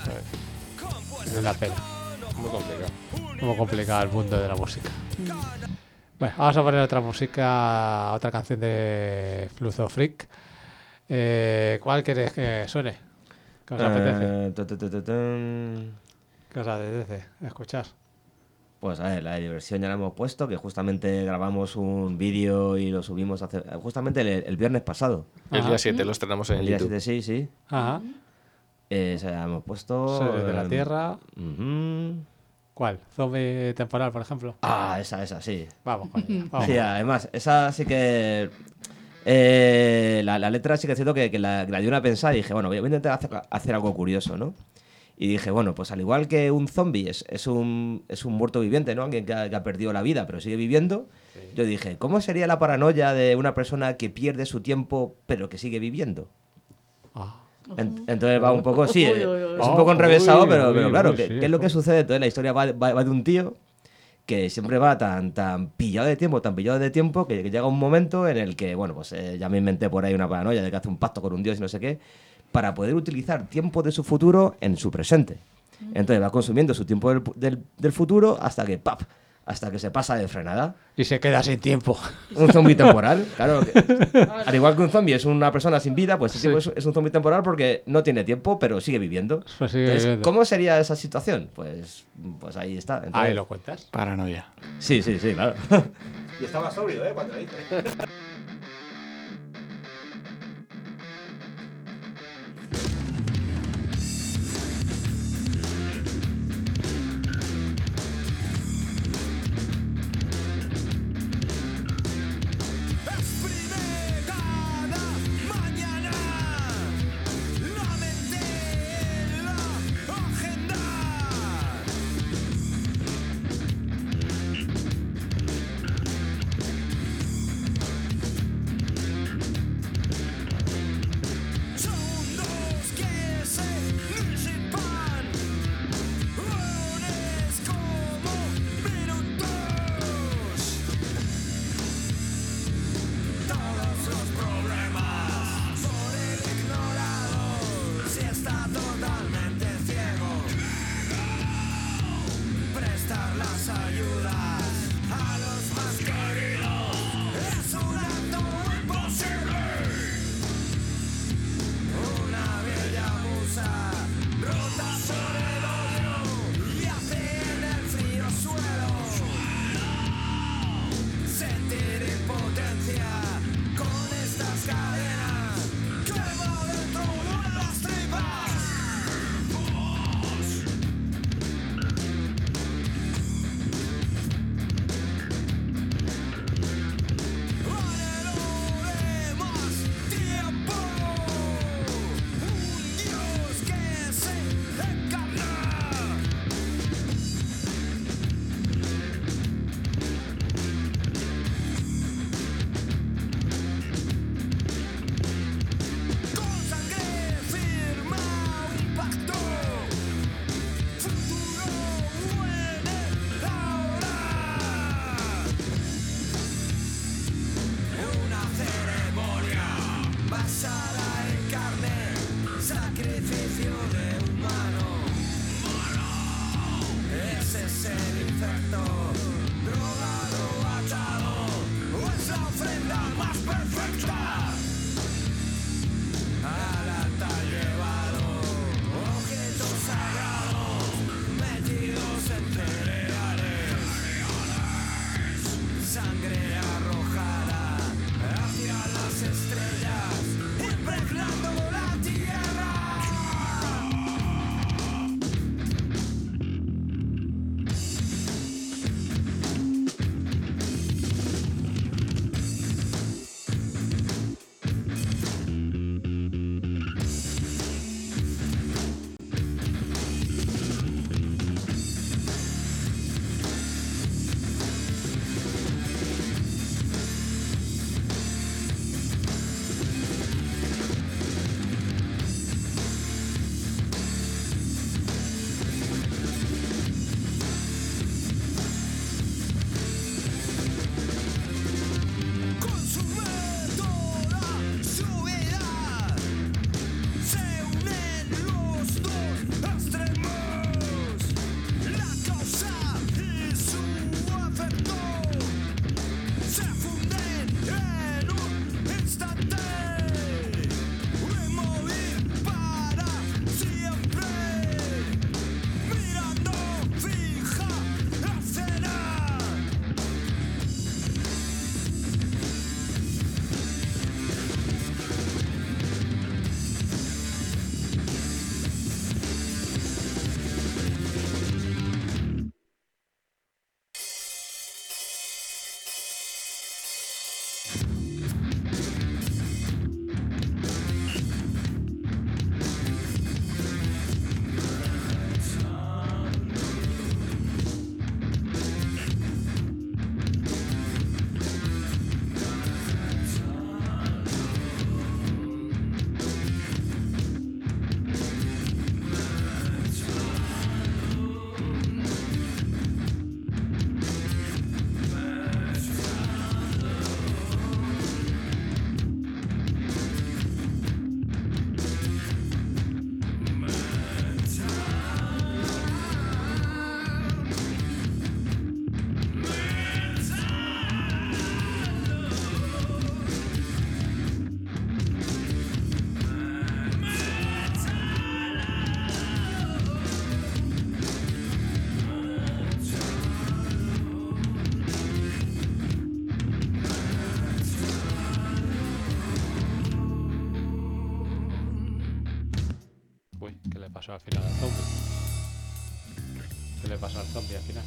Es una pena. Muy complicado. Muy complicado el mundo de la música. Bueno, vamos a poner otra música, otra canción de Fluzo Freak. Eh, ¿Cuál queréis que suene? ¿Qué os apetece? Eh, tu, tu, tu, tu, tun. ¿Qué os apetece escuchar? Pues a ver, la diversión ya la hemos puesto, que justamente grabamos un vídeo y lo subimos hace, justamente el, el viernes pasado. El Ajá. día siete los tenemos en El día YouTube. siete, sí, sí. Ajá. Eh, o sea, hemos puesto. Sobre de la eh, Tierra. ujú. ¿Cuál? Zombie temporal, por ejemplo. Ah, esa, esa, sí. Vamos con ella. Vamos. Sí, además, esa sí que. eh, la, la letra sí que es cierto que, que la, que la di una pensada y dije, bueno, voy a intentar hacer, hacer algo curioso, ¿no? Y dije, bueno, pues al igual que un zombie es, es, un, es un muerto viviente, ¿no? Alguien que ha, que ha perdido la vida pero sigue viviendo. Yo dije, ¿cómo sería la paranoia de una persona que pierde su tiempo pero que sigue viviendo? Ah. En- entonces va un poco, sí, Uy, eh, uy, uy. es un poco enrevesado, Uy, pero, uy, pero claro, uy, ¿qué, sí, qué es lo que uy. sucede? Entonces la historia va, va- va de un tío que siempre va tan, tan pillado de tiempo, tan pillado de tiempo, que, que llega un momento en el que, bueno, pues eh, ya me inventé por ahí una paranoia de que hace un pacto con un dios y no sé qué, para poder utilizar tiempo de su futuro en su presente. Entonces va consumiendo su tiempo del, del- del futuro hasta que, ¡pap!, hasta que se pasa de frenada. Y se queda sin tiempo. Un zombie temporal, claro. que- al igual que un zombie es una persona sin vida, pues este tipo es, es un zombie temporal porque no tiene tiempo, pero sigue viviendo. Pues sigue Entonces, viviendo. ¿cómo sería esa situación? Pues, pues ahí está. Entonces- Ahí lo cuentas. Paranoia. Sí, sí, sí, claro. Y estaba sobrio, ¿eh? Cuando lo hice. Exprime cada mañana la mente en la agenda. al final al zombie? ¿Qué le pasó al zombie al final?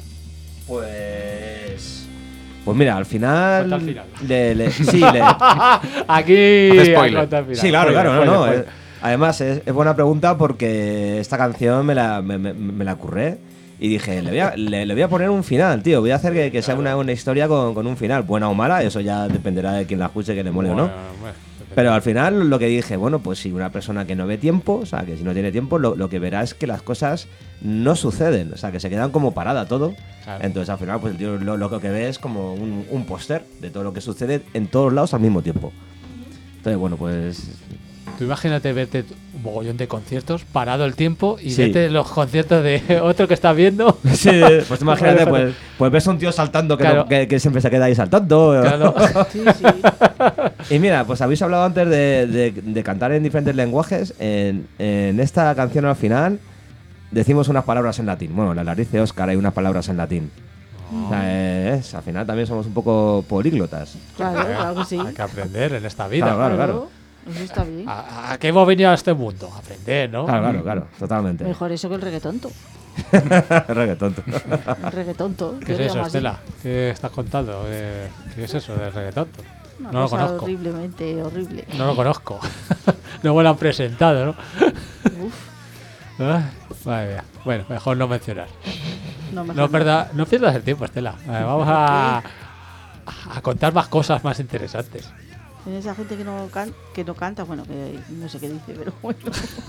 Pues. Pues mira, al final. Cuenta al final. Le, le- sí, le- Aquí. Hace spoiler. cuenta al final. sí, claro, Spoiler, claro, no, spoiler, no. spoiler. eh, Además, es, es buena pregunta porque esta canción me la, me, me- me la curré y dije, le voy a, le, le voy a poner un final, tío. Voy a hacer que, que sea una, una historia con, con un final, buena o mala, eso ya dependerá de quien la escuche, que le mole o no. Bueno, bueno, depende. Pero al final lo que dije, bueno, pues si una persona que no ve tiempo, o sea, que si no tiene tiempo, lo, lo que verá es que las cosas no suceden, o sea, que se quedan como parada todo. Claro. Entonces al final, pues el tío lo, lo que ve es como un, un póster de todo lo que sucede en todos lados al mismo tiempo. Entonces, bueno, pues Tú imagínate verte un mogollón de conciertos, parado el tiempo y Sí. vete los conciertos de otro que estás viendo. sí, pues imagínate, pues, pues ves a un tío saltando que, no- Claro. que, que siempre se queda ahí saltando. Claro. Sí, sí. Y mira, pues habéis hablado antes de, de- de cantar en diferentes lenguajes. En, en esta canción al final decimos unas palabras en latín. Bueno, en la nariz de Óscar hay unas palabras en latín. O sea, es- al final también somos un poco políglotas. Claro, claro que sí. Hay que aprender en esta vida. Claro, claro. Eso está bien. ¿A, a qué hemos venido a este mundo? A aprender, ¿no? Claro, claro, claro, totalmente. Mejor eso que el reggaetonto. Reggaetón. El reggaetonto. ¿Qué es eso, Estela? ¿Qué estás contando? ¿Qué, qué es eso del reggaetón? Una No lo cosa conozco. horriblemente horrible. No lo conozco. No me lo han presentado, ¿no? Uf, Ah, madre mía. Bueno, mejor no mencionar. no me No, perda- no pierdas el tiempo, Estela. A ver, vamos a, a contar más cosas más interesantes. Tienes esa gente que no, can- que no canta, bueno, que no sé qué dice, pero bueno.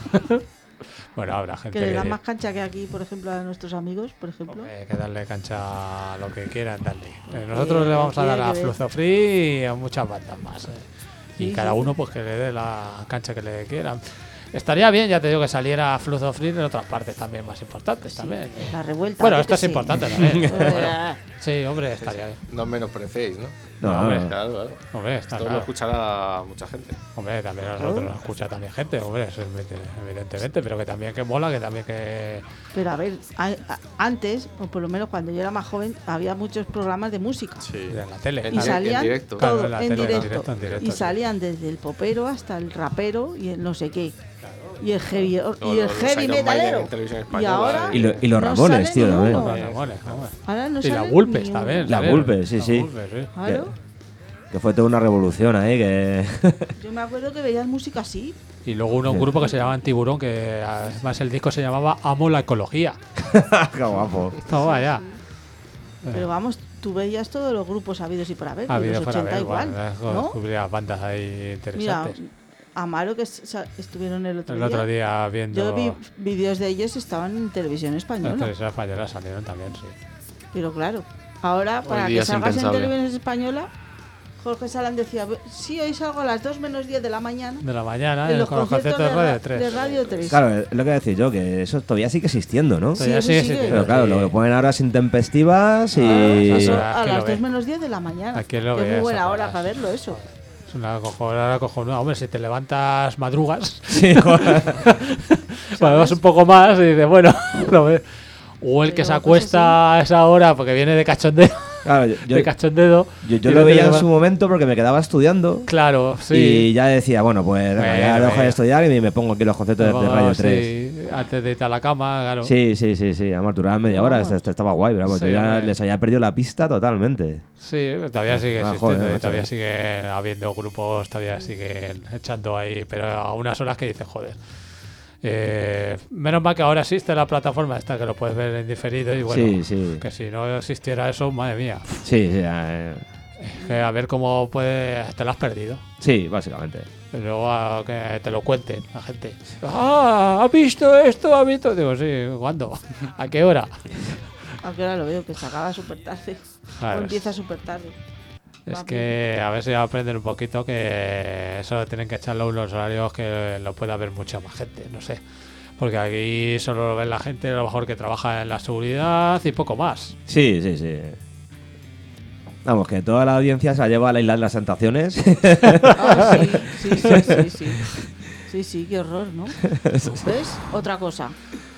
Bueno, habrá gente Que le que, dan más cancha que aquí, por ejemplo, a nuestros amigos, por ejemplo. hombre, que darle cancha a lo que quieran darle. Eh, nosotros le vamos a aquí dar hay a que ver. Fluzo Free y a muchas bandas más. eh. Y Sí, cada sí. uno pues que le dé la cancha que le quieran. Estaría bien, ya te digo, que saliera Fluzo Free en otras partes también más importantes también. La revuelta. Bueno, yo esto qué es sé. importante también. Eh, Sí, hombre, estaría bien. No menosprecéis, ¿no? No, hombre. no, no. Claro, claro. Hombre, está Esto lo claro. escuchará mucha gente. Hombre, también a nosotros nos escucha también gente, hombre, eso es evidente- evidentemente, pero que también que mola, que también que... Pero a ver, a- a- antes, o por lo menos cuando yo era más joven, había muchos programas de música. Sí. En la tele. En Y direct- salían en directo. Claro, todo en la en, tele, en directo. directo, en directo, Y sí. salían desde el popero hasta el rapero y el no sé qué. Y el heavy, Lo- y el los heavy Iron Maiden metalero. en televisión Y española, ahora Y, lo- y los no Ramones, sale tío, también. ninguno. Los Ramones, hombre. Ahora no Y la sale Vulpes ni un- también. La ¿sabes? Vulpes, sí, La sí. Vulpes, sí. Claro. Que fue toda una revolución ahí, que... Yo me acuerdo que veías música así. Y luego uno, un grupo que se llamaba Tiburón, que además el disco se llamaba Amo la Ecología. Qué guapo. Toma ya. Pero vamos, tú veías todos los grupos habidos y por haber. Ha y habido los para ochenta ver, igual. bueno, ¿no? descubría bandas ahí Mira, interesantes. Amaro, que s- sa- estuvieron el otro El día. otro día viendo... Yo vi vídeos de ellos, estaban en televisión La española. televisión española salieron también, sí. Pero claro, ahora para día que es salgas en impensable. televisión española, Jorge Salán decía, sí, hoy salgo a las dos menos diez de la mañana De la mañana, en eh, los con los conciertos conciertos de de, Radio Ra- tres. de Radio tres. Claro, es lo que decir yo, que eso todavía sigue existiendo, ¿no? Sí, Todavía eso sigue sigue. existiendo, Pero claro, sí. lo que ponen ahora es intempestivas y... Ah, Eso, Ah, a que las lo ve. dos menos diez de la mañana. ¿A quién lo que es ve muy esas buena hora horas? para verlo eso. Es una cojonada, cojonuda. Hombre, si te levantas madrugas, Sí, joder. cuando vas un poco más y dices, bueno, lo ves. O el que Pero se cosas acuesta a esa hora porque viene de cachondeo, Claro, yo, yo, de cachondeo. yo- yo y lo no te veía en leva- su momento porque me quedaba estudiando Claro, sí. y ya decía, bueno, pues venga, Bueno, ya dejo de venga. estudiar y me pongo aquí los conciertos de, de Luego, Radio sí, tres. antes de irte a la cama, claro. Sí, sí, sí, sí, además duraban media hora, Vamos. esto, esto estaba guay, pero vamos, Sí, yo ya hombre. les había perdido la pista totalmente. Sí, todavía sigue Ah, existiendo, joder, y macho. todavía sigue habiendo grupos, todavía siguen echando ahí, pero a unas horas que dices, joder. Eh, menos mal que ahora existe la plataforma esta que lo puedes ver en diferido y bueno, Sí, sí. que si no existiera eso, madre mía, Sí, sí, eh, que a ver cómo puede, te lo has perdido. sí, básicamente. Y luego a que te lo cuenten la gente. Ah, ¿ha visto esto? ¿Ha visto? Digo, sí, ¿cuándo? ¿A qué hora? Aunque ahora lo veo, que se acaba súper tarde. Claro, O empieza súper tarde. es Va que a ver si aprenden un poquito que eso tienen que echarlo en los horarios que lo pueda ver mucha más gente, no sé. Porque aquí solo lo ve la gente a lo mejor que trabaja en la seguridad y poco más. Sí, sí, sí. Vamos, que toda la audiencia se la lleva a la isla de las tentaciones. Ah, sí, sí, sí, sí, sí. Sí, sí, qué horror, ¿no? ¿Ves? Otra cosa.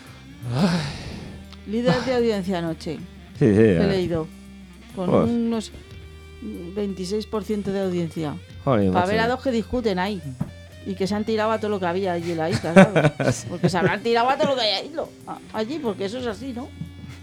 Líder de audiencia anoche. Sí, sí. He eh. leído. Con Joder. unos veintiséis por ciento de audiencia. Joder, Para macho. ver a dos que discuten ahí. Y que se han tirado a todo lo que había allí en la isla, ¿sabes? Porque se habrán tirado a todo lo que hay allí, allí, porque eso es así, ¿no?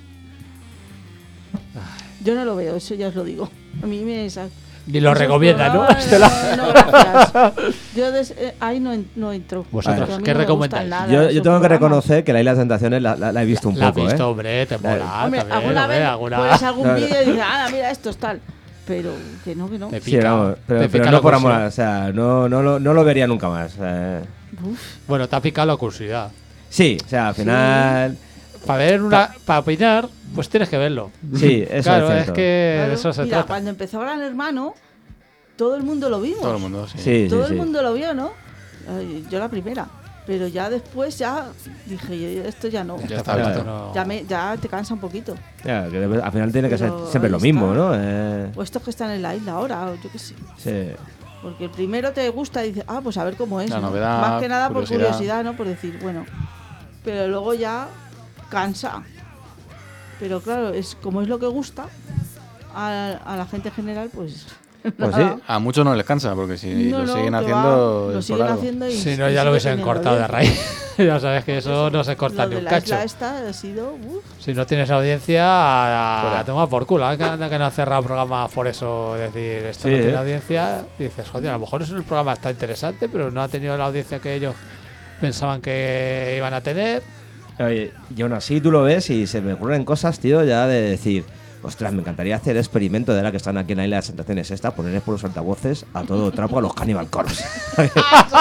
Yo no lo veo, eso ya os lo digo. A mí me... Sa- Ni lo recomienda, ¿no? No, no, no, gracias. Yo des- eh, ahí no, en- no entro. ¿Vosotros Porque a mí qué no me recomendáis? gustan nada Yo, yo esos tengo que programas. reconocer que la Isla de las Tentaciones la, la- la he visto un La has poco, visto, ¿eh? hombre, te mola. Hombre, también, alguna hombre, vez alguna- pones algún No, no. vídeo y dices, ah, mira, esto es tal. Pero que no, que no. Te Sí, pica, vamos, pero, te pero pica no la por amor, curiosidad. o sea, no, no, lo, no lo vería nunca más. eh. Uf, Bueno, te ha picado la curiosidad. Sí, o sea, al final... Para ver una, para opinar, pues tienes que verlo. Sí, eso claro, es es cierto. que claro. de eso se Mira, trata. cuando empezó Gran Hermano, todo el mundo lo vimos. Todo el mundo, sí. Sí, Todo sí, el sí. mundo lo vio, ¿no? Ay, yo la primera. Pero ya después ya dije, esto ya no. Ya está Claro. visto. No. Ya, me, ya te cansa un poquito. Ya, que debe- al final tiene que ser Pero siempre ahí lo mismo, está. ¿no? Eh, O estos que están en la isla ahora, o yo qué sé. sí. Porque el primero te gusta y dices, ah, pues a ver cómo es. La ¿no? novedad, Más que nada por curiosidad. curiosidad, ¿no? Por decir, bueno. Pero luego ya cansa. Pero claro, es como es lo que gusta a, a la gente en general, pues. Pues nada. sí. A muchos no les cansa, porque si No, lo no, siguen que haciendo. va, es lo por siguen algo. haciendo y Si no, y ya sigue lo hubiesen teniendo cortado de audiencia. raíz. Ya sabes que eso no se corta Lo ni de un la cacho. isla esta ha sido. Uf, Si no tienes audiencia, a, Fuera. a tomar por culo. ¿eh? Que, anda que no han cerrado programas por eso. Decir, esto Sí, no tiene ¿eh? audiencia. Y dices, joder, a lo mejor eso el programa está interesante, pero no ha tenido la audiencia que ellos pensaban que iban a tener. Oye, y aún así tú lo ves y se me ocurren cosas, tío, ya de decir, ostras, me encantaría hacer el experimento de la que están aquí en la Isla de las Tentaciones esta, ponerles por los altavoces a todo trapo a los Cannibal Corpse. eso,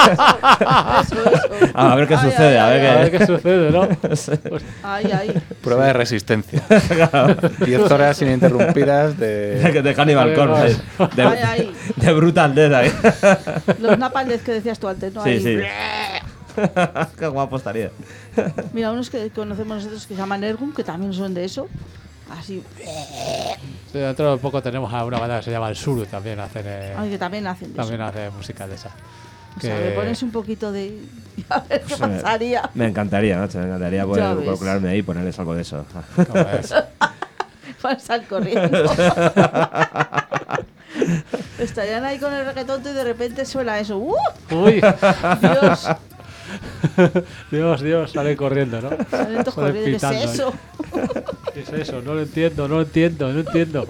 eso. A ver qué Ay, sucede, ay, a ver ay, A ver qué... qué sucede, ¿no? Ay, ay. Prueba de resistencia. diez horas ininterrumpidas de. de Cannibal Corpse, de, Ay, ay. de Brutal Death ahí. Los napaldes que decías tú antes, ¿no? Sí, Ahí. sí. Qué guapo estaría. Mira, unos que conocemos nosotros que se llaman Ergun, que también son de eso. Así. Sí, dentro de poco tenemos a una banda que se llama El Suru, también hacen, eh, Ay, que también hacen de también eso. hace música de esa. O sea, le pones un poquito de. A ver qué Sí, me- pasaría. Me encantaría, macho, me encantaría Ya poder ves. calcularme ahí y ponerles algo de eso. Como es. Van a salir corriendo. Estarían ahí con el reggaetón y de repente suena eso. ¡Uh! Uy, Dios, Dios, Dios, sale corriendo, ¿no? salen todos Joder, corriendo. ¿Qué es pitando ahí. eso? ¿Qué es eso? No lo entiendo, no lo entiendo, no entiendo.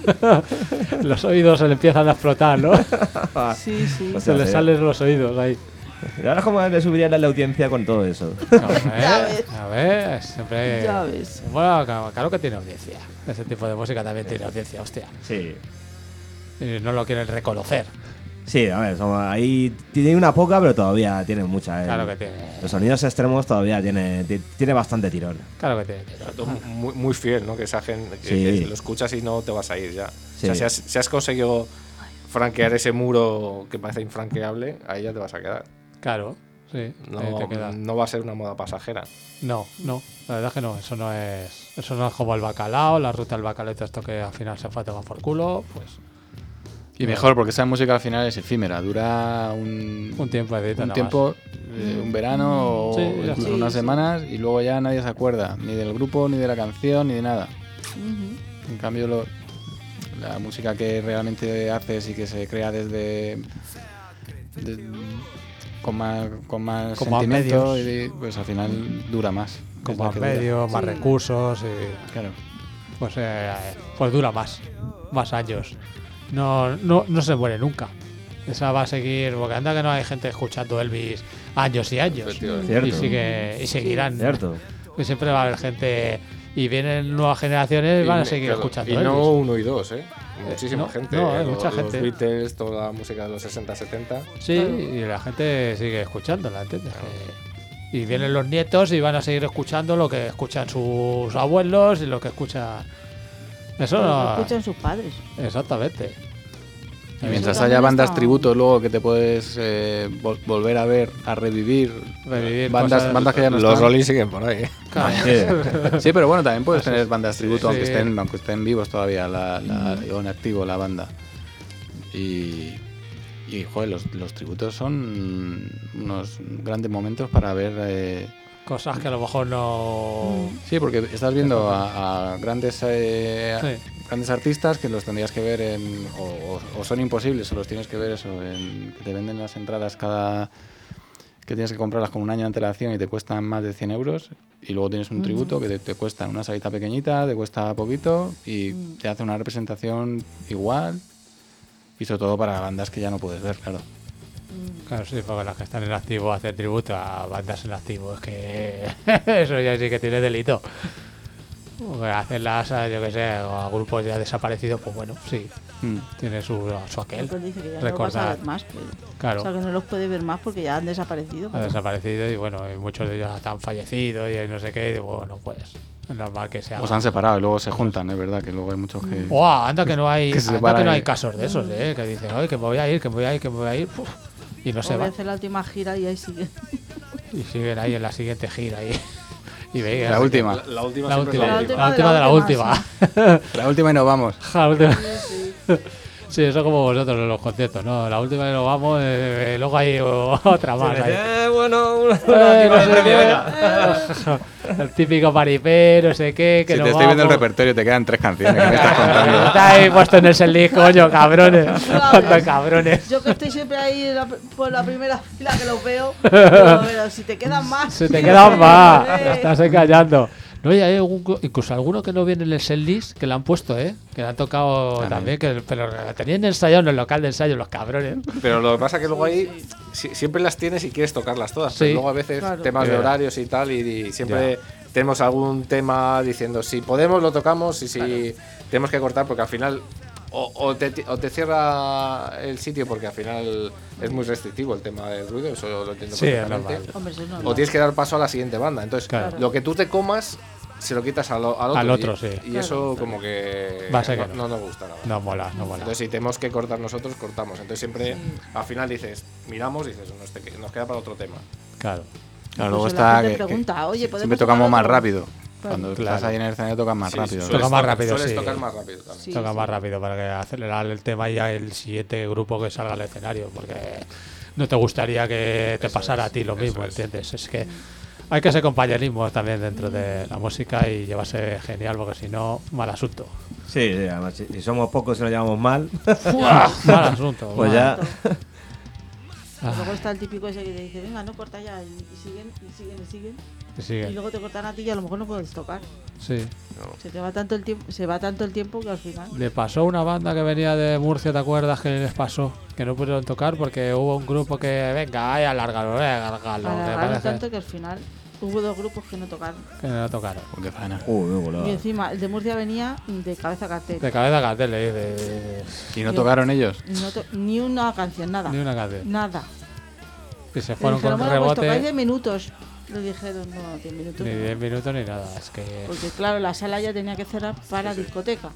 Los oídos se le empiezan a explotar, ¿no? Sí, sí. Pues Se le sí. salen los oídos ahí. Y ahora cómo le subirían a la audiencia con todo eso. A ver, Ya ves. a ver, siempre. Ya ves. Bueno, claro, claro que tiene audiencia. Ese tipo de música también tiene audiencia, hostia. Sí. Y no lo quieren reconocer. Sí, a ver, somos- ahí tiene una poca, pero todavía tiene mucha. eh. Claro que tiene. Los sonidos extremos todavía tiene, ti- tiene bastante tirón. Claro que tiene. Todo muy, muy fiel, ¿no? Que esa gente que, Sí. que lo escuchas y no te vas a ir ya. Sí. O sea, si has, si has conseguido franquear ese muro que parece infranqueable, ahí ya te vas a quedar. Claro, sí. ahí No, te queda. no va a ser una moda pasajera. No, no, la verdad es que no, eso no es. Eso no es como el bacalao, la ruta del bacalao, y todo esto que al final se fue a tomar por culo, pues. Y mejor, porque esa música al final es efímera, dura un, Un tiempo de un tiempo, eh, un verano Sí, o ya incluso está. unas Sí, sí. semanas y luego ya nadie se acuerda, ni del grupo, ni de la canción, ni de nada. Ujú. En cambio, lo- la música que realmente haces y que se crea desde... de- con más, con más Con más sentimiento, medios. y, pues al final dura más. Con Es la más que dura. medios, más Sí. recursos, y Claro. pues, eh, pues dura más, más años. No, no, no se muere nunca. Esa va a seguir, porque anda que no hay gente escuchando Elvis años y años. Efectivamente. Cierto. Y, sigue, y seguirán. Cierto. Que siempre va a haber gente. Y vienen nuevas generaciones y van a Y- seguir claro, escuchando Y Elvis. no uno y dos, ¿eh? Muchísima no, gente. no, hay Lo- mucha los gente. Beatles, toda la música de los sesenta, setenta. Sí, y la gente sigue escuchándola, ¿entiendes? Que- y vienen los nietos y van a seguir escuchando lo que escuchan sus abuelos y lo que escuchan. Eso Lo no. escuchan sus padres. Exactamente. Y mientras Eso haya también bandas está- tributos luego que te puedes eh, vol- volver a ver, a revivir, Revivir bandas, cosas- bandas que ya no Los están. Rolling siguen por ahí. Claro. Sí. Sí, pero bueno, también puedes tener bandas tributo aunque sí. estén aunque estén vivos todavía la, la, o en activo la banda. Y, y joder, los, los tributos son unos grandes momentos para ver. eh, Cosas que a lo mejor no. sí, porque estás viendo a, a grandes eh, Sí. grandes artistas que los tendrías que ver en o, o- o son imposibles o los tienes que ver eso en, que te venden las entradas cada que tienes que comprarlas con un año de antelación y te cuestan más de cien euros. Y luego tienes un tributo que te, te cuesta una salita pequeñita, te cuesta poquito y te hace una representación igual. Y sobre todo para bandas que ya no puedes ver, claro. Claro, sí, porque las que están en activo hacen tributo a bandas en activo. Es que eso ya sí que tiene delito. Porque hacerlas, a, yo que sé, a grupos ya desaparecidos, pues bueno, sí, Mm. tiene su, su aquel. Pues dice que ya no lo vas a Recordar. ver más. Pero, Claro. O sea, que no los puede ver más porque ya han desaparecido. Ha pero- desaparecido y bueno, y muchos de ellos están fallecidos y no sé qué. Y digo, bueno, pues es normal que sea. O se han separado y luego se juntan, es verdad que luego hay muchos que... ¡Buah! Anda que no hay, Que se anda separan que no hay y- casos de esos, ¿eh? Que dicen, oye, que me voy a ir, que me voy a ir, que me voy a ir. Uf, y no o se voy a van. hacer la última gira y ahí sigue. Y siguen ahí en la siguiente gira. Y, y veis, La así última. La, la última La siempre última, es La la última última de de la la última, última. La última y nos vamos. La última. Sí, Sí, eso como vosotros en los conciertos, ¿no? La última que nos vamos, eh, eh, luego hay o- otra más. ahí. Eh, bueno, una, Eh, no sé una- qué. El típico paripé, no sé qué, que Si nos te estoy viendo el vamos. repertorio te quedan tres canciones que me estás contando. Está ahí puesto en el setlist, coño, cabrones. Anda, cabrones. Yo que estoy siempre ahí en la- por la primera fila que los veo, pero, pero si te quedan más. Se te sí, quedan más. eh. Estás encallando. No, y hay algún- incluso alguno que no viene en el setlist que le han puesto, ¿eh? Que le han tocado también, que, pero tenían ensayado en el local de ensayo los cabrones. Pero lo que pasa es que luego ahí si- siempre las tienes y quieres tocarlas todas. Sí. Pero luego a veces Claro. temas de Ya. horarios y tal, y, y siempre tenemos algún tema diciendo si podemos lo tocamos y si tenemos que cortar porque al final o, o te, o te cierra el sitio porque al final es muy restrictivo el tema del ruido, eso lo entiendo Sí, es perfectamente. normal. Hombre, eso es normal. O tienes que dar paso a la siguiente banda. Entonces, Claro. lo que tú te comas se lo quitas al, o- al otro. Al otro, y, sí. Y Claro. eso como que Va a ser no, que no. no nos gusta nada. No mola, no mola. Entonces, si tenemos que cortar nosotros, cortamos. Entonces, siempre al final dices, miramos y dices, nos, te- nos queda para otro tema. Claro. Claro, luego Incluso la está gente que, que pregunta, oye, ¿podemos siempre tocamos tocar más otro? rápido. Claro. Cuando Claro. estás ahí en el escenario tocas más Sí, rápido. sueles Toca más tocar- rápido, sueles sí. tocar más rápido también. Sí, Toca sí. más rápido para que acelerar el tema y ya el siguiente grupo que salga al escenario, porque no te gustaría que te Eso pasara es, a ti lo eso mismo, es. ¿entiendes? Es que hay que ser compañerismo también dentro de la música y llevarse genial, porque si no, mal asunto. Sí, sí, además, si, si somos pocos y nos llevamos mal, Mal asunto. pues mal. ya. Ah, Luego está el típico ese que te dice, venga, no corta ya, y, y siguen, y siguen, y siguen. que Y sigue. luego te cortan a ti y a lo mejor no puedes tocar. Sí. Se te va tanto el tiempo, se va tanto el tiempo que al final. Le pasó a una banda que venía de Murcia, ¿te acuerdas que les pasó? Que no pudieron tocar porque hubo un grupo que, venga, ay, alárgalo, eh, alárgalo. Que Alargaron parece tanto que al final hubo dos grupos que no tocaron. que no tocaron. Oh, qué faena. Uy, uy, uy, Y encima, el de Murcia venía de cabeza a cartel. De cabeza a cartel, le dice. ¿Y no tocaron ellos? No to- ni una canción, nada. Ni una canción. Nada. Y se Le fueron dijeron, con bueno, pues tocáis rebote. diez minutos. Le dijeron, no, diez minutos. Ni no. diez minutos ni nada. Es que. Porque claro, la sala ya tenía que cerrar para discoteca.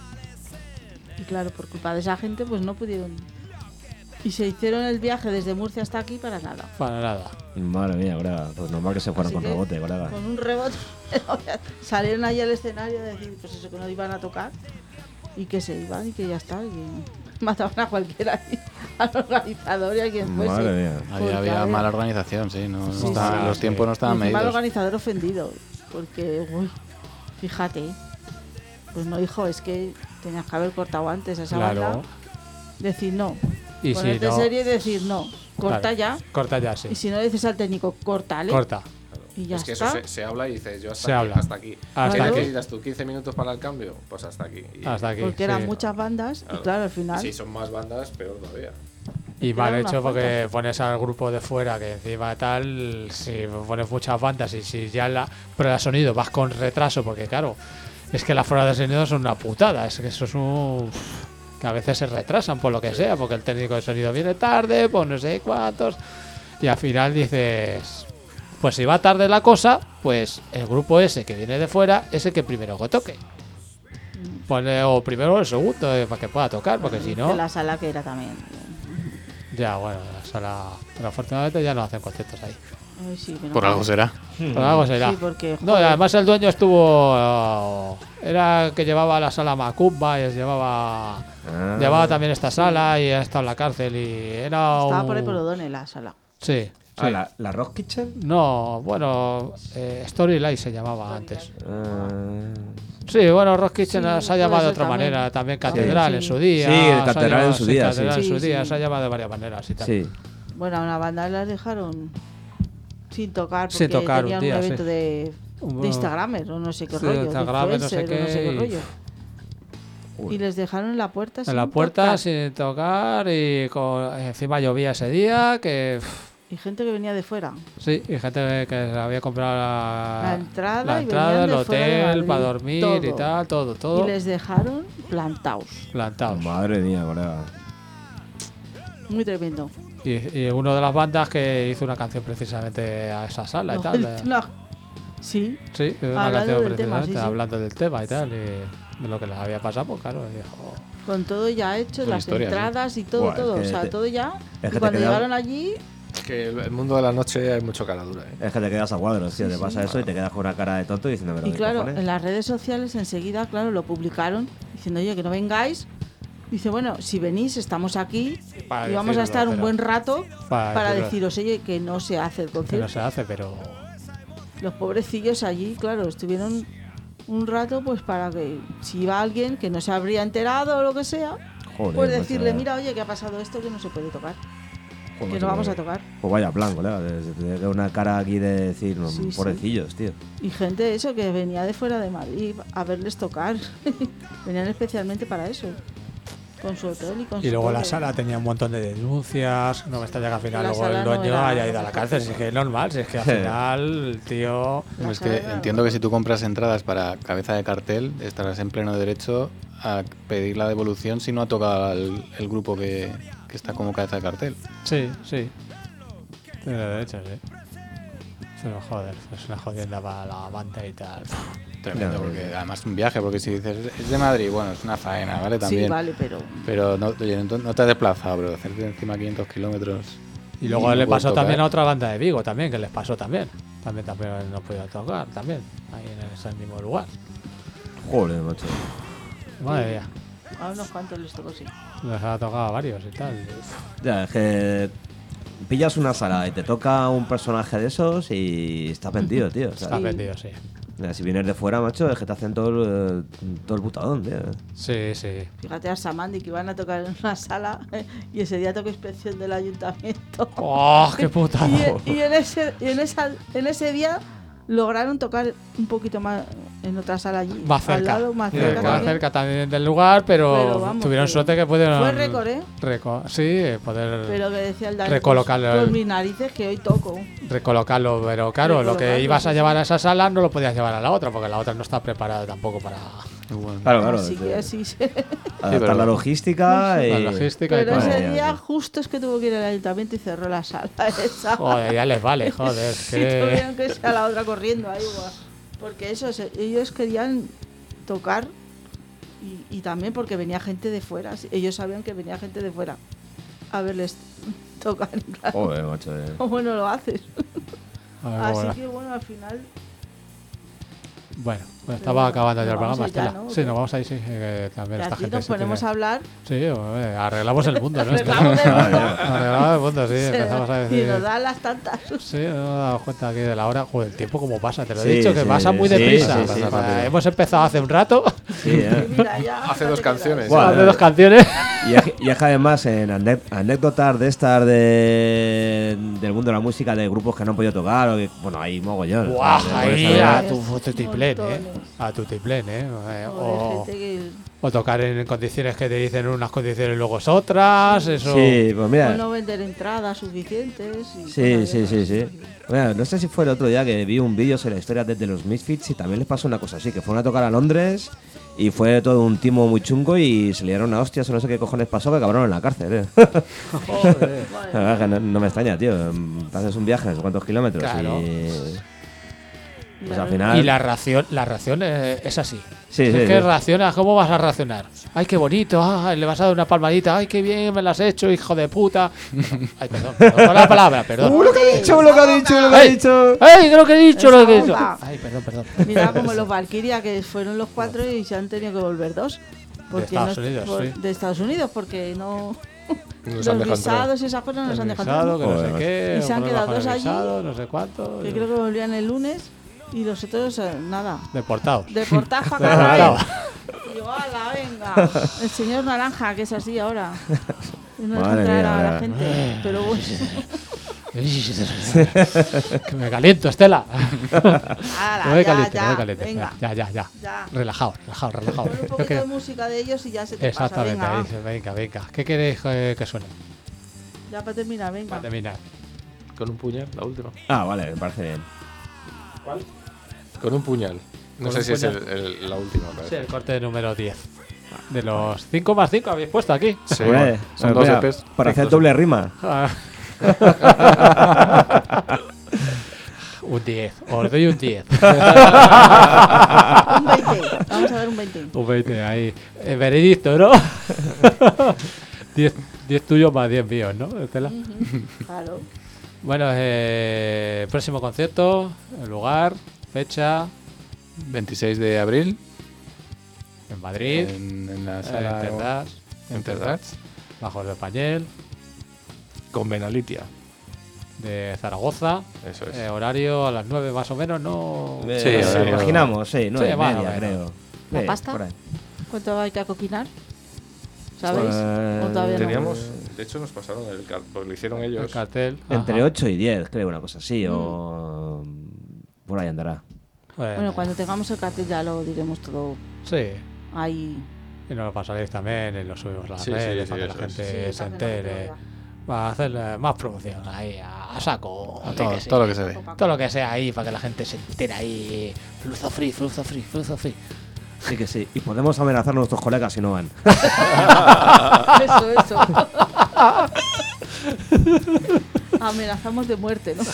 Y claro, por culpa de esa gente, pues no pudieron. Y se hicieron el viaje desde Murcia hasta aquí para nada. Para nada. Madre mía, colega. Pues normal que se fueran Así con que, rebote, colega. Con un rebote. Salieron ahí al escenario a decir, pues eso, que no iban a tocar. Y que se iban y que ya está. Y que mataban a cualquiera ahí, al organizador y a quien fuese. Madre mía. Había, Porque, a había ver, mala organización, sí. No, Sí, estaban- sí. los tiempos no y estaban encima el medidos. organizador ofendido. Porque, uy, fíjate. Pues no, hijo, es que tenías que haber cortado antes a esa Claro. banda. Decir no. Y si Ponerte no. serio y decir no. Corta Claro. ya. Corta ya, sí. Y si no dices al técnico, córtale. Corta. Y ya es que está. eso se, se habla y dices, yo hasta Se aquí, habla. hasta aquí. Hasta ¿Qué aquí. necesitas tú? ¿quince minutos para el cambio? Pues hasta aquí. Y, Hasta aquí. Porque eran sí. muchas bandas Claro. y claro, al final. Si son más bandas, peor todavía. Y Era mal una hecho porque falta. pones al grupo de fuera que encima tal, si pones muchas bandas y si ya la prueba de sonido vas con retraso, porque claro, es que las pruebas de sonido son una putada, es que eso es un... que a veces se retrasan por lo que sea, porque el técnico de sonido viene tarde, pues no sé cuántos, y al final dices, pues si va tarde la cosa, pues el grupo ese que viene de fuera es el que primero que toque. Pone o primero o el segundo, eh, para que pueda tocar, porque si que no... la sala que era también. Ya, bueno, la sala. Pero afortunadamente ya no hacen conciertos ahí. Ay, sí, menos Por mal. algo será. Por algo será. Sí, porque. No, y joder, además el dueño estuvo. eh, era que llevaba la sala Macumba y llevaba. Ah. Llevaba también esta sala y ha estado en la cárcel y era. Estaba un- por ahí por Odone la sala. Sí. Ah, sí. ¿la, ¿la Rock Kitchen? No, bueno, eh, Storylight se llamaba antes. Ah. Sí, bueno, Rock Kitchen Sí, se ha puede llamado de ser otra también. manera, también También, Catedral sí. en su día. Sí, se ha Catedral en llamado- su día, sí. Catedral en Sí, su día, sí. se ha llamado de varias maneras y tal. Sí. Bueno, a una banda las dejaron sin tocar, porque Sin tocar un tenían día, un evento sí. de, Un- de Instagramer o no sé qué Sí, rollo, Instagramer, de no sé influencer, o no sé qué, qué y- rollo. Y les dejaron en la puerta En la sin puerta tocar. sin tocar y con, encima llovía ese día que pff, Y gente que venía de fuera. sí, y gente que se había comprado la, La entrada la y entrada, venían el de fuera de hotel Madrid, para dormir y todo. tal, todo, todo Y les dejaron plantados. plantados. Madre mía, colega. Muy tremendo. Y, y uno de las bandas que hizo una canción precisamente a esa sala y No, tal. el- eh. no, sí, Sí, una Hablando canción del tema, precisamente sí, sí. hablando del tema y tal, y de lo que les había pasado, pues claro, y dijo, con todo ya hecho, Con las historias, ¿eh? entradas y todo, Buah, es todo. que O sea, te- todo ya. es que Y te cuando queda- llegaron allí, Es que el el mundo de la noche hay mucho cara dura, ¿eh? Es que te quedas a cuadros, tío. Sí, te sí. pasa eso y te quedas con una cara de tonto diciendo, pero y ¿qué claro, cojones? en las redes sociales enseguida, claro, lo publicaron diciendo, oye, que no vengáis. Dice, bueno, si venís, estamos aquí Para y vamos a decirlo, estar un pero- buen rato para para decirlo. deciros, oye, que no se hace el que no concierto. se hace, pero Los pobrecillos allí, claro, estuvieron un rato pues para que si iba alguien que no se habría enterado o lo que sea, Joder, pues macho, decirle, eh. mira, oye, que ha pasado esto que no se puede tocar, Joder, que macho, no vamos eh. a tocar. Pues vaya plan, colega. Te te queda una cara aquí de decir, no, Sí, sí. pobrecillos, tío. Y gente eso que venía de fuera de Madrid a verles tocar. Venían especialmente para eso. Con su hotel y con y su luego la todo. sala tenía un montón de denuncias, no me está llegando al final, La luego sala el no dueño era- haya ido a la cárcel, si es que es normal, si es que al final el tío La Es que sala- entiendo que si tú compras entradas para cabeza de cartel, estarás en pleno derecho a pedir la devolución si no ha tocado el, el grupo que, que está como cabeza de cartel. sí, sí. Tiene derecho, sí. Pero joder, es una jodienda para la banda y tal. Tremendo, Ya, porque ya. además es un viaje, porque si dices es de Madrid, bueno, es una faena, ¿vale? También. Sí, vale, pero Pero no, oye, no, no te has desplazado, bro. Hacerte encima quinientos kilómetros. Y luego no le puedes pasó tocar. también a otra banda de Vigo, también, que les pasó también. También, también no podía tocar, también, ahí en ese mismo lugar. Joder, macho. Madre mía, a unos cuantos les tocó sí. les ha tocado a varios y tal. Ya, es que pillas una sala y te toca un personaje de esos y estás vendido, tío. O sea, Está Sí. vendido, sí. mira, si vienes de fuera, macho, es que te hacen todo el, todo el putadón, tío. Sí, sí. Fíjate a Samandi que iban a tocar en una sala y ese día tocó inspección del ayuntamiento. ¡Oh, qué putada! Y, y en, ese, y en, esa, en ese día lograron tocar un poquito más en otra sala allí. Más cerca. Al lado, más Sí, cerca. más también. cerca también del lugar, pero, Pero vamos, tuvieron que suerte que pudieron. fue récord, ¿eh? reco- sí, poder Pero que decía el Dani, Recolocarlo pues, el- por mis narices que hoy toco. recolocarlo. Pero claro, lo que Recolocarlo, ibas a sí, llevar sí. a esa sala no lo podías llevar a la otra, porque la otra no está preparada tampoco para Muy bueno. Claro, claro. Así te- que así se... adaptar pero- la logística y... la logística y Pero todo. ese Vaya, día sí. justo es que tuvo que ir al ayuntamiento y cerró la sala esa. Joder, ya les vale, joder. Y que- tuvieron que irse a la otra corriendo ahí, guau. Porque eso, se- ellos querían tocar y, y también porque venía gente de fuera. sí, Ellos sabían que venía gente de fuera a verles tocar. Claro. Joder, macho. eh. ¿Cómo no lo haces? A ver, Así bueno. que bueno, al final Bueno, pues estaba bueno, acabando ya el nos vamos programa, a ir ya, Estela. ¿no? Sí, nos vamos ahí, sí. Que también que esta aquí gente nos sí ponemos tiene- a hablar. Sí, hombre, arreglamos el mundo, ¿no? Arreglamos el mundo. Arreglamos el mundo, sí. se- Empezamos a y decir. nos dan las tantas. Sí, no nos damos cuenta aquí de la hora. Joder, el tiempo como pasa, te lo he Sí, dicho, que sí, pasa muy sí, deprisa. sí, sí, O sea, rápido. hemos empezado hace un rato, Sí, eh. Y mira, ya, Hace ya dos te canciones. quedas. Buah, hace eh. dos canciones. Y es, y es que además en ane- anécdotas de estas de, del mundo de la música de grupos que no han podido tocar, o que, bueno, hay mogollón. Guau, o sea, te puedes ahí saber- a tu tutiplén, eh. Montones. A tu tiplén, eh. Eh, Joder, O, gente que- o tocar en condiciones que te dicen unas condiciones y luego es otras. Eso. Sí, pues mira. o no vender entradas suficientes. Y Sí, cosas sí, de sí, esas. sí. Bueno, no sé si fue el otro día que vi un vídeo sobre la historia de, de los Misfits y también les pasó una cosa así, que fueron a tocar a Londres y fue todo un timo muy chungo y se liaron a hostias o no sé qué cojones pasó, que acabaron en la cárcel, eh. Joder. La verdad que no, no me extraña, tío. Te haces un viaje de no sé cuántos kilómetros Claro. y... Y Pues la al verdad- final... Y la ración, la ración es, es así. Sí, es sí, que sí. racionas, ¿cómo vas a racionar? Ay, qué bonito, ah, le vas a dar una palmadita, ay, qué bien me la has hecho, hijo de puta. Ay, perdón, perdón con la palabra, perdón. ¡Uh, lo que ha dicho, lo que ha dicho, lo que ha Ey. dicho! ¡Ay, creo que he dicho lo que he dicho! Esa Ay, perdón, perdón. Mira como los Valkyria, que fueron los cuatro y se han tenido que volver dos. Porque Estados no- Unidos, por- sí. De Estados Unidos, porque no. Nos los han dejado entrar. visados y esas cosas no nos han El dejado visado, entrar. que no sé Joder. qué, Y se han problemas quedado con el dos allí, visado, no sé cuánto. Que creo que volvían el lunes y los otros, eh, nada. Deportados. Deportados para Deportados. acá. Y digo, ¡hala, venga! El señor Naranja, que es así ahora. Y no deja Madre entrar mía, a la mira. gente. Pero bueno. Que me caliento, Estela. Ala, No me ya, caliente, ya, no me caliente. venga. Ya, ya, ya. Ya. Relajado, relajado, relajado. Pon un Yo poquito que- de música de ellos y ya se te Exactamente, pasa. ahí Venga, dice, venga, venga. ¿Qué queréis eh, que suene? ya para terminar, venga. Para terminar. Con un puñal, la última. Ah, vale, me parece bien. Con un puñal. No Con sé un si es puñal. el- el- la última. Sí, parece. el corte número diez. De los cinco más cinco habéis puesto aquí. Sí, Hombre, bueno, son eh, dos mira, E Pes. para hacer Dos- doble rima. Ah. Un diez. Os doy un diez. Un veinte. Vamos a ver un veinte. Un veinte ahí. Eh, veredicto, ¿no? diez tuyos más diez míos, ¿no, Estela? Claro. Bueno, eh, próximo concierto, el lugar, fecha, veintiséis de abril en Madrid, en, en la en sala Terdas, En Terrats. Bajos de Pañel, Con Benalitia. de Zaragoza. Eso es. Eh, horario a las nueve más o menos, ¿no? Eh, Sí, sí, horario- imaginamos, sí, nueve Sí, y más o media, menos. creo. ¿La Sí, pasta? por ahí. ¿Cuánto hay que acoquinar? ¿Sabéis? Pues, ¿O todavía no? Teníamos, de hecho nos pasaron el car- porque lo hicieron El ellos. cartel. Entre ajá. ocho y diez, creo, una cosa así, o por ahí andará. Bueno, Bueno, cuando tengamos el cartel ya lo diremos todo sí. ahí. Y nos lo pasaréis también y lo subimos a las Sí, sí, redes sí, para que la eso es. gente Sí, se para que la gente entere. lo vea. Va a hacer eh, más promoción ahí, a, a saco. a yo todo, qué sé. todo lo que se ve. Todo lo que sea ahí para que la gente se entere ahí. Fluzo free, fluzo free, fluzo free. Sí que sí. Y podemos amenazar a nuestros colegas si no van. Eso, eso. Amenazamos de muerte, ¿no?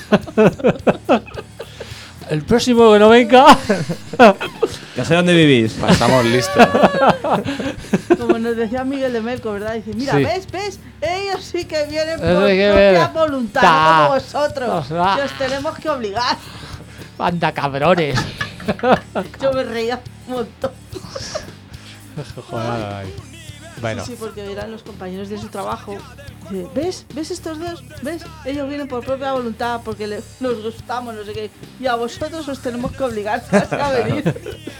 El próximo que no venga. Ya sé dónde vivís. Pasamos lista. Como nos decía Miguel de Melco, ¿verdad? Dice, mira, Sí. ¿ves? ¿Ves? Ellos sí que vienen por Eso hay que propia ver. voluntad, Ta. no como vosotros. Os va. Que os tenemos que obligar. Anda, cabrones. Yo me reía un montón. Joder, ay. Bueno, Sí, sí, porque eran los compañeros de su trabajo. Dice, ¿ves? ¿Ves estos dos? ¿Ves? Ellos vienen por propia voluntad porque le- nos gustamos, no sé qué. Y a vosotros os tenemos que obligar a venir.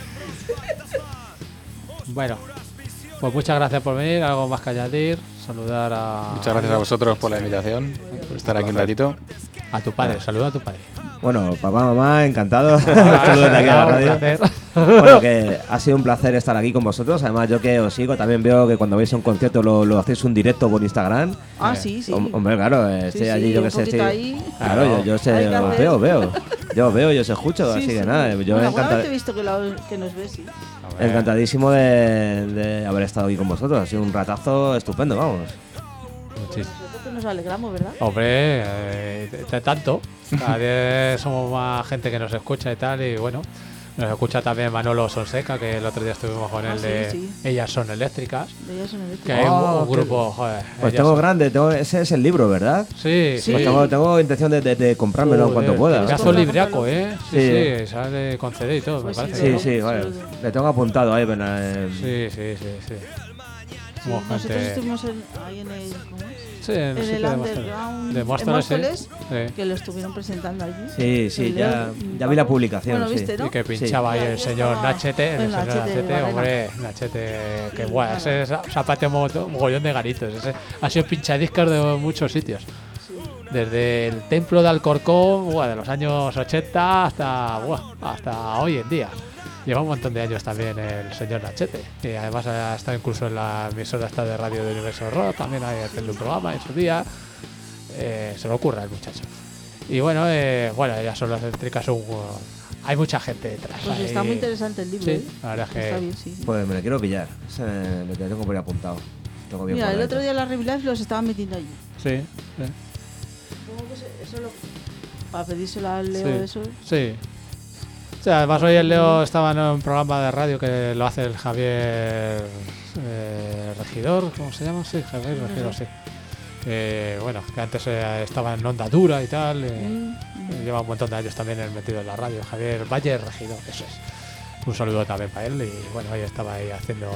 bueno. Pues muchas gracias por venir. Algo más que añadir. Saludar a. Muchas gracias a vosotros por la invitación, por estar aquí un ratito. A tu padre. Saluda a tu padre. Bueno, papá, mamá, encantado. Saludos desde aquí a la Un radio. placer. Bueno, que ha sido un placer estar aquí con vosotros. Además, yo que os sigo, también veo que cuando vais a un concierto lo, lo hacéis un directo por Instagram. Ah, sí, sí. Hom- Hombre, claro, eh, Sí, estoy sí, allí, yo un que sé, poquito estoy. ahí. Claro, yo, yo sé, Hay que os hacer. veo, veo. Yo os veo y os escucho, Sí, así sí. que nada, yo Bueno, encanta- alguna vez he visto que, lo- que nos ves, sí. encantadísimo de, de haber estado aquí con vosotros. Ha sido un ratazo estupendo, vamos. Muchis- Nosotros que nos alegramos, ¿verdad? Hombre, eh, de- de tanto. Cada vez somos más gente que nos escucha y tal. Y bueno, nos escucha también Manolo Sonseca, que el otro día estuvimos con Ah, él sí, de sí. Ellas son eléctricas. De ellas son Que eléctricas. hay un- Oh, un, qué- grupo, joder. Pues ellas tengo son- grande, tengo, ese es el libro, ¿verdad? Sí, sí. Pues tengo, tengo intención de, de- de comprármelo en cuanto Joder, pueda. Pedazo Compra, libriaco, cómpralo. ¿eh? Sí, Sí. sí, sale con C D y todo, Pues me sí, parece. Sí, ¿no? sí, vale. Solo de- Le tengo apuntado ahí, pero, eh, Sí, sí, sí, sí. Sí, Somos nosotros gente- estuvimos en- ahí en el, ¿cómo es? Sí, en, en sitio el de underground De en Móstoles, sí. Móstoles, Sí. que lo estuvieron presentando allí. Sí, sí, El ya, Leo, ya vi la Paco. publicación. Bueno, sí. ¿viste, no? Y que Sí. pinchaba ahí Y el ahí señor estaba Nachete, el el señor Nachete de Nachete, Barrena. hombre, Nachete, que Sí, guay, claro. ese es- se ha pateado un mogollón de garitos, ese ha sido pinchadiscos de muchos sitios, Sí. desde el templo de Alcorcón, buah, de los años ochenta hasta, buah, hasta hoy en día. Lleva un montón de años también el señor Nachete, y además ha estado incluso en la emisora esta de radio de Universo Rock, también hay haciendo un programa en su día. Eh, se lo ocurra el muchacho. Y bueno, eh, bueno, ya son las eléctricas, son, uh, hay mucha gente detrás. Pues ahí. está muy interesante el libro, Sí, ¿eh? la verdad es que Está bien, sí. sí. Pues me lo quiero pillar. Ese le tengo por ahí apuntado. Tengo bien Mira, por el dentro. otro día la Rev Life los estaban metiendo allí. sí, sí. Supongo que se- eso lo... Para pedírselo al Leo, Sí. eso. Sí. O sea, además hoy el Leo estaba en un programa de radio que lo hace el Javier eh, Regidor, ¿cómo se llama? Sí, Javier Regidor, sí. Que, bueno, que antes eh, estaba en Onda Dura y tal. eh, Mm, eh, lleva un montón de años también en metido en la radio. Javier Valle Regidor, eso es. Un saludo también para él. Y bueno, hoy estaba ahí haciendo.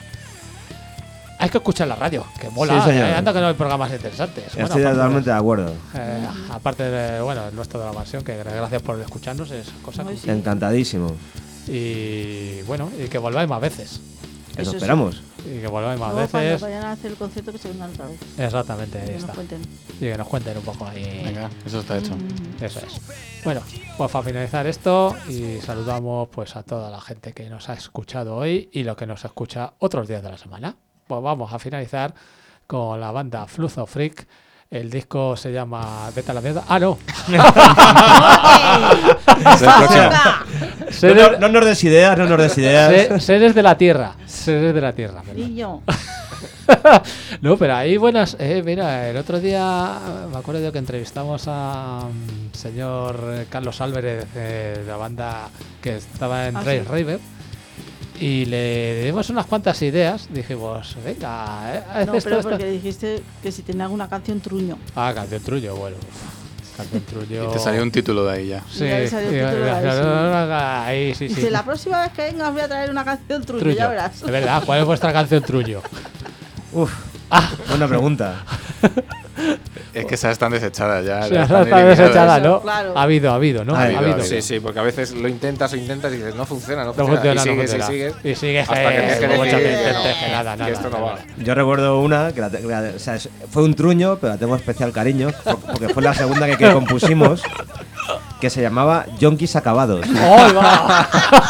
Hay que escuchar la radio, que mola. Sí, señor. eh, anda que no hay programas interesantes. Bueno, Estoy aparte totalmente de- de acuerdo. eh, aparte de, bueno, el nuestro de la mansión, que gracias por escucharnos, es cosa Ay, que- sí. Encantadísimo. Y bueno, y que volváis más veces. Eso Eso sí. esperamos. Y que volváis más Luego cuando veces. vayan a hacer el concierto que se vengan otra vez. Exactamente, ahí Que nos está. cuenten. Y que nos cuenten un poco ahí. Venga, eso está hecho. Mm. Eso es. Bueno, pues para finalizar esto, y saludamos pues a toda la gente que nos ha escuchado hoy y lo que nos escucha otros días de la semana. Pues vamos a finalizar con la banda Fluzo Freak. El disco se llama Vete a la mierda. ¡Ah, no! Es el próximo. No, Seres, no, no nos des ideas, no nos des ideas. se- seres de la tierra. Seres de la tierra. perdón. Y yo. No, pero hay buenas. Eh, mira, el otro día me acuerdo yo que entrevistamos a mm, señor eh, Carlos Álvarez eh, de la banda que estaba en Ah, Rail sí. River y le dimos unas cuantas ideas. Dijimos, venga, eh, haz No, esto, pero esto. porque dijiste que si tenía alguna canción truño. Ah, canción Trullo, bueno. uf, Canción Trullo. Y te salió un título de ahí ya. Sí, Y ya le salió el y- título de ahí, no, sí. no, no, no, ahí sí, sí. Dice, la próxima vez que venga os voy a traer una canción truño, Trullo. ya verás. De verdad, ¿cuál es vuestra canción Trullo? Uf, buena pregunta. Es que esas están desechadas ya. Sí, están está eliminadas. desechada, ¿no? Claro. Ha habido, ha habido, ¿no? Ha habido, Ha habido. Sí, sí, porque a veces lo intentas o intentas y dices, no funciona, no No funciona. funciona, y no sigues, funciona. y sigues. Y sigues hasta que tienes que eh, mucha decir, gente, no, que nada, que nada, esto no nada. va. Yo recuerdo una que la te- que la- o sea, es- fue un truño, pero la tengo especial cariño, por- porque fue la segunda que, que compusimos, que se llamaba Yonkis Acabados. ¡Oh, va!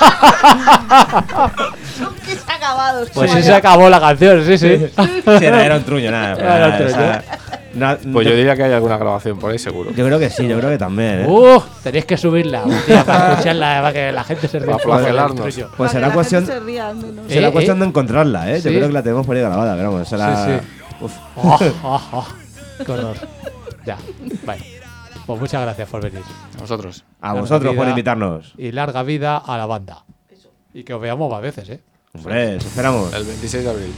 ¿Qué se ha acabado? Pues sí chaval. se acabó la canción, sí, sí. Sí, era, era un truño, nada. Era un o truño. sea, na- Pues yo diría que hay alguna grabación por ahí, seguro. yo creo que sí, yo creo que también. ¿eh? Uh, tenéis que subirla un día para escucharla, para que la gente se ría. Para flagelarnos. Trullo. Pues Para que será la cuestión, gente se ría, menos. Eh, será eh. cuestión de encontrarla, ¿eh? Yo Sí. creo que la tenemos por ahí grabada, pero vamos, será... Sí, Uf. Oh, oh, oh. Qué horror. Ya, vale. Pues muchas gracias por venir. A vosotros. A Larga vosotros por vida invitarnos. Y larga vida a la banda. Y que os veamos más veces, ¿eh? Hombre, os esperamos. El veintiséis de abril.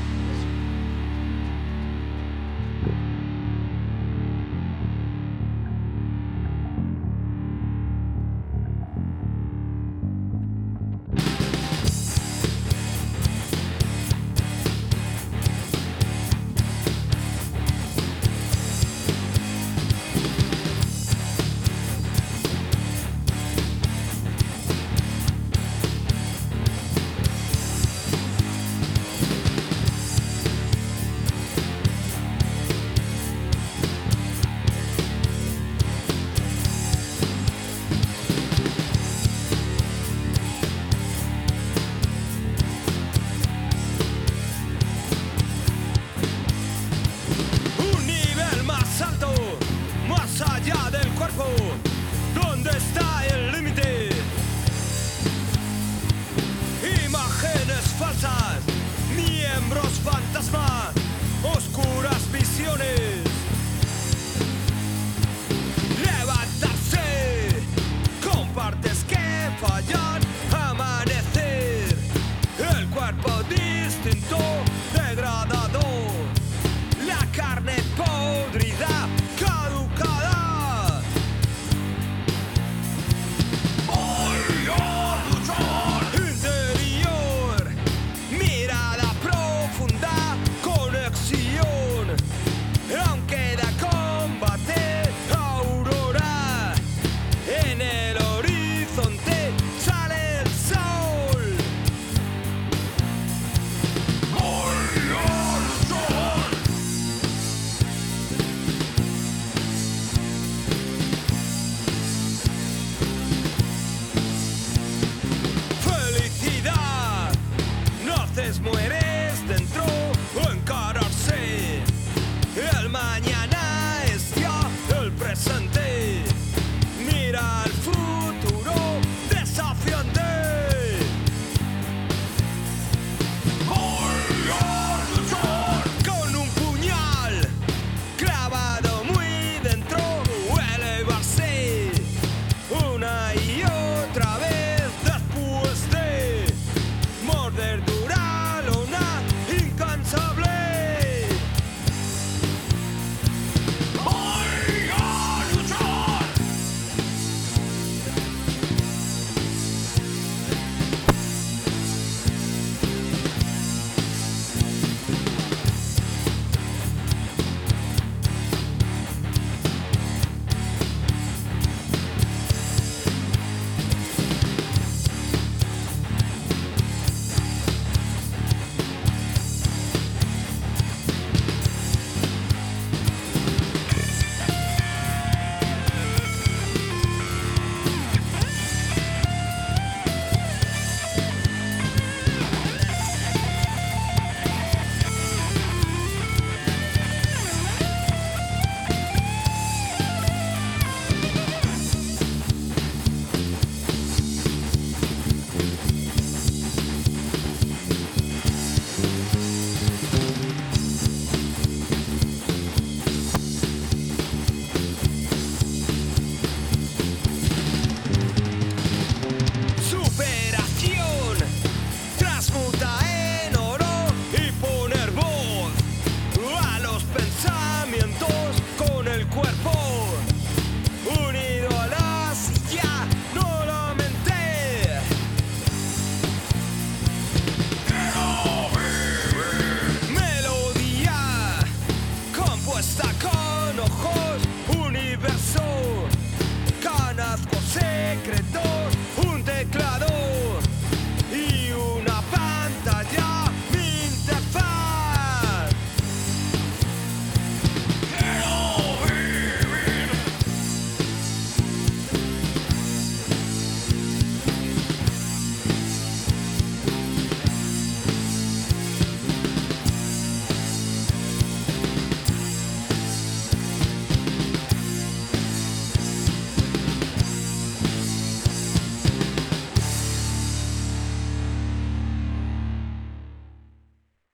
Un nivel más alto, más allá del cuerpo, ¿dónde está el límite? Imágenes falsas, miembros